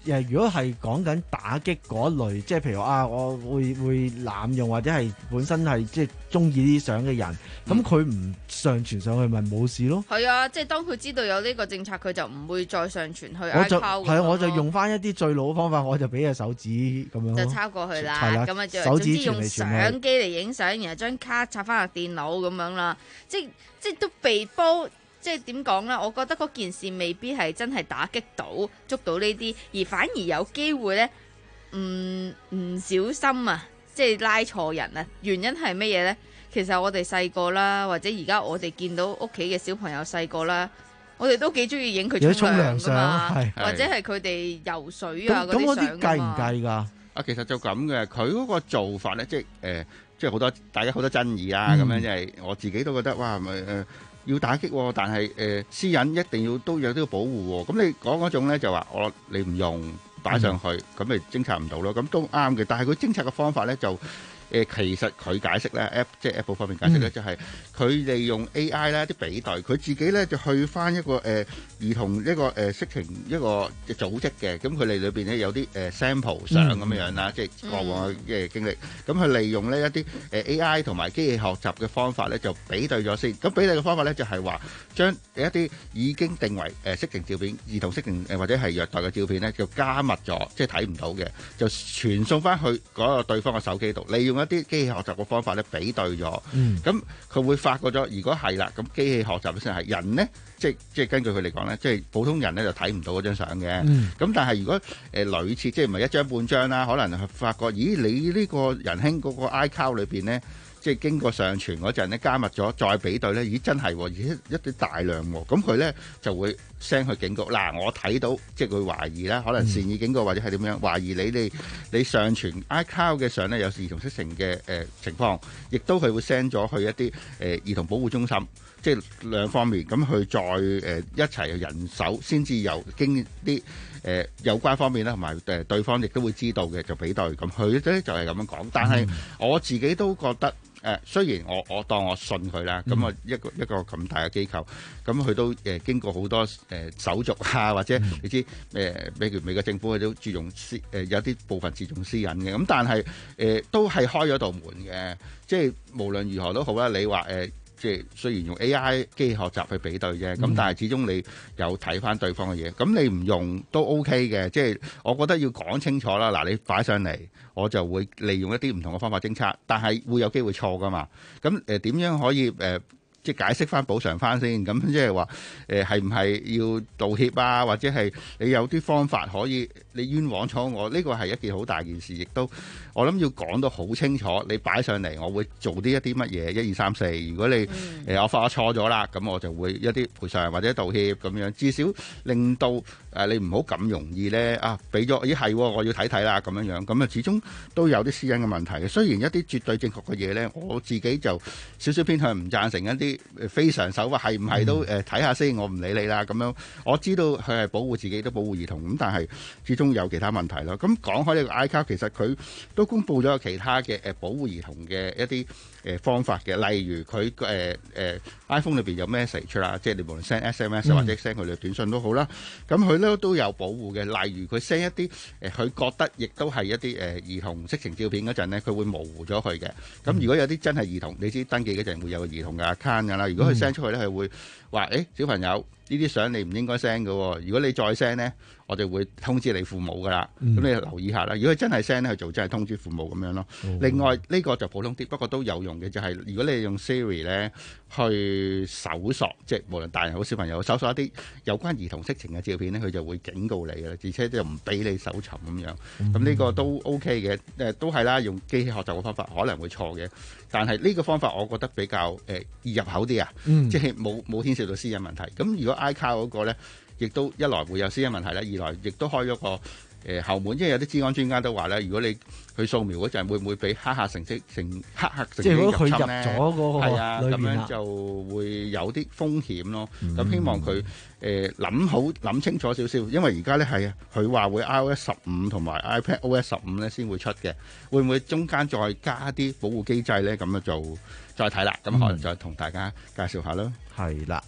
Speaker 10: 誒，如果係講緊打擊嗰類，即係譬如啊，我會會濫用或者係本身係即係中意啲相嘅人，咁佢唔上傳上去咪冇事咯？
Speaker 17: 係啊，即係當佢知道有呢個政策，佢就唔會再上傳去
Speaker 10: 我就
Speaker 17: iCloud
Speaker 10: 係啊，我就用翻一啲最老嘅方法，我就俾隻手指咁樣咯
Speaker 17: 就抄過去啦。
Speaker 10: 係啦
Speaker 17: 咁啊，就
Speaker 10: 手指
Speaker 17: 總之用
Speaker 10: 傳嚟傳去
Speaker 17: 相機嚟影相，然後將卡插翻落電腦咁樣啦。即即都被煲。即係點講呢？我覺得嗰件事未必係真係打擊到捉到呢啲，而反而有機會呢，唔唔小心啊，即係拉錯人啊！原因係乜嘢呢？其實我哋細個啦，或者而家我哋見到屋企嘅小朋友細個啦，我哋都幾中意影佢沖涼㗎嘛，或者係佢哋游水啊嗰啲相㗎嘛。咁嗰啲計唔計㗎？
Speaker 18: 啊，其實就咁嘅，佢嗰個做法呢，即係誒、呃，即係好多大家好多爭議啦。咁、嗯、樣即係我自己都覺得哇，咪誒。呃要打擊、哦，但係誒、呃、私隱一定要都有啲保護喎、哦。咁你講嗰種咧就話我你唔用擺上去，咁咪偵察唔到咯。咁都啱嘅，但係佢偵察嘅方法咧就。誒其實佢解釋咧 ，App 即係 Apple 方面解釋咧，就係佢利用 A I 咧啲比對，佢自己咧就去翻一個誒兒童一個誒色情一個組織嘅，咁佢哋裏邊咧有啲誒 sample 相咁樣樣啦，即係過往嘅經歷，咁佢利用呢一啲誒 A I 同埋機器學習嘅方法咧就比對咗先，咁比對嘅方法咧就係話將一啲已經定為誒色情照片、兒童色情誒或者係虐待嘅照片咧，就加密咗，即係睇唔到嘅，就傳送翻去嗰個對方嘅手機度，利用一啲機器學習嘅方法咧比對咗，咁、嗯、佢會發覺咗，如果係啦，咁機器學習先係人呢，即係即係根據佢嚟講咧，即係普通人咧就睇唔到嗰張相嘅。咁、嗯、但係如果誒類似，即係唔係一張半張啦，可能係發覺，咦，你呢個仁兄嗰個 iCloud 裏邊咧，即係經過上傳嗰陣咧加密咗，再比對咧，咦真係，而且一啲大量喎，咁佢咧就會 send 去警告。嗱，我睇到，即係佢懷疑啦，可能善意警告或者係點樣懷疑你哋你上傳 iCloud 嘅相咧有兒童色情嘅誒情況，亦都佢會 send 咗去一啲誒兒童保護中心，即係兩方面咁去再誒一齊人手先至由經啲誒有關方面啦，同埋誒對方亦都會知道嘅就比對。咁佢咧就係咁樣講，但係我自己都覺得。誒雖然我我當我信佢啦，咁啊一個一個咁大嘅機構，咁佢都誒經過好多誒手續啊，或者你知誒美國美國政府佢都注重私誒有啲部分注重私隱嘅，咁但係誒都係開咗道門嘅，即係無論如何都好啦，你話誒。即係雖然用 A I 機器學習去比對啫，咁、嗯、但係始終你有睇翻對方嘅嘢，咁你唔用都 OK 嘅。即係我覺得要講清楚啦。嗱，你擺上嚟，我就會利用一啲唔同嘅方法偵測，但係會有機會錯噶嘛。咁誒點樣可以誒？呃即係解釋翻補償翻先，咁即係話誒係唔係要道歉啊？或者係你有啲方法可以你冤枉咗我？呢個係一件好大件事，亦都我諗要講到好清楚。你擺上嚟，我會做啲一啲乜嘢？一二三四。如果你誒、嗯呃、我發錯咗啦，咁我就會一啲賠償或者道歉咁樣，至少令到誒、呃、你唔好咁容易咧啊！俾咗咦係，我要睇睇啦咁樣樣，咁啊始終都有啲私隱嘅問題嘅。雖然一啲絕對正確嘅嘢咧，我自己就少少偏向唔贊成一啲。非常手法係唔係都誒睇下先，我唔理你啦咁樣。我知道佢係保護自己都保護兒童咁，但係始終有其他問題咯。咁講開呢個 iCloud，其實佢都公布咗其他嘅誒保護兒童嘅一啲誒方法嘅，例如佢誒誒 iPhone 裏邊有 message 啦，即係你無論 send S M S 或者 send 佢哋短信都好啦。咁佢咧都有保護嘅，例如佢 send 一啲誒佢覺得亦都係一啲誒兒童色情照片嗰陣咧，佢會模糊咗佢嘅。咁如果有啲真係兒童，你知登記嗰陣會有個兒童嘅 account 㗎啦。如果佢 send 出去咧，佢會話：誒、欸、小朋友呢啲相你唔應該 send 嘅喎。如果你再 send 咧，我哋會通知你父母㗎啦。咁、嗯、你留意下啦。如果佢真係 send 咧，去做真係通知父母咁樣咯。哦、另外呢、呢個就普通啲，不過都有用嘅，就係、是、如果你用 Siri 咧去搜索，即係無論大人好小朋友搜索一啲有關兒童色情嘅照片咧，佢就會警告你嘅，而且就唔俾你搜尋咁樣。咁、嗯、呢個都 OK 嘅。誒都係啦，用機器學習嘅方法可能會錯嘅，但係呢個方法我覺得比較誒、呃、易入口啲啊，嗯、即係冇冇牽涉到私隱問題。咁如果 iCloud 嗰個咧，亦都一來會有私隱問題啦，二來亦都開咗個誒、呃、後門，因為有啲資安專家都話咧，如果你去掃描嗰陣，會唔會俾黑客程式成黑客程式入侵咧？係啊，咁樣就會有啲風險咯。咁、嗯、希望佢誒諗好諗清楚少少，因為而家咧係佢話會 iOS 十五同埋 iPadOS 十五咧先會出嘅，會唔會中間再加啲保護機制咧？咁啊就再睇啦。咁可能再同大家介紹下咯。
Speaker 10: 係啦。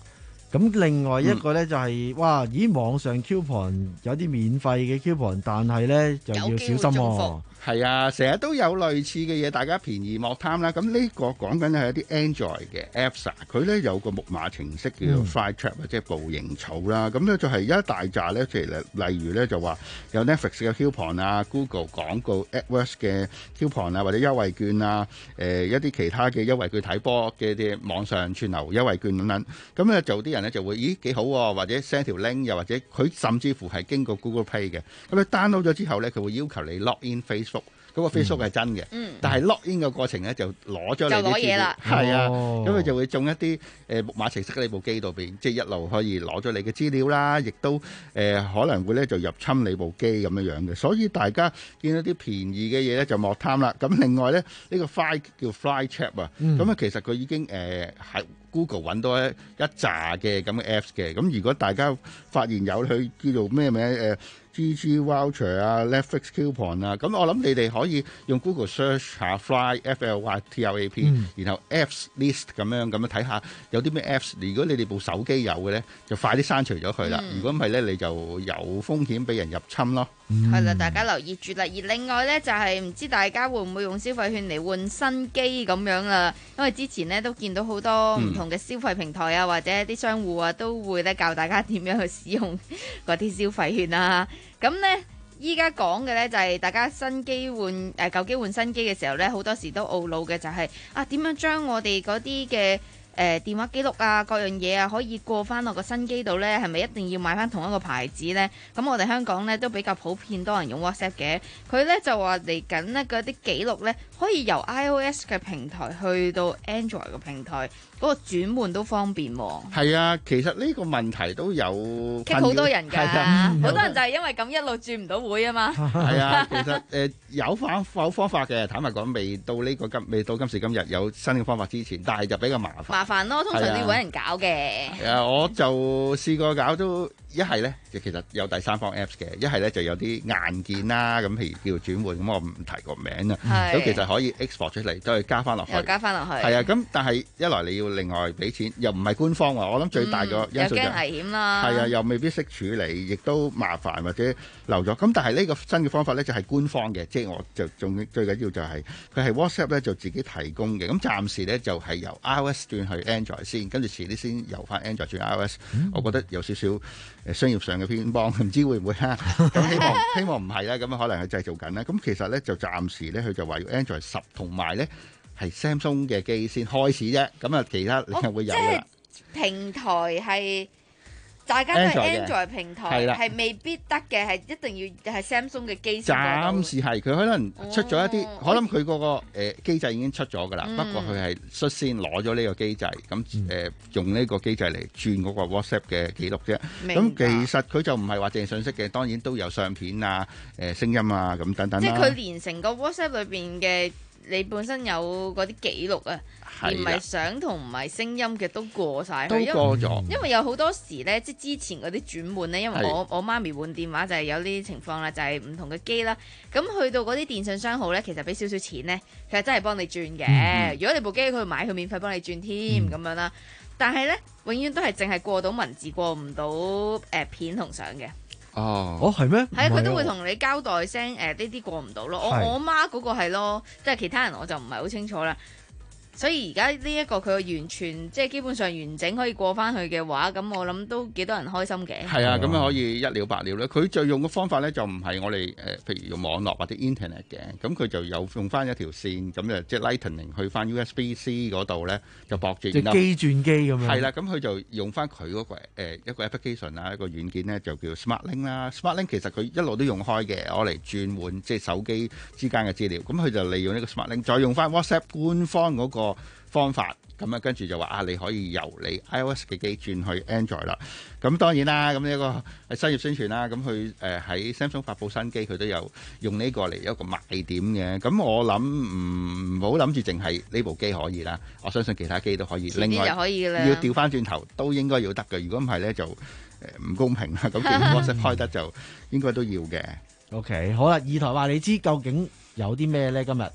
Speaker 10: 咁另外一個咧就係、是，哇！咦，網上 coupon 有啲免費嘅 coupon，但係咧就要小心喎。
Speaker 18: 係啊，成日都有類似嘅嘢，大家便宜莫貪啦。咁呢個講緊係一啲 Android 嘅 Apps 啊，佢咧有個木馬程式叫做 Flytrap 或者步營草啦。咁咧就係一大紮咧，即係例如咧就話有 Netflix 嘅 coupon 啊、Google 廣告 AdWords 嘅 coupon 啊，或者優惠券啊，誒、呃、一啲其他嘅優惠券睇波嘅啲網上串流優惠券等等。咁咧就啲人咧就會咦幾好喎、啊，或者 send 條 link， 又或者佢甚至乎係經過 Google Play 嘅。咁你 download 咗之後咧，佢會要求你 log in Facebook。嗰個 Facebook 係真嘅，嗯、但係 log in 嘅過程咧就攞咗你啲資料，係啊，咁佢就會中一啲誒木馬程式喺你部機度邊，即係一路可以攞咗你嘅資料啦，亦都誒、呃、可能會咧就入侵你部機咁樣樣嘅，所以大家見到啲便宜嘅嘢咧就莫貪啦。咁另外咧呢、呢個 Fly 叫 Flytrap 啊，咁啊、嗯、其實佢已經誒係、呃、Google 揾到一一紮嘅咁嘅 Apps 嘅，咁如果大家發現有佢叫做咩名誒？呃 G G Voucher 啊 ，Netflix Coupon 啊，咁我諗你哋可以用 Google Search 下 Fly F L Y T R A P，、嗯、然後 Apps List 咁樣咁樣睇下有啲咩 Apps。如果你哋部手機有嘅咧，就快啲刪除咗佢啦。嗯、如果唔係咧，你就有風險俾人入侵咯。
Speaker 17: 係啦、嗯，大家留意住啦。而另外咧，就係、是、唔知大家會唔會用消費券嚟換新機咁樣啦？因為之前咧都見到好多唔同嘅消費平台啊，嗯、或者啲商戶啊，都會咧教大家點樣去使用嗰啲消費券啊。咁咧，依家講嘅咧就係大家新機換誒舊機換新機嘅時候咧，好多時都懊惱嘅就係、是、啊點樣將我哋嗰啲嘅誒電話記錄啊各樣嘢啊可以過翻落個新機度咧，係咪一定要買翻同一個牌子咧？咁我哋香港咧都比較普遍多人用 WhatsApp 嘅，佢咧就話嚟緊呢嗰啲記錄咧可以由 iOS 嘅平台去到 Android 嘅平台。嗰個轉換都方便喎。係
Speaker 18: 啊，其實呢個問題都有
Speaker 17: 棘好多人㗎，好、嗯、多人就係因為咁一路轉唔到會啊嘛。
Speaker 18: 係啊，其實誒、呃、有方有方法嘅，坦白講未到呢、這個今未到今時今日有新嘅方法之前，但係就比較麻煩。
Speaker 17: 麻煩咯，通常都要揾人搞嘅。
Speaker 18: 係啊，我就試過搞都。一係咧就其實有第三方 Apps 嘅，一係咧就有啲硬件啦，咁譬如叫轉換，咁我唔提個名啊。咁其實可以 export 出嚟，都係加翻落去。
Speaker 17: 又加翻落去。
Speaker 18: 係啊，咁但係一來你要另外俾錢，又唔係官方喎。我諗最大個因素就係、
Speaker 17: 嗯、危險啦。
Speaker 18: 係啊，又未必識處理，亦都麻煩或者漏咗。咁但係呢個新嘅方法咧就係官方嘅，即係我就仲最緊要就係佢係 WhatsApp 咧就自己提供嘅。咁暫時咧就係由 iOS 轉去 Android 先，跟住遲啲先由翻 Android 轉 iOS。嗯、我覺得有少少。誒商業上嘅偏幫，唔知會唔會啊？咁希望希望唔係啦，咁可能係製造緊啦。咁其實咧就暫時咧，佢就話要 Android 十同埋咧係 Samsung 嘅機先開始啫。咁啊，其他你係會有㗎啦。
Speaker 17: 平台係。大家都係 Android 平台，係未必得嘅，係一定要係 Samsung 嘅機先。
Speaker 18: 暫時係佢可能出咗一啲，哦、可能佢嗰、那個誒、呃、機制已經出咗㗎啦。嗯、不過佢係率先攞咗呢個機制，咁誒、呃、用呢個機制嚟轉嗰個 WhatsApp 嘅記錄啫。咁白其實佢就唔係話淨係信息嘅，當然都有相片啊、誒、呃、聲音啊咁等等。
Speaker 17: 即係佢連成個 WhatsApp 裏邊嘅。你本身有嗰啲記錄啊，而唔係相同唔係聲音嘅都過晒去，
Speaker 18: 都過咗。
Speaker 17: 因為有好多時咧，即係之前嗰啲轉換咧，因為我我媽咪換電話就係有呢啲情況啦，就係、是、唔同嘅機啦。咁去到嗰啲電信商號咧，其實俾少少錢咧，其實真係幫你轉嘅。嗯、如果你部機佢買，佢免費幫你轉添咁、嗯、樣啦。但係咧，永遠都係淨係過到文字，過唔到誒片同相嘅。
Speaker 10: 哦，哦係咩？
Speaker 17: 係啊，佢都會同你交代聲誒，呢啲過唔到咯。我我媽嗰個係咯，即係其他人我就唔係好清楚啦。所以而家呢一個佢完全即係基本上完整可以過翻去嘅話，咁我諗都幾多人開心嘅。
Speaker 18: 係啊，咁樣可以一了百了咧。佢就用嘅方法咧就唔係我哋誒、呃，譬如用網絡或者 Internet 嘅，咁佢就有用翻一條線，咁就即係 Lightning 去翻 U S B C 嗰度咧，就駁住。
Speaker 10: 即係機轉機咁樣。
Speaker 18: 係啦，咁佢就用翻佢嗰個、呃、一個 application 啊，一個軟件咧就叫 SmartLink 啦。SmartLink 其實佢一路都用開嘅，攞嚟轉換即係手機之間嘅資料。咁佢就利用呢個 SmartLink，再用翻 WhatsApp 官方嗰、那個。方法咁啊，跟住就話啊，你可以由你 iOS 嘅機轉去 Android 啦。咁當然啦，咁呢一個係商業宣傳啦。咁佢誒喺 Samsung 發布新機，佢都有用呢個嚟一個賣點嘅。咁我諗唔好諗住淨係呢部機可以啦。我相信其他機都可以。
Speaker 17: 另外可以
Speaker 18: 要調翻轉頭都應該要得嘅。如果唔係咧，就誒唔公平啦。咁既然 WhatsApp 開得就應該都要嘅。
Speaker 10: OK，好啦，二台話你知究竟有啲咩咧？今日。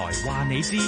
Speaker 16: 話你知。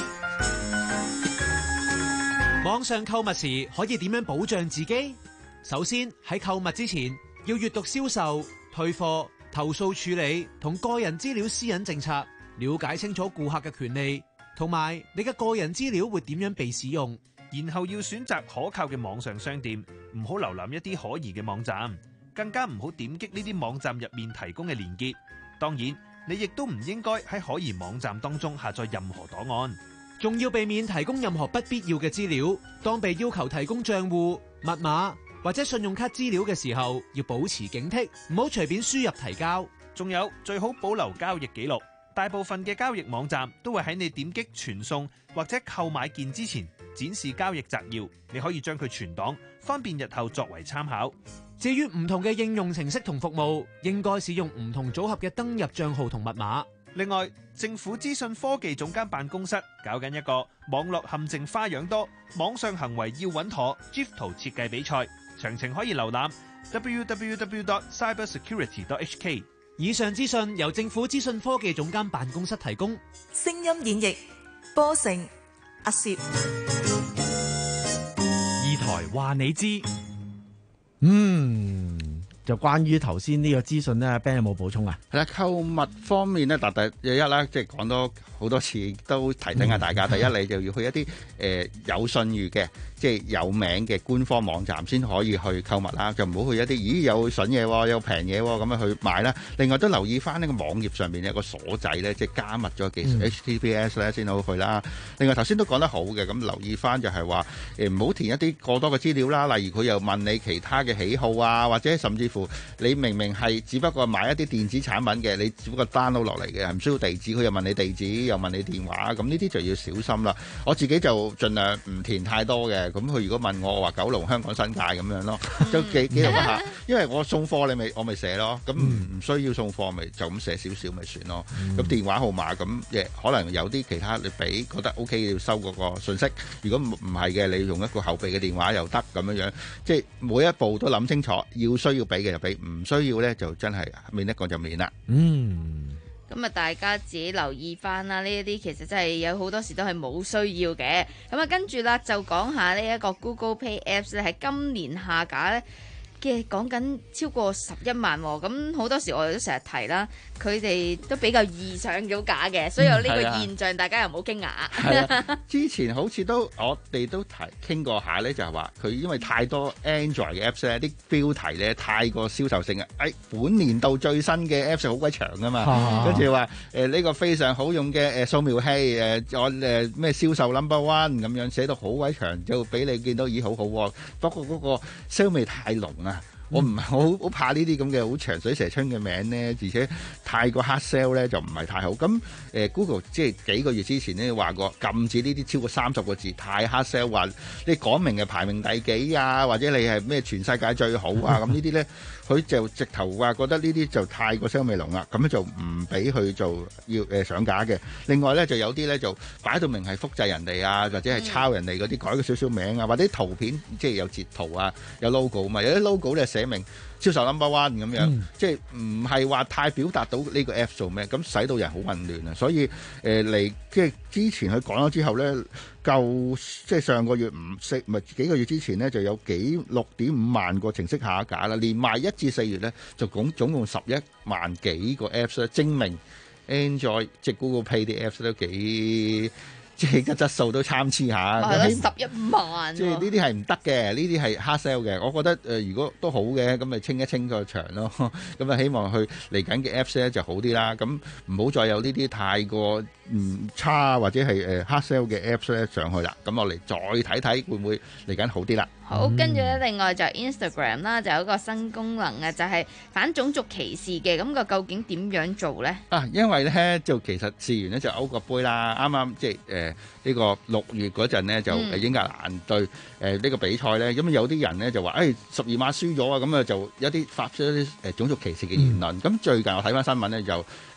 Speaker 8: 網上購物時可以點樣保障自己？首先喺購物之前要閱讀銷售、退貨、投訴處理同個人資料私隱政策，了解清楚顧客嘅權利，同埋你嘅個人資料會點樣被使用。
Speaker 16: 然後要選擇可靠嘅網上商店，唔好瀏覽一啲可疑嘅網站，更加唔好點擊呢啲網站入面提供嘅連結。當然，你亦都唔應該喺可疑網站當中下載任何檔案，
Speaker 8: 仲要避免提供任何不必要嘅資料。當被要求提供賬戶、密碼或者信用卡資料嘅時候，要保持警惕，唔好隨便輸入提交。
Speaker 16: 仲有，最好保留交易記錄。大部分嘅交易網站都會喺你點擊傳送或者購買件之前展示交易摘要，你可以將佢存檔，方便日後作為參考。
Speaker 8: 至於唔同嘅應用程式同服務，應該使用唔同組合嘅登入帳號同密碼。
Speaker 16: 另外，政府資訊科技總監辦公室搞緊一個網絡陷阱花樣多，網上行為要穩妥 GIF 圖設計比賽，詳情可以瀏覽 double-u double-u double-u dot cyber security dot h k。
Speaker 8: 以上資訊由政府資訊科技總監辦公室提供。
Speaker 26: 聲音演繹波成阿攝
Speaker 16: 二台話你知。
Speaker 10: 嗯，就關於頭先呢個資訊咧 ，Ben 有冇補充啊？
Speaker 18: 係啦，購物方面咧，特第一啦，即係講多好多次，都提醒下大家。第一，你就要去一啲誒、呃、有信譽嘅，即係有名嘅官方網站先可以去購物啦，就唔好去一啲咦有筍嘢喎，有平嘢喎咁樣去買啦。另外都留意翻呢個網頁上面有個鎖仔咧，即係加密咗技術、嗯、H T T P S 咧先好去啦。另外頭先都講得好嘅，咁留意翻就係話誒唔好填一啲過多嘅資料啦。例如佢又問你其他嘅喜好啊，或者甚至乎你明明係只不過買一啲電子產品嘅，你只不過 download 落嚟嘅，唔需要地址，佢又問你地址，又問你電話，咁呢啲就要小心啦。我自己就盡量唔填太多嘅，咁佢如果問我，我話九龍、香港、新界咁樣咯，就記記錄一下。因為我送貨你咪我咪寫咯，咁唔需要送貨咪就咁寫少少咪算咯。咁、嗯、電話號碼咁亦可能有啲其他你俾覺得 OK 要收嗰個信息。如果唔唔係嘅，你用一個後備嘅電話又得咁樣樣，即係每一步都諗清楚，要需要俾嘅就俾，唔需要咧就真係免得講就免啦。
Speaker 10: 嗯。
Speaker 17: 咁啊，大家自己留意翻啦，呢一啲其實真係有好多時都係冇需要嘅。咁啊，跟住啦就講下呢一個 Google Pay Apps 咧，喺今年下架咧嘅講緊超過十一萬喎。咁好多時我哋都成日提啦，佢哋都比較易上咗架嘅，所以有呢個現象，嗯、大家又唔好驚訝。
Speaker 18: 係啊，之前好似都我哋都提傾過下咧，就係話佢因為太多 Android 嘅 Apps 咧，啲標題咧太過銷售性啊！誒、哎，本年度最新嘅 Apps 好鬼長噶嘛，跟住話誒呢個非常好用嘅誒掃描器誒我誒咩銷售 number one 咁樣寫到好鬼長，就俾你見到咦好好喎。不過嗰個銷味太濃啊！我唔係好好怕呢啲咁嘅好長水蛇春嘅名咧，而且太過 hard sell 咧就唔係太好。咁誒、呃、Google 即係幾個月之前咧話過禁止呢啲超過三十個字太 hard sell， 話你講明嘅排名第幾啊，或者你係咩全世界最好啊，咁呢啲咧佢就直頭話覺得呢啲就太過銷味濃啦，咁就唔俾佢做要誒、呃、上架嘅。另外咧就有啲咧就擺到明係複製人哋啊，或者係抄人哋嗰啲改個少少名啊，或者圖片即係有截圖啊，有 logo 嘛，有啲 logo 咧寫明銷售 number one 咁樣，嗯、即係唔係話太表達到呢個 app 做咩，咁使到人好混亂啊！所以誒嚟、呃、即係之前佢講咗之後咧，夠即係上個月五四唔係幾個月之前咧，就有幾六點五萬個程式下架啦，連埋一至四月咧就總總共十一萬幾個 apps 咧，證明 Android 即係 Google Pay 啲 apps 都幾。即係個質素都參差下，
Speaker 17: 係咯，十一萬。即係
Speaker 18: 呢啲係唔得嘅，呢啲係 hard sell 嘅。我覺得誒、呃，如果都好嘅，咁咪清一清個場咯。咁啊，希望佢嚟緊嘅 Apps 咧就好啲啦。咁唔好再有呢啲太過唔差或者係誒 hard sell 嘅 Apps 咧上去啦。咁我嚟再睇睇會唔會嚟緊好啲啦。
Speaker 17: 好，跟住咧，另外就 Instagram 啦，就有一個新功能啊，就係、是、反種族歧視嘅。咁個究竟點樣做咧？
Speaker 18: 啊，因為咧就其實試完咧就歐國杯啦，啱啱即係誒呢個六月嗰陣咧就英格蘭對誒呢、呃這個比賽咧，咁有啲人咧就話誒十二碼輸咗啊，咁啊就有啲發出一啲誒種族歧視嘅言論。咁、嗯、最近我睇翻新聞咧就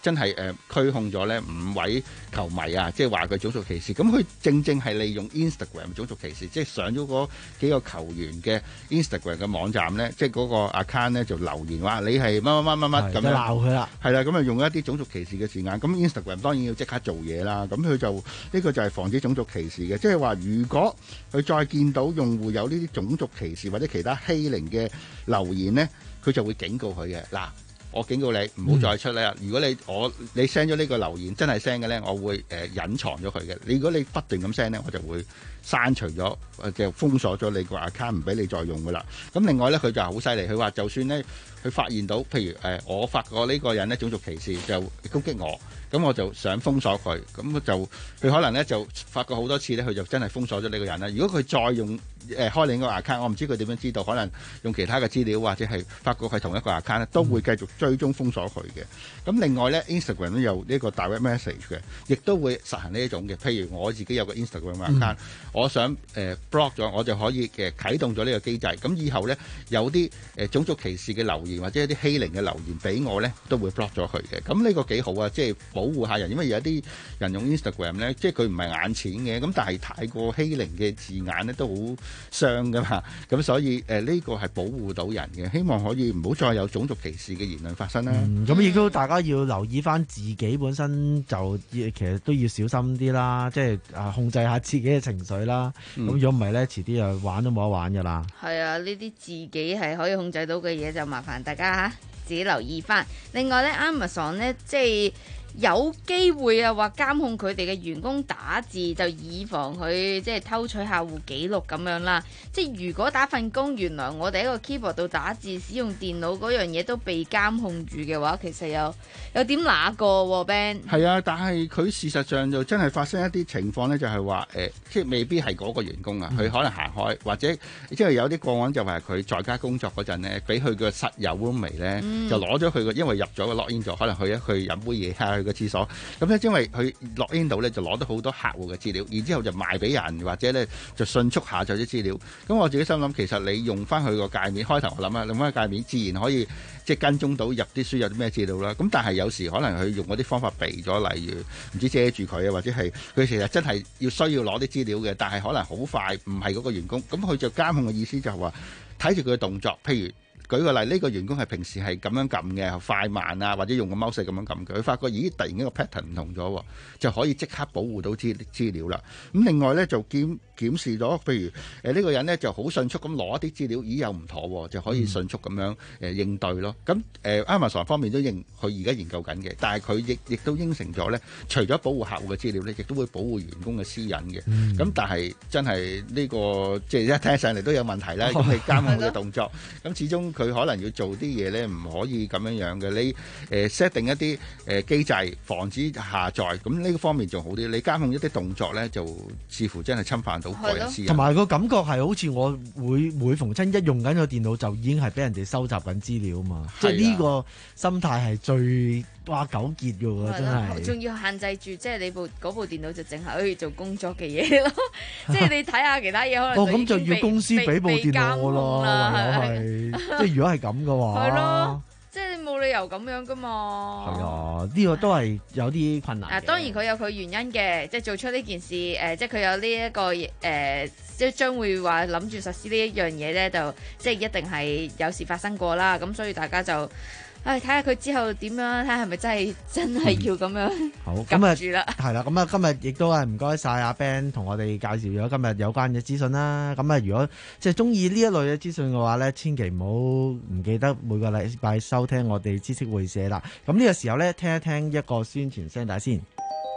Speaker 18: 真係誒驅控咗咧五位球迷啊，即係話佢種族歧視。咁佢正正係利用 Instagram 種族歧視，即係上咗嗰幾個球員嘅 Instagram 嘅網站咧，即係嗰個 account 咧就留言話你係乜乜乜乜乜咁樣
Speaker 10: 鬧佢啦，
Speaker 18: 係啦，咁啊用一啲種族歧視嘅字眼。咁 Instagram 當然要即刻做嘢啦。咁佢就呢、呢個就係防止種族歧視嘅，即係話如果佢再見到用戶有呢啲種族歧視或者其他欺凌嘅留言呢，佢就會警告佢嘅。嗱，我警告你唔好再出咧、嗯。如果你我你 send 咗呢個留言真係 send 嘅呢，我會誒、呃、隱藏咗佢嘅。你如果你不斷咁 send 呢，我就會刪除咗，就封鎖咗你個 account，唔俾你再用噶啦。咁另外呢，佢就好犀利，佢話就算呢，佢發現到，譬如誒、呃、我發覺呢個人呢種族歧視就攻擊我。咁我就想封鎖佢，咁就佢可能咧就發覺好多次咧，佢就真係封鎖咗呢個人啦。如果佢再用誒、呃、開另一個 account，我唔知佢點樣知道，可能用其他嘅資料或者係發覺係同一個 account 咧，都會繼續追蹤封鎖佢嘅。咁另外咧 ，Instagram 都有呢個 direct message 嘅，亦都會實行呢一種嘅。譬如我自己有個 Instagram account，、嗯、我想誒、呃、block 咗，我就可以誒啟動咗呢個機制。咁以後咧有啲誒、呃、種族歧視嘅留言或者一啲欺凌嘅留言俾我咧，都會 block 咗佢嘅。咁呢個幾好啊，即係保護下人，因為有啲人用 Instagram 咧，即係佢唔係眼淺嘅，咁但係太過欺凌嘅字眼咧都好傷噶嘛，咁所以誒呢、呃這個係保護到人嘅，希望可以唔好再有種族歧視嘅言論發生啦。
Speaker 10: 咁亦都大家要留意翻自己本身就其實都要小心啲啦，即係啊控制下自己嘅情緒啦。咁如果唔係咧，遲啲又玩都冇得玩噶啦。
Speaker 17: 係啊，呢啲自己係可以控制到嘅嘢，就麻煩大家吓自己留意翻。另外咧 Amazon 咧即係。有機會啊，話監控佢哋嘅員工打字，就以防佢即係偷取客戶記錄咁樣啦。即係如果打份工，原來我哋喺個 keyboard 度打字，使用電腦嗰樣嘢都被監控住嘅話，其實有有點哪個喎 Ben？
Speaker 18: 係啊，但係佢事實上就真係發生一啲情況呢，就係話誒，即係未必係嗰個員工啊，佢、嗯、可能行開，或者即係有啲個案就係佢在家工作嗰陣呢，俾佢個室友 roommate 咧，就攞咗佢個，因為入咗個 login 咗，可能去一去飲杯嘢個廁所，咁咧因為佢落 in 到咧就攞到好多客戶嘅資料，然之後就賣俾人，或者咧就迅速下載啲資料。咁我自己心諗，其實你用翻佢個界面，開頭我諗啊，用翻個界面自然可以即係跟蹤到入啲輸入啲咩資料啦。咁但係有時可能佢用嗰啲方法避咗，例如唔知遮住佢啊，或者係佢其實真係要需要攞啲資料嘅，但係可能好快唔係嗰個員工，咁佢就監控嘅意思就係話睇住佢嘅動作，譬如。舉個例，呢、這個員工係平時係咁樣撳嘅，快慢啊，或者用個 mouse 咁樣撳嘅，佢發覺咦突然間個 pattern 唔同咗，就可以即刻保護到資資料啦。咁另外咧就檢檢視咗，譬如誒呢、呃這個人咧就好迅速咁攞一啲資料，咦又唔妥，就可以迅速咁樣誒、呃、應對咯。咁誒、呃、Amazon 方面都認佢而家研究緊嘅，但係佢亦亦都應承咗咧，除咗保護客戶嘅資料咧，亦都會保護員工嘅私隱嘅。咁、嗯、但係真係呢、這個即係一聽上嚟都有問題啦。咁你監控佢嘅動作，咁始終。佢可能要做啲嘢咧，唔可以咁樣樣嘅。你誒 set、呃、定一啲誒機制，防止下載，咁呢個方面仲好啲。你監控一啲動作咧，就似乎真係侵犯到個人私隱。同埋個感覺係好似我會每逢親一用緊個電腦，就已經係俾人哋收集緊資料嘛。即係呢個心態係最哇糾結嘅喎，真係。
Speaker 17: 仲要限制住，即係你部嗰部電腦就淨係可以做工作嘅嘢咯。即係你睇下其他嘢，可能
Speaker 10: 哦咁就要公司俾部電腦我咯，唯有係即係如果係咁嘅話，
Speaker 17: 係咯，即係你冇理由咁樣噶嘛。
Speaker 10: 係啊，呢個都係有啲困難。
Speaker 17: 啊，當然佢有佢原因嘅，即係做出呢件事，誒，即係佢有呢一個誒，即係將會話諗住實施呢一樣嘢咧，就即係一定係有事發生過啦。咁所以大家就。唉，睇下佢之後點樣，睇下係咪真係真係要咁樣、嗯、好撳住啦。係啦，咁啊，今日亦都係唔該晒阿 Ben 同我哋介紹咗今日有關嘅資訊啦。咁啊，如果即係中意呢一類嘅資訊嘅話咧，千祈唔好唔記得每個禮拜收聽我哋知識會社啦。咁呢個時候咧，聽一聽一個宣傳聲帶先。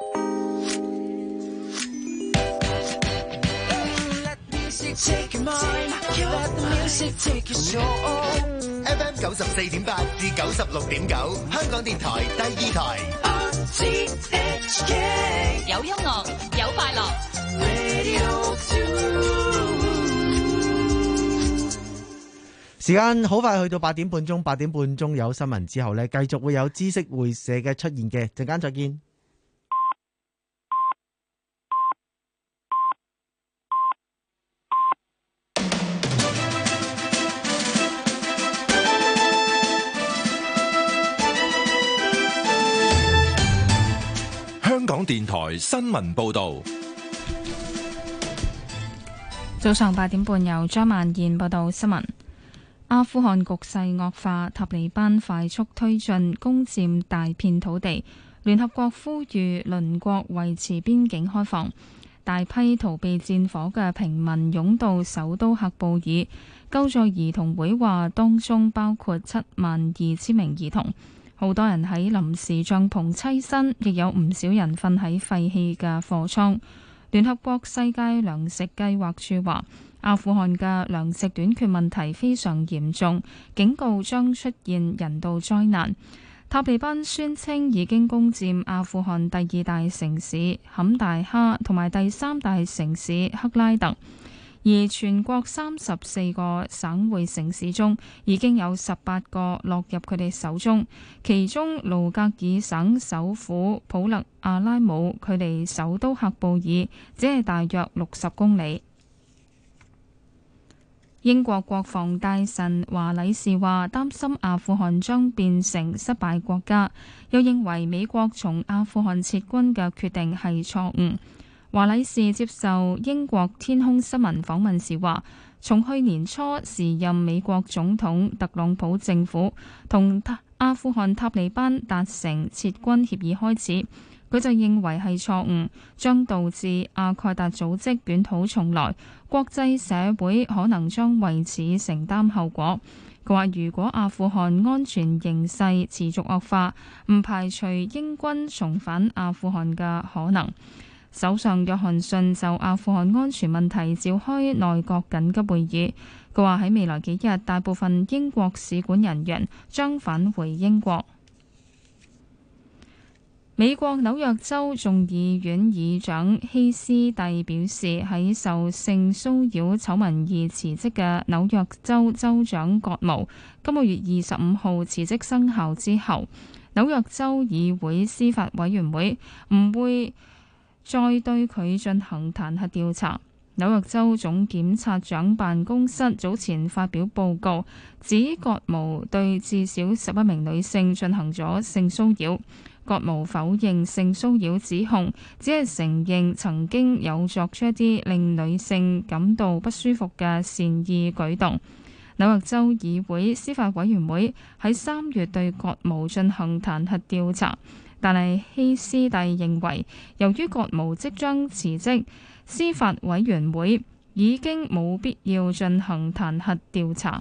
Speaker 6: F M 九十四點八至九十六點九，香港電台第二台。
Speaker 23: 有音樂，有快樂。
Speaker 10: 時間好快去到八點半鐘，八點半鐘有新聞之後呢，繼續會有知識會社嘅出現嘅，陣間再見。
Speaker 3: 電台新聞報道。
Speaker 9: 早上八點半，由張萬燕報道新聞。阿富汗局勢惡化，塔利班快速推進，攻佔大片土地。聯合國呼籲鄰國維持邊境開放。大批逃避戰火嘅平民湧到首都喀布爾。救助兒童會話，當中包括七萬二千名兒童。好多人喺臨時帳篷棲身，亦有唔少人瞓喺廢棄嘅貨倉。聯合國世界糧食計劃處話，阿富汗嘅糧食短缺問題非常嚴重，警告將出現人道災難。塔利班宣稱已經攻佔阿富汗第二大城市坎大哈同埋第三大城市克拉特，而全國三十四個省會城市中已經有十八個落入佢哋手中，其中盧格爾省首府普勒阿拉姆距離首都喀布爾只係大約六十公里。英國國防大臣華禮士話，擔心阿富汗將變成失敗國家，又認為美國從阿富汗撤軍嘅決定係錯誤。華禮士接受英國天空新聞訪問時話，從去年初時任美國總統特朗普政府同阿富汗塔利班達成撤軍協議開始，佢就認為係錯誤，將導致阿蓋達組織捲土重來，國際社會可能將為此承擔後果。佢話如果阿富汗安全形勢持續惡化，唔排除英軍重返阿富汗嘅可能。首相約翰遜就阿富汗安全問題召開內閣緊急會議，佢話喺未來幾日，大部分英國使館人員將返回英國。美國紐約州眾議院議長希斯蒂表示，喺受性騷擾醜聞而辭職嘅紐約州州長葛謨今個月二十五號辭職生效之後，紐約州議會司法委員會唔會再對佢進行彈劾調查。紐約州總檢察長辦公室早前發表報告，指葛謨對至少十一名女性進行咗性騷擾。葛謨否認性騷擾指控，只係承認曾經有作出一啲令女性感到不舒服嘅善意舉動。紐約州議會司法委員會喺三月對葛謨進行彈劾調查，但係希斯蒂認為，由於葛謨即將辭職，司法委員會已經冇必要進行彈劾調查。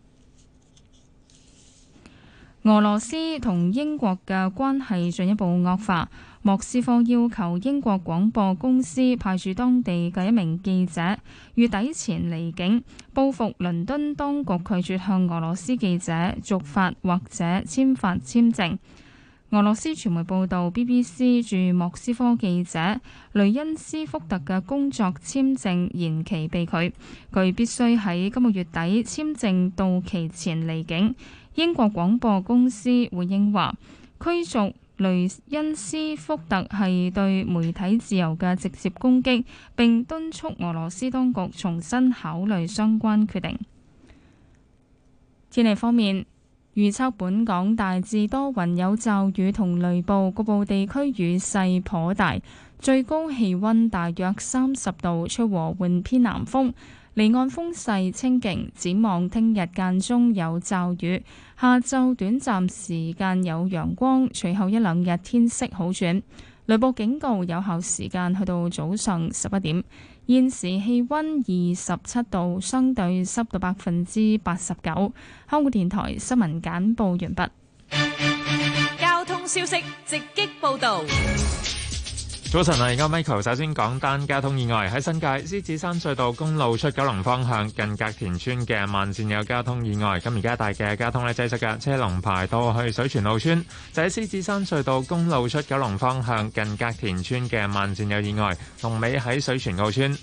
Speaker 9: 俄羅斯同英國嘅關係進一步惡化，莫斯科要求英國廣播公司派駐當地嘅一名記者月底前離境，報復倫敦當局拒絕向俄羅斯記者續發或者簽發簽證。俄羅斯傳媒報道 ，B B C 駐莫斯科記者雷恩斯福特嘅工作簽證延期被拒，佢必須喺今個月底簽證到期前離境。英國廣播公司回應話，驅逐雷恩斯福特係對媒體自由嘅直接攻擊，並敦促俄羅斯當局重新考慮相關決定。天氣方面，預測本港大致多雲有驟雨同雷暴，局部地區雨勢頗大，最高氣溫大約三十度，吹和緩偏南風。離岸風勢清勁，展望聽日間中有驟雨，下晝短暫時間有陽光，隨後一兩日天色好轉。雷暴警告有效時間去到早上十一點。現時氣溫二十七度，相對濕度百分之八十九。香港電台新聞簡報完畢。
Speaker 26: 交通消息直擊報道。
Speaker 2: 早晨啊，而家 Michael 首先講單交通意外，喺新界獅子山隧道公路出九龍方向近隔田村嘅慢線有交通意外，咁而家大嘅交通咧擠塞嘅，車龍排到去水泉澳村。就喺獅子山隧道公路出九龍方向近隔田村嘅慢線有意外，龍尾喺水泉澳村。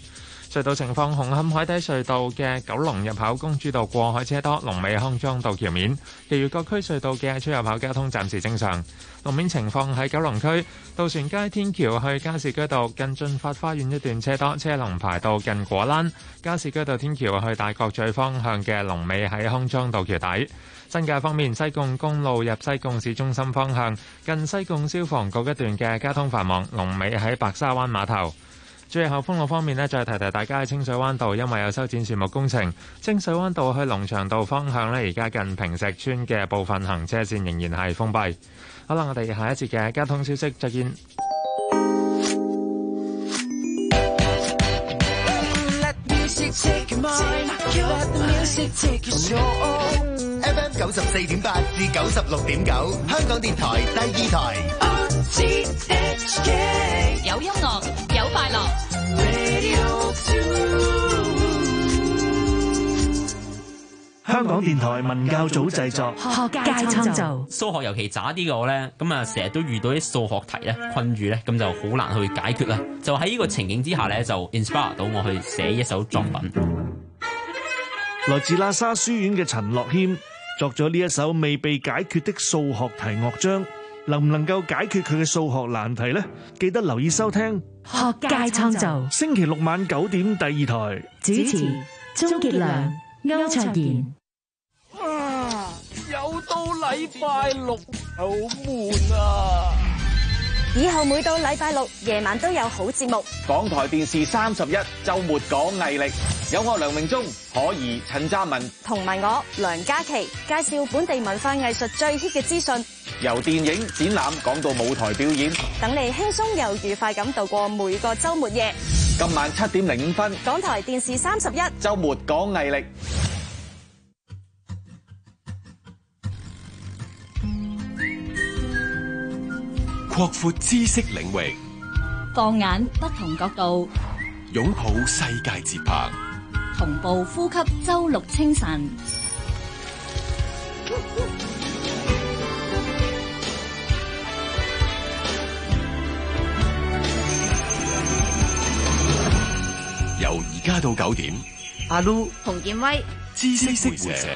Speaker 2: 隧道情況：紅磡海底隧道嘅九龍入口公主道過海車多，龍尾康莊道橋面；其餘各區隧道嘅出入口交通暫時正常。路面情況喺九龍區渡船街天橋去加士居道近進發花園一段車多，車龍排到近果欄；加士居道天橋去大角咀方向嘅龍尾喺康莊道橋底。新界方面，西貢公路入西貢市中心方向近西貢消防局一段嘅交通繁忙，龍尾喺白沙灣碼頭。最後封路方面呢，再提提大家喺清水灣道，因為有修剪樹木工程，清水灣道去龍翔道方向呢，而家近坪石村嘅部分行車線仍然係封閉。好啦，我哋下一節嘅交通消息再見。
Speaker 6: F M 九十四點八至九十六點九，香港電台第二台。
Speaker 23: 有音樂，有快樂。
Speaker 7: 香港電台文教組製作，
Speaker 23: 學界創造。
Speaker 20: 數學尤其渣啲嘅我咧，咁啊成日都遇到啲數學題咧困住咧，咁就好難去解決啦。就喺呢個情景之下咧，就 inspire 到我去寫一首作品。
Speaker 7: 來自喇沙書院嘅陳樂謙作咗呢一首未被解決的數學題樂章，能唔能夠解決佢嘅數學難題呢？記得留意收聽
Speaker 23: 學界創造。
Speaker 7: 星期六晚九點第二台，
Speaker 23: 主持鍾傑良、歐卓賢。
Speaker 21: 啊！又到禮拜六，好悶啊！
Speaker 22: 以後每到禮拜六夜晚都有好節目。
Speaker 24: 港台電視三十一週末講毅力，有我梁榮忠、可怡、陳嘉文，
Speaker 22: 同埋我梁嘉琪介紹本地文化藝術最 hit 嘅資訊，
Speaker 24: 由電影展覽講到舞台表演，
Speaker 22: 等你輕鬆又愉快咁度過每個週末夜。
Speaker 24: 今晚七點零五分，
Speaker 22: 港台電視三十一
Speaker 24: 週末講毅力。
Speaker 12: 擴闊知識領域，
Speaker 23: 放眼不同角度，
Speaker 12: 擁抱世界節拍，
Speaker 23: 同步呼吸周六清晨。
Speaker 12: 由而家到九點，
Speaker 10: 阿 Lu、
Speaker 17: 洪建威、
Speaker 12: 知識會社。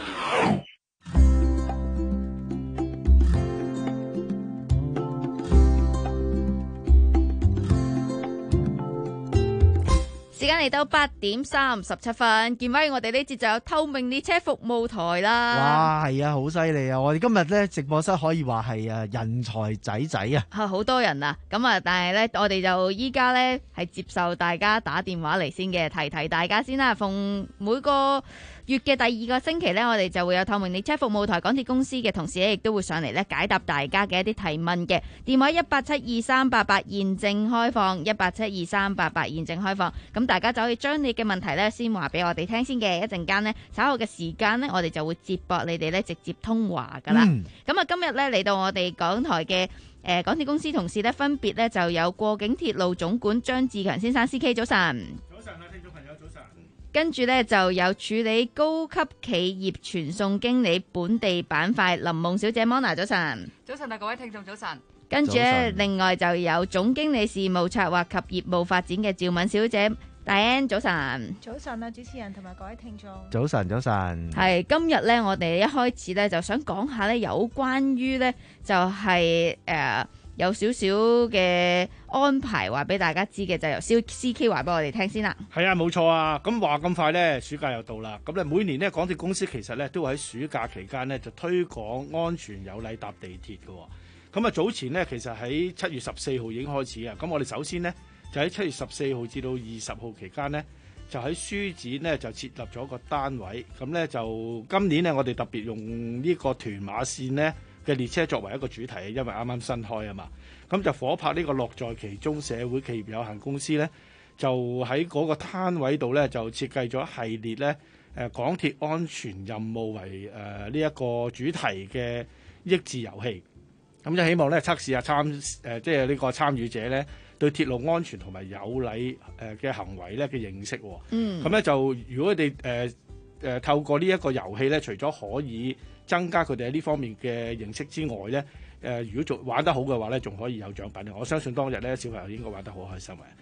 Speaker 17: 時間嚟到八點三十七分，見翻我哋呢節就有透明列車服務台啦。
Speaker 10: 哇，係啊，好犀利啊！我哋今日咧直播室可以話係啊人才仔仔啊，
Speaker 17: 係好多人啊！咁啊，但係咧我哋就依家咧係接受大家打電話嚟先嘅，提提大家先啦。逢每個月嘅第二個星期呢，我哋就會有透明列車服務台港鐵公司嘅同事咧，亦都會上嚟咧解答大家嘅一啲提問嘅。電話一八七二三八八現正開放，一八七二三八八現正開放。咁大家就可以將你嘅問題咧先話俾我哋聽先嘅。一陣間呢，稍後嘅時間呢，我哋就會接駁你哋咧直接通話噶啦。咁啊、嗯，今日咧嚟到我哋港台嘅誒、呃、港鐵公司同事咧，分別咧就有過境鐵路總管張志強先生 C K 早晨。
Speaker 25: 早晨啊，聽眾朋友早晨。
Speaker 17: 跟住呢，就有處理高級企業傳送經理本地板塊林夢小姐 Mona 早晨。
Speaker 27: 早晨啊，各位聽眾早晨。
Speaker 17: 跟住咧，另外就有總經理事務策劃及業務發展嘅趙敏小姐 Diane 早晨。
Speaker 28: 早晨啊，主持人同埋各位聽眾。
Speaker 10: 早晨，早晨。
Speaker 17: 係今日呢，我哋一開始呢，就想講下呢，有關於呢，就係、是、誒。呃有少少嘅安排話俾大家知嘅，就由 C K 話俾我哋聽先啦。
Speaker 25: 係啊，冇錯啊。咁話咁快呢，暑假又到啦。咁咧每年呢，港鐵公司其實咧都會喺暑假期間呢，就推廣安全有禮搭地鐵嘅。咁啊早前呢，其實喺七月十四號已經開始啊。咁我哋首先呢，就喺七月十四號至到二十號期間呢，就喺書展呢，就設立咗個單位。咁呢，就今年呢，我哋特別用呢個屯馬線呢嘅列車作為一個主題，因為啱啱新開啊嘛，咁就夥拍呢個樂在其中社會企業有限公司呢，就喺嗰個攤位度呢，就設計咗一系列呢誒港鐵安全任務為誒呢一個主題嘅益智遊戲，咁就希望呢測試下參誒即係呢個參與者呢對鐵路安全同埋有禮誒嘅行為呢嘅認識。嗯，咁呢就如果佢哋誒誒透過呢一個遊戲呢，除咗可以增加佢哋喺呢方面嘅認識之外呢，誒、呃、如果做玩得好嘅話呢，仲可以有獎品。我相信當日呢，小朋友應該玩得好開心嘅。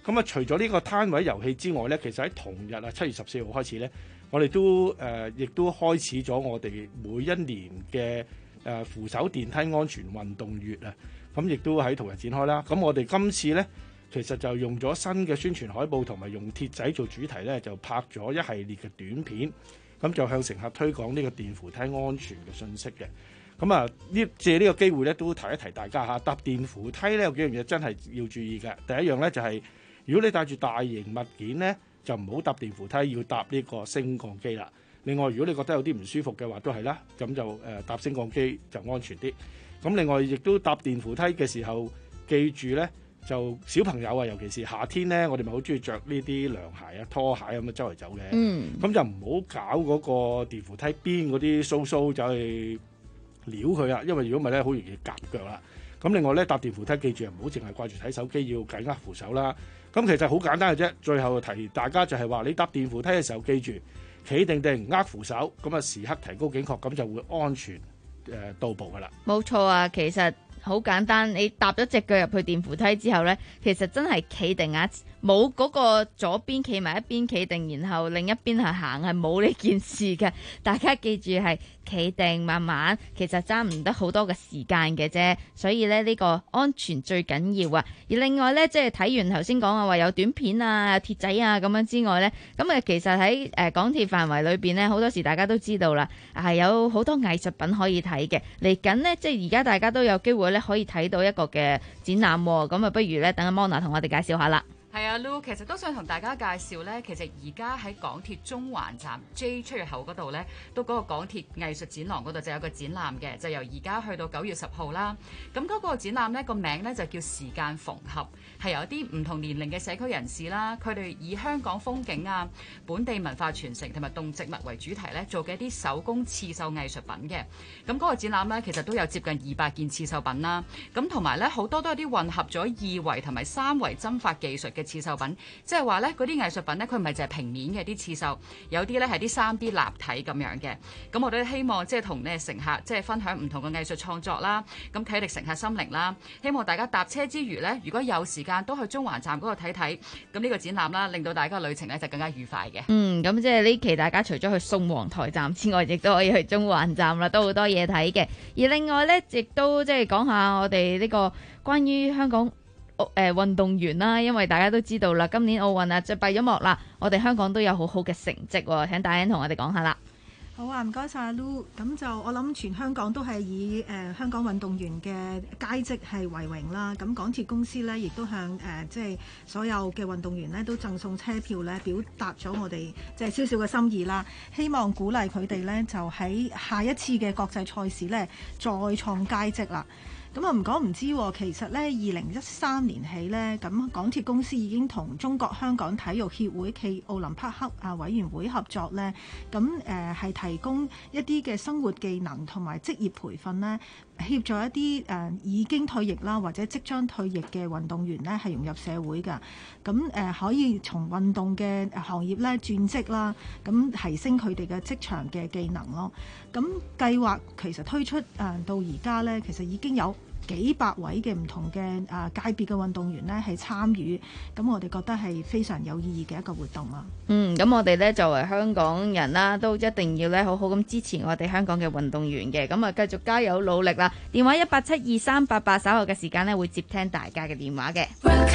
Speaker 25: 咁啊，除咗呢個攤位遊戲之外咧，其實喺同日啊七月十四號開始咧，我哋都誒亦、呃、都開始咗我哋每一年嘅誒、呃、扶手電梯安全運動月啊。咁亦都喺同日展開啦。咁我哋今次咧，其實就用咗新嘅宣傳海報同埋用鐵仔做主題咧，就拍咗一系列嘅短片，咁就向乘客推廣呢個電扶梯安全嘅信息嘅。咁啊，呢借呢個機會咧，都提一提大家嚇，搭電扶梯咧有幾樣嘢真係要注意嘅。第一樣咧就係、是，如果你帶住大型物件咧，就唔好搭電扶梯，要搭呢個升降機啦。另外，如果你覺得有啲唔舒服嘅話，都係啦，咁就誒、呃、搭升降機就安全啲。咁另外亦都搭電扶梯嘅時候，記住咧，就小朋友啊，尤其是夏天咧，我哋咪好中意着呢啲涼鞋啊、拖鞋咁樣周圍走嘅。嗯。咁就唔好搞嗰個電扶梯邊嗰啲鬚鬚走去撩佢啦，因為如果唔係咧，好容易夾腳啦。咁另外咧，搭電扶梯記住唔好淨係掛住睇手機，要緊握扶手啦。咁其實好簡單嘅啫。最後提大家就係話，你搭電扶梯嘅時候記住企定定握扶手，咁啊時刻提高警覺，咁就會安全誒到步噶啦。
Speaker 17: 冇錯啊，其實好簡單，你搭咗隻腳入去電扶梯之後呢，其實真係企定啊，冇嗰個左邊企埋一邊企定，然後另一邊係行，係冇呢件事嘅。大家記住係企定慢慢，其實爭唔得好多嘅時間嘅啫。所以咧，呢個安全最緊要啊。而另外呢，即係睇完頭先講啊，話有短片啊、鐵仔啊咁樣之外呢，咁啊其實喺誒港鐵範圍裏邊呢，好多時大家都知道啦，係有好多藝術品可以睇嘅。嚟緊呢，即係而家大家都有機會咧可以睇到一個嘅展覽，咁啊不如咧等阿 Mona 同我哋介紹下啦。
Speaker 1: 係啊 Lu 其實都想同大家介紹呢。其實而家喺港鐵中環站 J 出入口嗰度呢，都嗰個港鐵藝術展廊嗰度就有個展覽嘅，就由而家去到九月十號啦。咁嗰個展覽呢個名呢，就叫時間縫合，係由一啲唔同年齡嘅社區人士啦，佢哋以香港風景啊、本地文化傳承同埋動植物為主題呢，做嘅一啲手工刺繡藝術品嘅。咁嗰個展覽呢，其實都有接近二百件刺繡品啦。咁同埋呢，好多都有啲混合咗二維同埋三維針法技術嘅刺繡品，即係話咧嗰啲藝術品咧，佢唔係淨係平面嘅啲刺繡，有啲咧係啲三 D 立體咁樣嘅。咁我都希望即係同咧乘客即係分享唔同嘅藝術創作啦，咁啟迪乘客心靈啦。希望大家搭車之餘咧，如果有時間都去中環站嗰度睇睇，咁呢個展覽啦，令到大家嘅旅程咧就更加愉快嘅。
Speaker 17: 嗯，咁即係呢期大家除咗去宋皇台站之外，亦都可以去中環站啦，都好多嘢睇嘅。而另外咧，亦都即係講下我哋呢個關於香港誒、呃、運動員啦，因為大家都知道啦，今年奧運啊就閉咗幕啦，我哋香港都有好好嘅成績喎，請大欣同我哋講下啦。
Speaker 28: 好啊，唔該晒阿 Lu。咁就我諗全香港都係以誒、呃、香港運動員嘅佳績係為榮啦。咁港鐵公司呢，亦都向誒、呃、即係所有嘅運動員呢，都贈送車票呢，表達咗我哋即係少少嘅心意啦。希望鼓勵佢哋呢，就喺下一次嘅國際賽事呢，再創佳績啦。咁啊唔講唔知，其實咧二零一三年起咧，咁港鐵公司已經同中國香港體育協會暨奧林匹克啊委員會合作咧，咁誒係提供一啲嘅生活技能同埋職業培訓咧，協助一啲誒、呃、已經退役啦或者即將退役嘅運動員咧係融入社會㗎。咁誒、呃、可以從運動嘅行業咧轉職啦，咁提升佢哋嘅職場嘅技能咯。咁計劃其實推出誒、呃、到而家咧，其實已經有幾百位嘅唔同嘅誒、呃、界別嘅運動員咧係參與，咁我哋覺得係非常有意義嘅一個活動啊。
Speaker 17: 嗯，咁我哋咧作為香港人啦，都一定要咧好好咁支持我哋香港嘅運動員嘅，咁啊繼續加油努力啦！電話一八七二三八八，稍後嘅時間咧會接聽大家嘅電話嘅。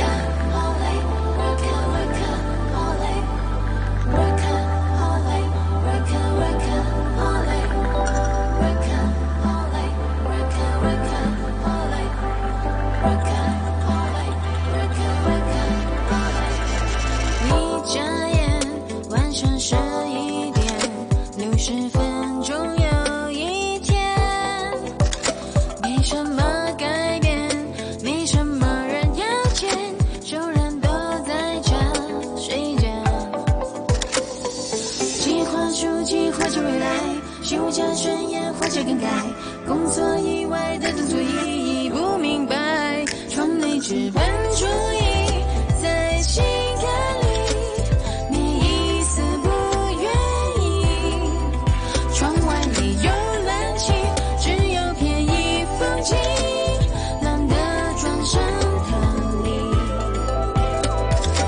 Speaker 4: 工作以外的动作意义不明白，窗内只本注意在心坎里，每一丝不愿意。窗外没有冷气，只有便宜风景，懒得转身逃离。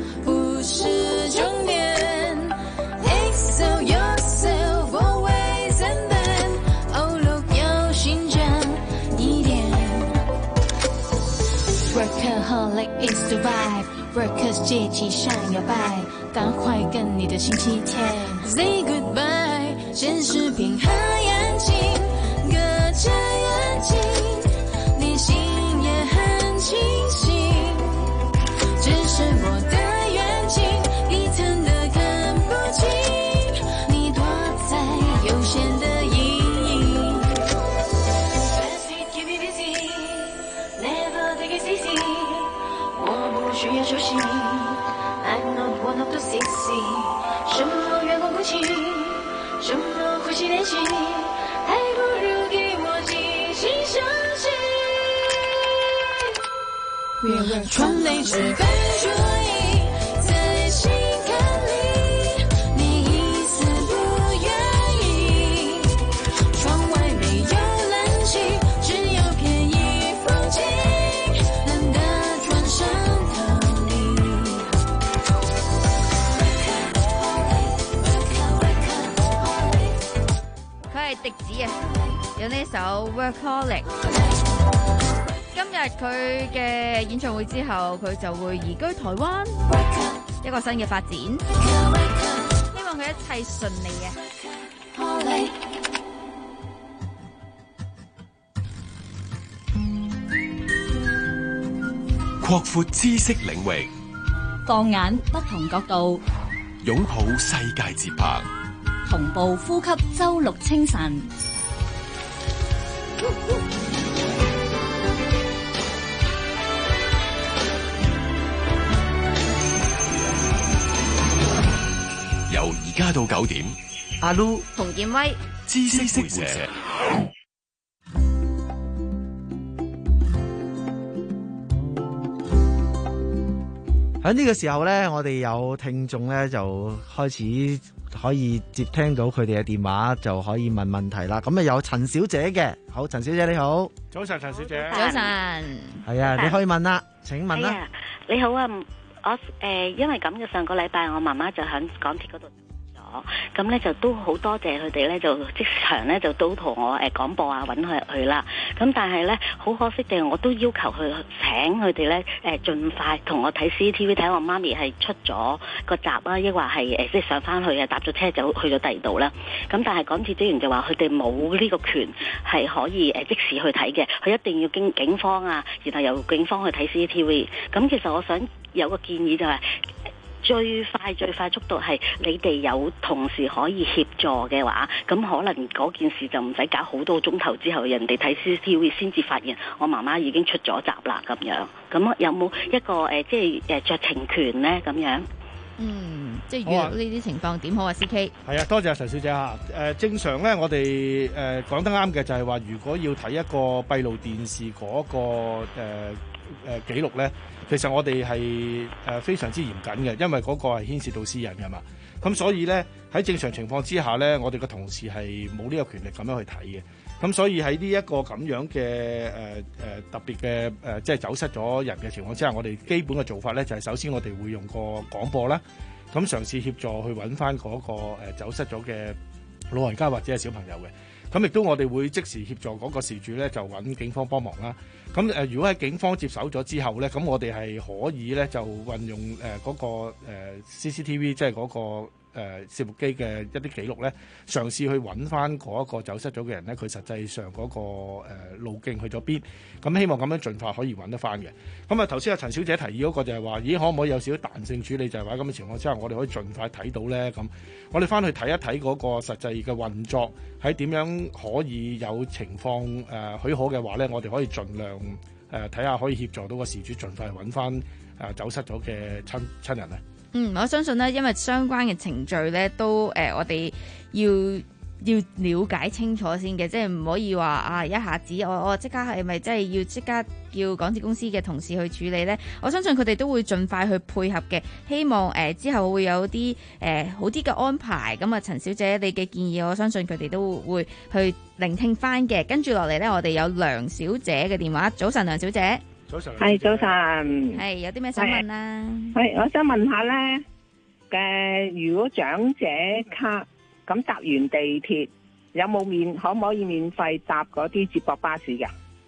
Speaker 4: 不是终点。Excel yourself always and then， 哦，路要寻找一点。Workaholic is the vibe，Workers 阶级上摇摆，赶快跟你的星期天 say goodbye。现实片刻眼睛，隔着眼睛，内心也很清醒。只是我的远近，一层的看不清，你躲在有限的阴影。Keep me busy, never take it easy。我不需要休息 ，I'm not one of the sixty。什么远空空气，什么呼吸练习，还不如给我精心休息。窗内只分注意，在心坎里，你一丝不愿意。窗外没有冷气，只有便宜风景，冷的船上逃离。
Speaker 17: 佢係笛子啊，有呢首 Workaholic。今日佢嘅演唱會之後，佢就會移居台灣，一個新嘅發展。希望佢一切順利啊！
Speaker 12: 擴闊知識領域，
Speaker 22: 放眼不同角度，
Speaker 12: 擁抱世界節拍，
Speaker 22: 同步呼吸周六清晨。
Speaker 12: 由而家到九點，
Speaker 10: 阿 Lu
Speaker 17: 洪建威，
Speaker 12: 知識會社。
Speaker 10: 喺呢個時候呢，我哋有聽眾呢，就開始可以接聽到佢哋嘅電話，就可以問問題啦。咁啊有陳小姐嘅，好，陳小姐你好，
Speaker 25: 早晨，陳小姐，
Speaker 17: 早晨，
Speaker 10: 係啊，你可以問啦，請問啦。
Speaker 5: 哎呀，你好啊，我誒、呃、因為咁嘅上個禮拜我媽媽就喺港鐵嗰度。咁咧就都好多謝佢哋咧，就即場咧就都同我誒廣播啊揾佢入去啦。咁但係咧好可惜嘅，我都要求佢請佢哋咧誒盡快同我睇 C C T V 睇我媽咪係出咗個閘啊，抑或係誒即係上翻去啊，搭咗車就去咗第二度啦。咁但係港鐵職員就話佢哋冇呢個權係可以誒即時去睇嘅，佢一定要經警方啊，然後由警方去睇 C C T V。咁其實我想有個建議就係、是。最快最快速度係你哋有同事可以協助嘅話，咁可能嗰件事就唔使搞好多個鐘頭之後，人哋睇 C C T V 先至發現我媽媽已經出咗閘啦咁樣。咁有冇一個誒、呃、即係誒酌情權咧咁樣？
Speaker 17: 嗯，即係遇到呢啲情況點好啊 ？C K
Speaker 25: 係啊，多謝陳小姐嚇。誒、呃、正常咧，我哋誒講得啱嘅就係話，如果要睇一個閉路電視嗰、那個誒誒、呃、記錄咧。其實我哋係誒非常之嚴謹嘅，因為嗰個係牽涉到私隱㗎嘛。咁所以咧喺正常情況之下咧，我哋嘅同事係冇呢個權力咁樣去睇嘅。咁所以喺呢一個咁樣嘅誒誒特別嘅誒、呃，即係走失咗人嘅情況之下，我哋基本嘅做法咧就係、是、首先我哋會用個廣播啦，咁嘗試協助去揾翻嗰個、呃、走失咗嘅老人家或者係小朋友嘅。咁亦都我哋會即時協助嗰個事主咧，就揾警方幫忙啦。咁誒、呃，如果喺警方接手咗之後咧，咁我哋係可以咧就運用誒嗰、呃那個、呃、C C T V， 即係嗰、那個誒攝錄機嘅一啲記錄咧，嘗試去揾翻嗰一個走失咗嘅人咧，佢實際上嗰、那個、呃、路徑去咗邊。咁希望咁樣盡快可以揾得翻嘅。咁啊頭先阿陳小姐提議嗰個就係話，咦可唔可以有少少彈性處理？就係話咁嘅情況之下，我哋可以盡快睇到咧。咁我哋翻去睇一睇嗰個實際嘅運作，喺點樣可以有情況誒、呃、許可嘅話咧，我哋可以盡量誒睇下可以協助到個事主盡快揾翻誒走失咗嘅親親人啊。
Speaker 17: 嗯，我相信咧，因為相關嘅程序咧都誒、呃，我哋要要了解清楚先嘅，即係唔可以話啊一下子我我即刻係咪即係要即刻叫港鐵公司嘅同事去處理呢？我相信佢哋都會盡快去配合嘅，希望誒、呃、之後會有啲誒、呃、好啲嘅安排。咁啊，陳小姐你嘅建議，我相信佢哋都會去聆聽翻嘅。跟住落嚟呢，我哋有梁小姐嘅電話。早晨，梁小姐。
Speaker 25: 早晨。
Speaker 8: 係早晨。
Speaker 17: 係有啲咩想問啊？
Speaker 8: 係，我想問下咧嘅，如果長者卡咁搭完地鐵，有冇免可唔可以免費搭嗰啲接駁巴士嘅？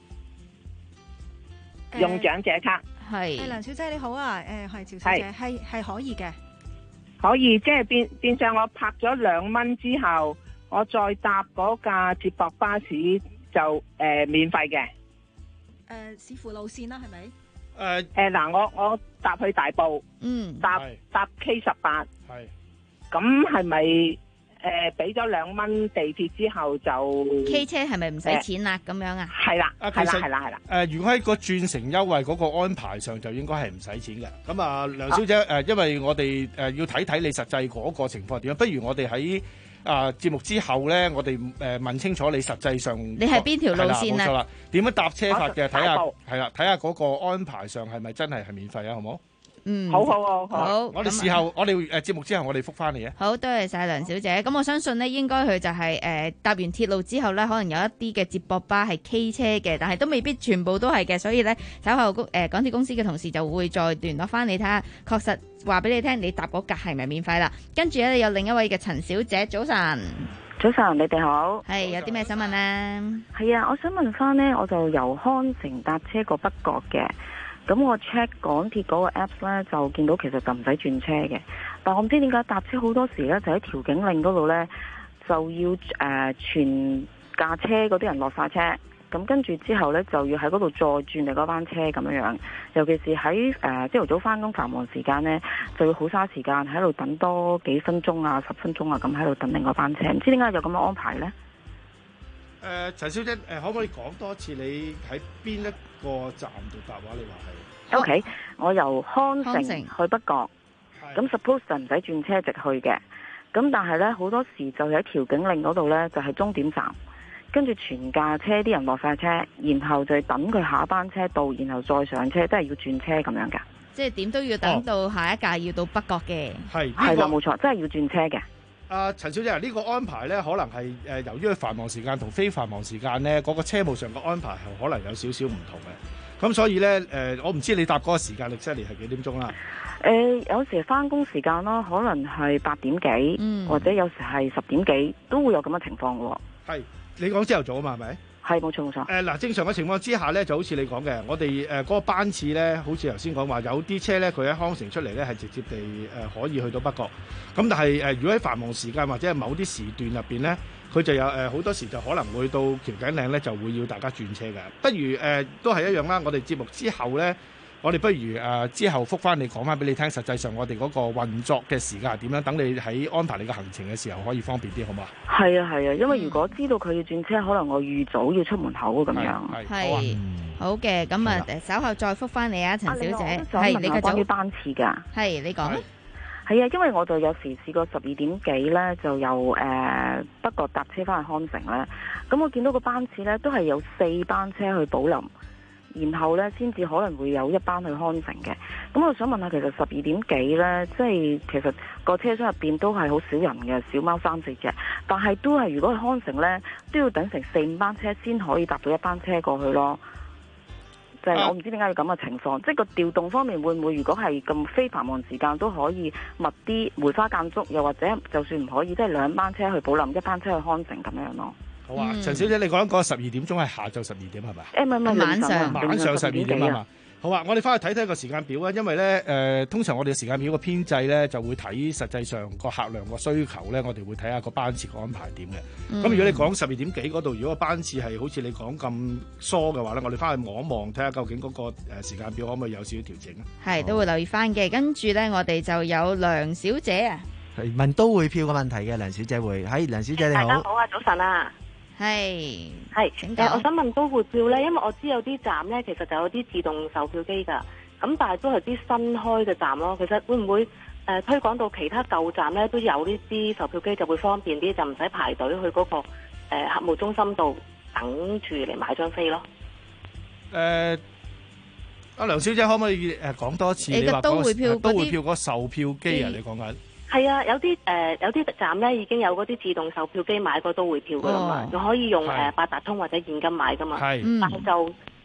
Speaker 8: 用長者卡
Speaker 17: 係。
Speaker 28: 誒梁小姐你好啊，誒係趙小姐，係係可以嘅。
Speaker 8: 可以，即係變變相我拍咗兩蚊之後，我再搭嗰架接駁巴士就誒、呃、免費嘅。
Speaker 28: 誒視乎路線啦，係咪？
Speaker 8: 誒誒嗱，我我搭去大埔，
Speaker 17: 嗯，
Speaker 8: 搭搭 K 十八，
Speaker 25: 係。
Speaker 8: 咁係咪誒俾咗兩蚊地鐵之後就
Speaker 17: K 車係咪唔使錢啦？咁樣啊？
Speaker 8: 係啦，
Speaker 25: 啊，
Speaker 8: 係啦，
Speaker 25: 其實
Speaker 8: 係啦，係啦。
Speaker 25: 誒，如果喺個轉乘優惠嗰個安排上，就應該係唔使錢嘅。咁啊，梁小姐誒，因為我哋誒要睇睇你實際嗰個情況係點樣，不如我哋喺啊節目之後咧，我哋誒問清楚你實際上
Speaker 17: 你係邊條路線啊？
Speaker 25: 冇錯啦，點樣搭車法嘅？睇下
Speaker 8: 大埔
Speaker 25: 係啦，睇下嗰個安排上係咪真係係免費啊？好冇？
Speaker 17: 嗯，
Speaker 8: 好好好
Speaker 17: 好。
Speaker 25: 我哋事後，我哋誒節目之後，我哋覆翻你啊。
Speaker 17: 好，多謝晒梁小姐。咁我相信呢，應該佢就係、是、誒、呃、搭完鐵路之後呢，可能有一啲嘅接駁巴係 K 車嘅，但係都未必全部都係嘅。所以呢，稍後誒、呃、港鐵公司嘅同事就會再聯絡翻你睇下，確實話俾你聽，你搭嗰格係咪免費啦？跟住呢，有另一位嘅陳小姐，早晨。
Speaker 11: 早晨，你哋好。
Speaker 17: 係有啲咩想問啊？
Speaker 11: 係啊，我想問翻呢，我就由康城搭車過北角嘅。咁我 check 港鐵嗰個 apps 咧，就見到其實就唔使轉車嘅。但我唔知點解搭車好多時咧，就喺調景嶺嗰度咧，就要誒、呃、全架車嗰啲人落晒車，咁跟住之後咧就要喺嗰度再轉你嗰班車咁樣樣。尤其是喺誒朝頭早翻工繁忙時間咧，就要好嘥時間喺度等多幾分鐘啊、十分鐘啊咁喺度等另外班車。唔知點解有咁嘅安排咧？
Speaker 25: 誒、呃，陳小姐，誒、呃，可唔可以講多次你喺邊一個站度搭話？你話係
Speaker 11: ？O K， 我由康城去北角，咁 suppose 就唔使轉車直去嘅。咁但係咧好多時就喺調景嶺嗰度咧，就係、是、終點站，跟住全架車啲人落晒車，然後就等佢下一班車到，然後再上車，都係要轉車咁樣㗎。
Speaker 17: 即係點都要等到下一架要到北角嘅。
Speaker 25: 係
Speaker 11: 係啦，冇錯，真係要轉車嘅。
Speaker 25: 阿陳小姐，呢、這個安排咧，可能係誒、呃、由於佢繁忙時間同非繁忙時間咧，嗰、那個車務上嘅安排係可能有少少唔同嘅。咁所以咧，誒、呃、我唔知你搭嗰個時間，歷犀利係幾點鐘啦？
Speaker 11: 誒、呃、有時翻工時間咯，可能係八點幾、嗯，或者有時係十點幾，都會有咁嘅情況喎。
Speaker 25: 係你講朝頭早啊嘛，係咪？
Speaker 11: 係冇錯冇錯。
Speaker 25: 誒嗱、呃，正常嘅情況之下咧，就好似你講嘅，我哋誒嗰個班次咧，好似頭先講話，有啲車咧，佢喺康城出嚟咧，係直接地誒、呃、可以去到北角。咁但係誒、呃，如果喺繁忙時間或者係某啲時段入邊咧，佢就有誒好、呃、多時就可能會到調景嶺咧，就會要大家轉車嘅。不如誒、呃、都係一樣啦。我哋節目之後咧，我哋不如誒、呃、之後覆翻你講翻俾你聽，實際上我哋嗰個運作嘅時間係點樣？等你喺安排你嘅行程嘅時候可以方便啲，好唔好啊？
Speaker 11: 係啊係啊，因為如果知道佢要轉車，可能我預早要出門口咁樣。
Speaker 17: 係好嘅，咁啊誒稍後再覆翻你啊，陳小姐。
Speaker 11: 係你嘅關於班次㗎。
Speaker 17: 係你講。
Speaker 11: 係啊，因為我就有時試過十二點幾咧，就由誒、呃、北角搭車翻去康城咧。咁我見到個班次咧，都係有四班車去寶林。然後咧，先至可能會有一班去康城嘅。咁我想問下，其實十二點幾咧，即係其實個車廂入邊都係好少人嘅，小貓三四隻。但係都係如果去康城咧，都要等成四五班車先可以搭到一班車過去咯。就係、是、我唔知點解要咁嘅情況，即係個調動方面會唔會，如果係咁非繁忙時間都可以密啲梅花間竹，又或者就算唔可以，即係兩班車去寶林，一班車去康城咁樣咯。
Speaker 25: 好啊，陳、嗯、小姐，你講一講十二點鐘係下晝十二點係咪？
Speaker 11: 誒唔係唔係晚上
Speaker 25: 晚上十二點啊嘛。好啊，我哋翻去睇睇個時間表啊，因為咧誒、呃，通常我哋嘅時間表個編制咧就會睇實際上個客量個需求咧，我哋會睇下個班次個安排點嘅。咁、嗯、如果你講十二點幾嗰度，如果個班次係好似你講咁疏嘅話咧，我哋翻去望一望，睇下究竟嗰個誒時間表可唔可以有少少調整啊？係
Speaker 17: 都會留意翻嘅。跟住咧，我哋就有梁小姐啊，
Speaker 10: 係問都會票嘅問題嘅，梁小姐會，喺梁小姐你好。
Speaker 13: 大家好啊，早晨啊。
Speaker 17: 係
Speaker 13: 係，誒、呃，我想問都會票咧，因為我知有啲站咧，其實就有啲自動售票機噶，咁但係都係啲新開嘅站咯。其實會唔會誒、呃、推廣到其他舊站咧都有呢啲售票機，就會方便啲，就唔使排隊去嗰、那個誒、呃、客務中心度等住嚟買張飛咯。
Speaker 25: 誒、呃，阿梁小姐可唔可以誒講多一次？你話都會票都會票嗰個售票機啊？你講緊？
Speaker 13: 係啊，有啲誒、呃、有啲站咧已經有嗰啲自動售票機買個都會票噶啦嘛，就、哦、可以用誒八達通或者現金買噶嘛。係，但係就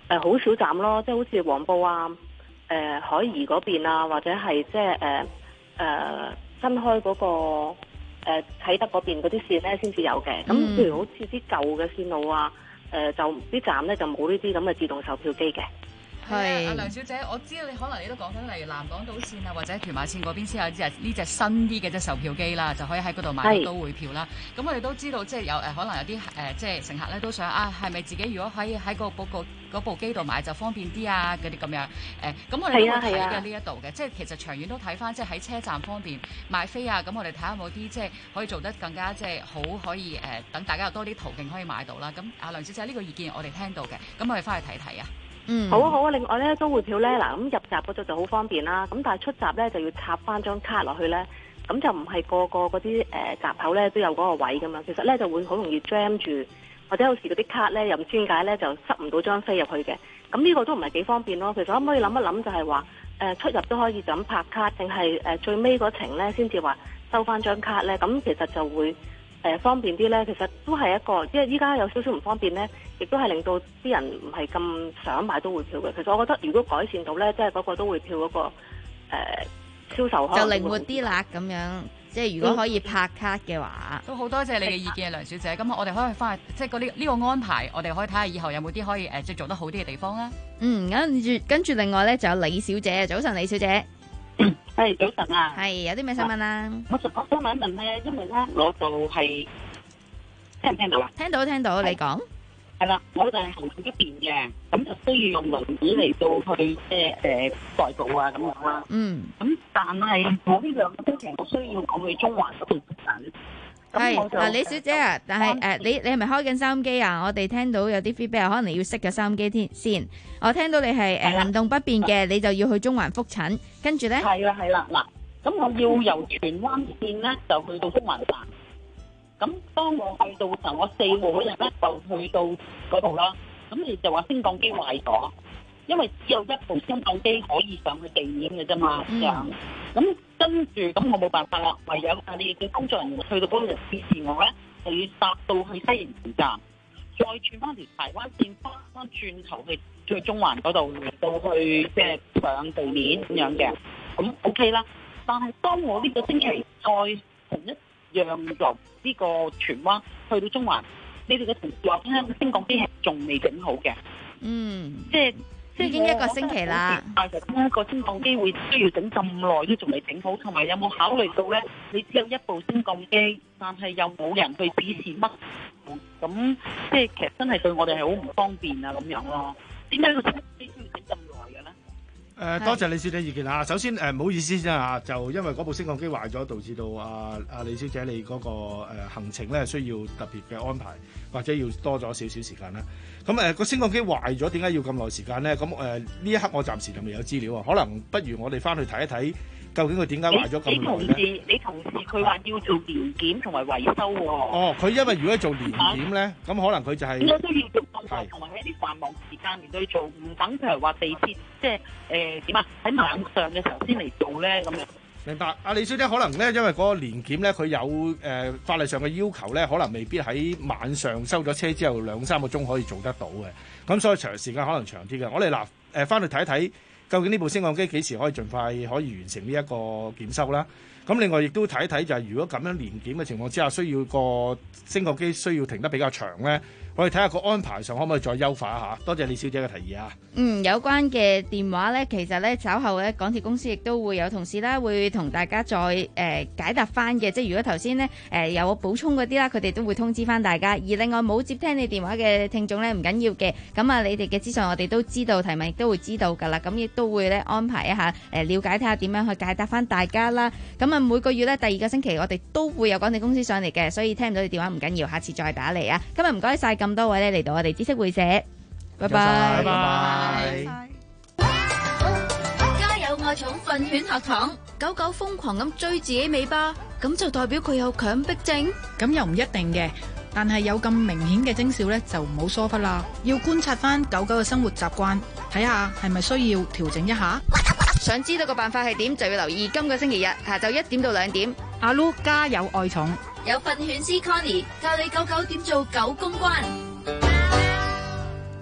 Speaker 13: 誒好少站咯，即係好似黃埔啊、誒、呃、海怡嗰邊啊，或者係即係誒誒新開嗰、那個誒啟德嗰邊嗰啲線咧先至有嘅。咁、
Speaker 1: 嗯
Speaker 13: 譬如好似啲舊嘅線路啊，誒、呃、就啲站咧就冇呢啲咁嘅自動售票機嘅。
Speaker 1: 係啊，阿梁小姐，我知道你可能你都講緊，例如南港島線啊，或者屯馬線嗰邊先有隻呢隻新啲嘅隻售票機啦，就可以喺嗰度買到都會票啦。咁我哋都知道，即係有誒，可能有啲誒、呃，即係乘客咧都想啊，係咪自己如果可以喺個嗰個嗰部機度買就方便啲啊？嗰啲咁樣誒，咁、呃、我哋都會睇嘅呢一度嘅，即係其實長遠都睇翻，即係喺車站方面買飛啊。咁我哋睇下有冇啲即係可以做得更加即係好，可以誒等、呃、大家有多啲途徑可以買到啦。咁阿梁小姐呢個意見我哋聽到嘅，咁我哋翻去睇睇啊。
Speaker 13: 嗯，好啊好啊。另外咧，都會票咧，嗱咁入閘嗰度就好方便啦。咁但係出閘咧就要插翻張卡落去咧，咁就唔係個個嗰啲誒閘口咧都有嗰個位噶嘛。其實咧就會好容易 jam 住，或者有時嗰啲卡咧又唔知點解咧就塞唔到張飛入去嘅。咁呢個都唔係幾方便咯。其實可唔可以諗一諗，就係話誒出入都可以就咁拍卡，定係誒最尾嗰程咧先至話收翻張卡咧？咁其實就會。誒、呃、方便啲咧，其實都係一個，因為依家有少少唔方便咧，亦都係令到啲人唔係咁想買都會票嘅。其實我覺得如果改善到咧，即係嗰個都會票嗰、那個誒、呃、銷售可能
Speaker 17: 就靈活啲啦，咁樣即係如果可以拍卡嘅話，
Speaker 1: 嗯、都好多謝你嘅意見啊，梁小姐。咁我哋可以翻去，即係嗰啲呢個安排，我哋可以睇下以後有冇啲可以誒即係做得好啲嘅地方啦。
Speaker 17: 嗯，跟住跟住另外咧就有李小姐，早晨李小姐。
Speaker 3: 係早晨啊！
Speaker 17: 係有啲咩新聞啊？
Speaker 3: 我就我想問一問咧，因為咧我就係聽唔聽到啊？
Speaker 17: 聽到聽到，你講
Speaker 3: 係啦，我就係行政一邊嘅，咁就需要用輪椅嚟到去即係誒代步啊咁樣啦。
Speaker 17: 嗯。
Speaker 3: 咁但係我呢兩個星期我需要我去中環嗰度等。
Speaker 17: 係嗱，李小姐啊，但係誒、呃，你你係咪開緊收音機啊？我哋聽到有啲 feedback，可能你要熄咗收音機添先。我聽到你係誒行動不便嘅，你就要去中環覆診，跟住咧
Speaker 3: 係啦係啦嗱，咁我要由荃灣線咧就去到中環站。咁當我去到時候，我四號嗰日咧就去到嗰度啦。咁你就話升降機壞咗，因為只有一部升降機可以上去地面嘅啫嘛，咁樣。咁跟住咁我冇辦法啦，唯有啊你嘅工作人員去到嗰度指示我咧，就要搭到去西營盤站，再轉翻條柴灣線翻翻轉頭去去中環嗰度嚟到去即係上地面咁樣嘅，咁 OK 啦。但係當我呢個星期再同一樣由呢個荃灣去到中環，你哋嘅同事話聽個升降機係仲未整好嘅，
Speaker 17: 嗯，
Speaker 3: 即係。
Speaker 17: 已經一個星期啦，
Speaker 3: 但係點解個升降機會需要整咁耐都仲未整好？同埋有冇考慮到咧？你只有一部升降機，但係又冇人去指示乜？咁即係其實真係對我哋係好唔方便啊咁樣咯。點解個升降機需要整咁耐嘅咧？
Speaker 25: 誒、呃，多謝李小姐意見啊！首先誒，唔、呃、好意思先啊，就因為嗰部升降機壞咗，導致到啊啊李小姐你嗰、那個、呃、行程咧需要特別嘅安排，或者要多咗少少時間啦。咁誒個升降機壞咗，點解要咁耐時間咧？咁誒呢一刻我暫時就未有資料啊，可能不如我哋翻去睇一睇，究竟佢點解壞咗咁耐咧？
Speaker 3: 你同事，你同事佢話要做年檢同埋維修喎。
Speaker 25: 哦，佢因為如果做年檢咧，咁、啊、可能佢就係應該都要做咁耐，
Speaker 3: 同埋喺啲繁忙時間嚟去做，唔等譬如話地鐵，即係誒點啊？喺晚上嘅時候先嚟做咧咁樣。
Speaker 25: 明白，阿李小姐可能咧，因為嗰個年檢咧，佢有誒、呃、法例上嘅要求咧，可能未必喺晚上收咗車之後兩三個鐘可以做得到嘅，咁所以長時間可能長啲嘅。我哋嗱誒翻去睇一睇，究竟呢部升降機幾時可以盡快可以完成呢一個檢修啦？咁另外亦都睇一睇就係、是、如果咁樣年檢嘅情況之下，需要個升降機需要停得比較長咧。我哋睇下個安排上可唔可以再優化一下？多謝李小姐嘅提議啊！
Speaker 17: 嗯，有關嘅電話呢，其實呢稍後呢港鐵公司亦都會有同事啦，會同大家再誒、呃、解答翻嘅。即係如果頭先呢誒、呃、有補充嗰啲啦，佢哋都會通知翻大家。而另外冇接聽你電話嘅聽眾呢，唔緊要嘅。咁啊，你哋嘅資訊我哋都知道，提問亦都會知道㗎啦。咁亦都會呢安排一下誒、呃、了解睇下點樣去解答翻大家啦。咁啊，每個月呢，第二個星期我哋都會有港鐵公司上嚟嘅，所以聽唔到你電話唔緊要，下次再打嚟啊！今日唔該晒咁多位咧嚟到我哋知識會社，拜拜，拜拜。
Speaker 22: 家有愛寵訓犬學堂，狗狗瘋狂咁追自己尾巴，咁就代表佢有強迫症？
Speaker 9: 咁又唔一定嘅，但係有咁明顯嘅徵兆咧，就唔好疏忽啦。要觀察翻狗狗嘅生活習慣，睇下係咪需要調整一下。
Speaker 17: 想知道個辦法係點，就要留意今個星期日下晝一點到兩點。
Speaker 9: 阿 Lu 家有愛寵，
Speaker 22: 有訓犬師 Connie 教你狗狗點做狗公關。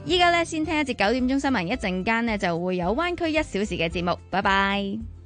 Speaker 2: 依家咧先聽一節九點鐘新聞，一陣間呢就會有灣區一小時嘅節目，拜拜。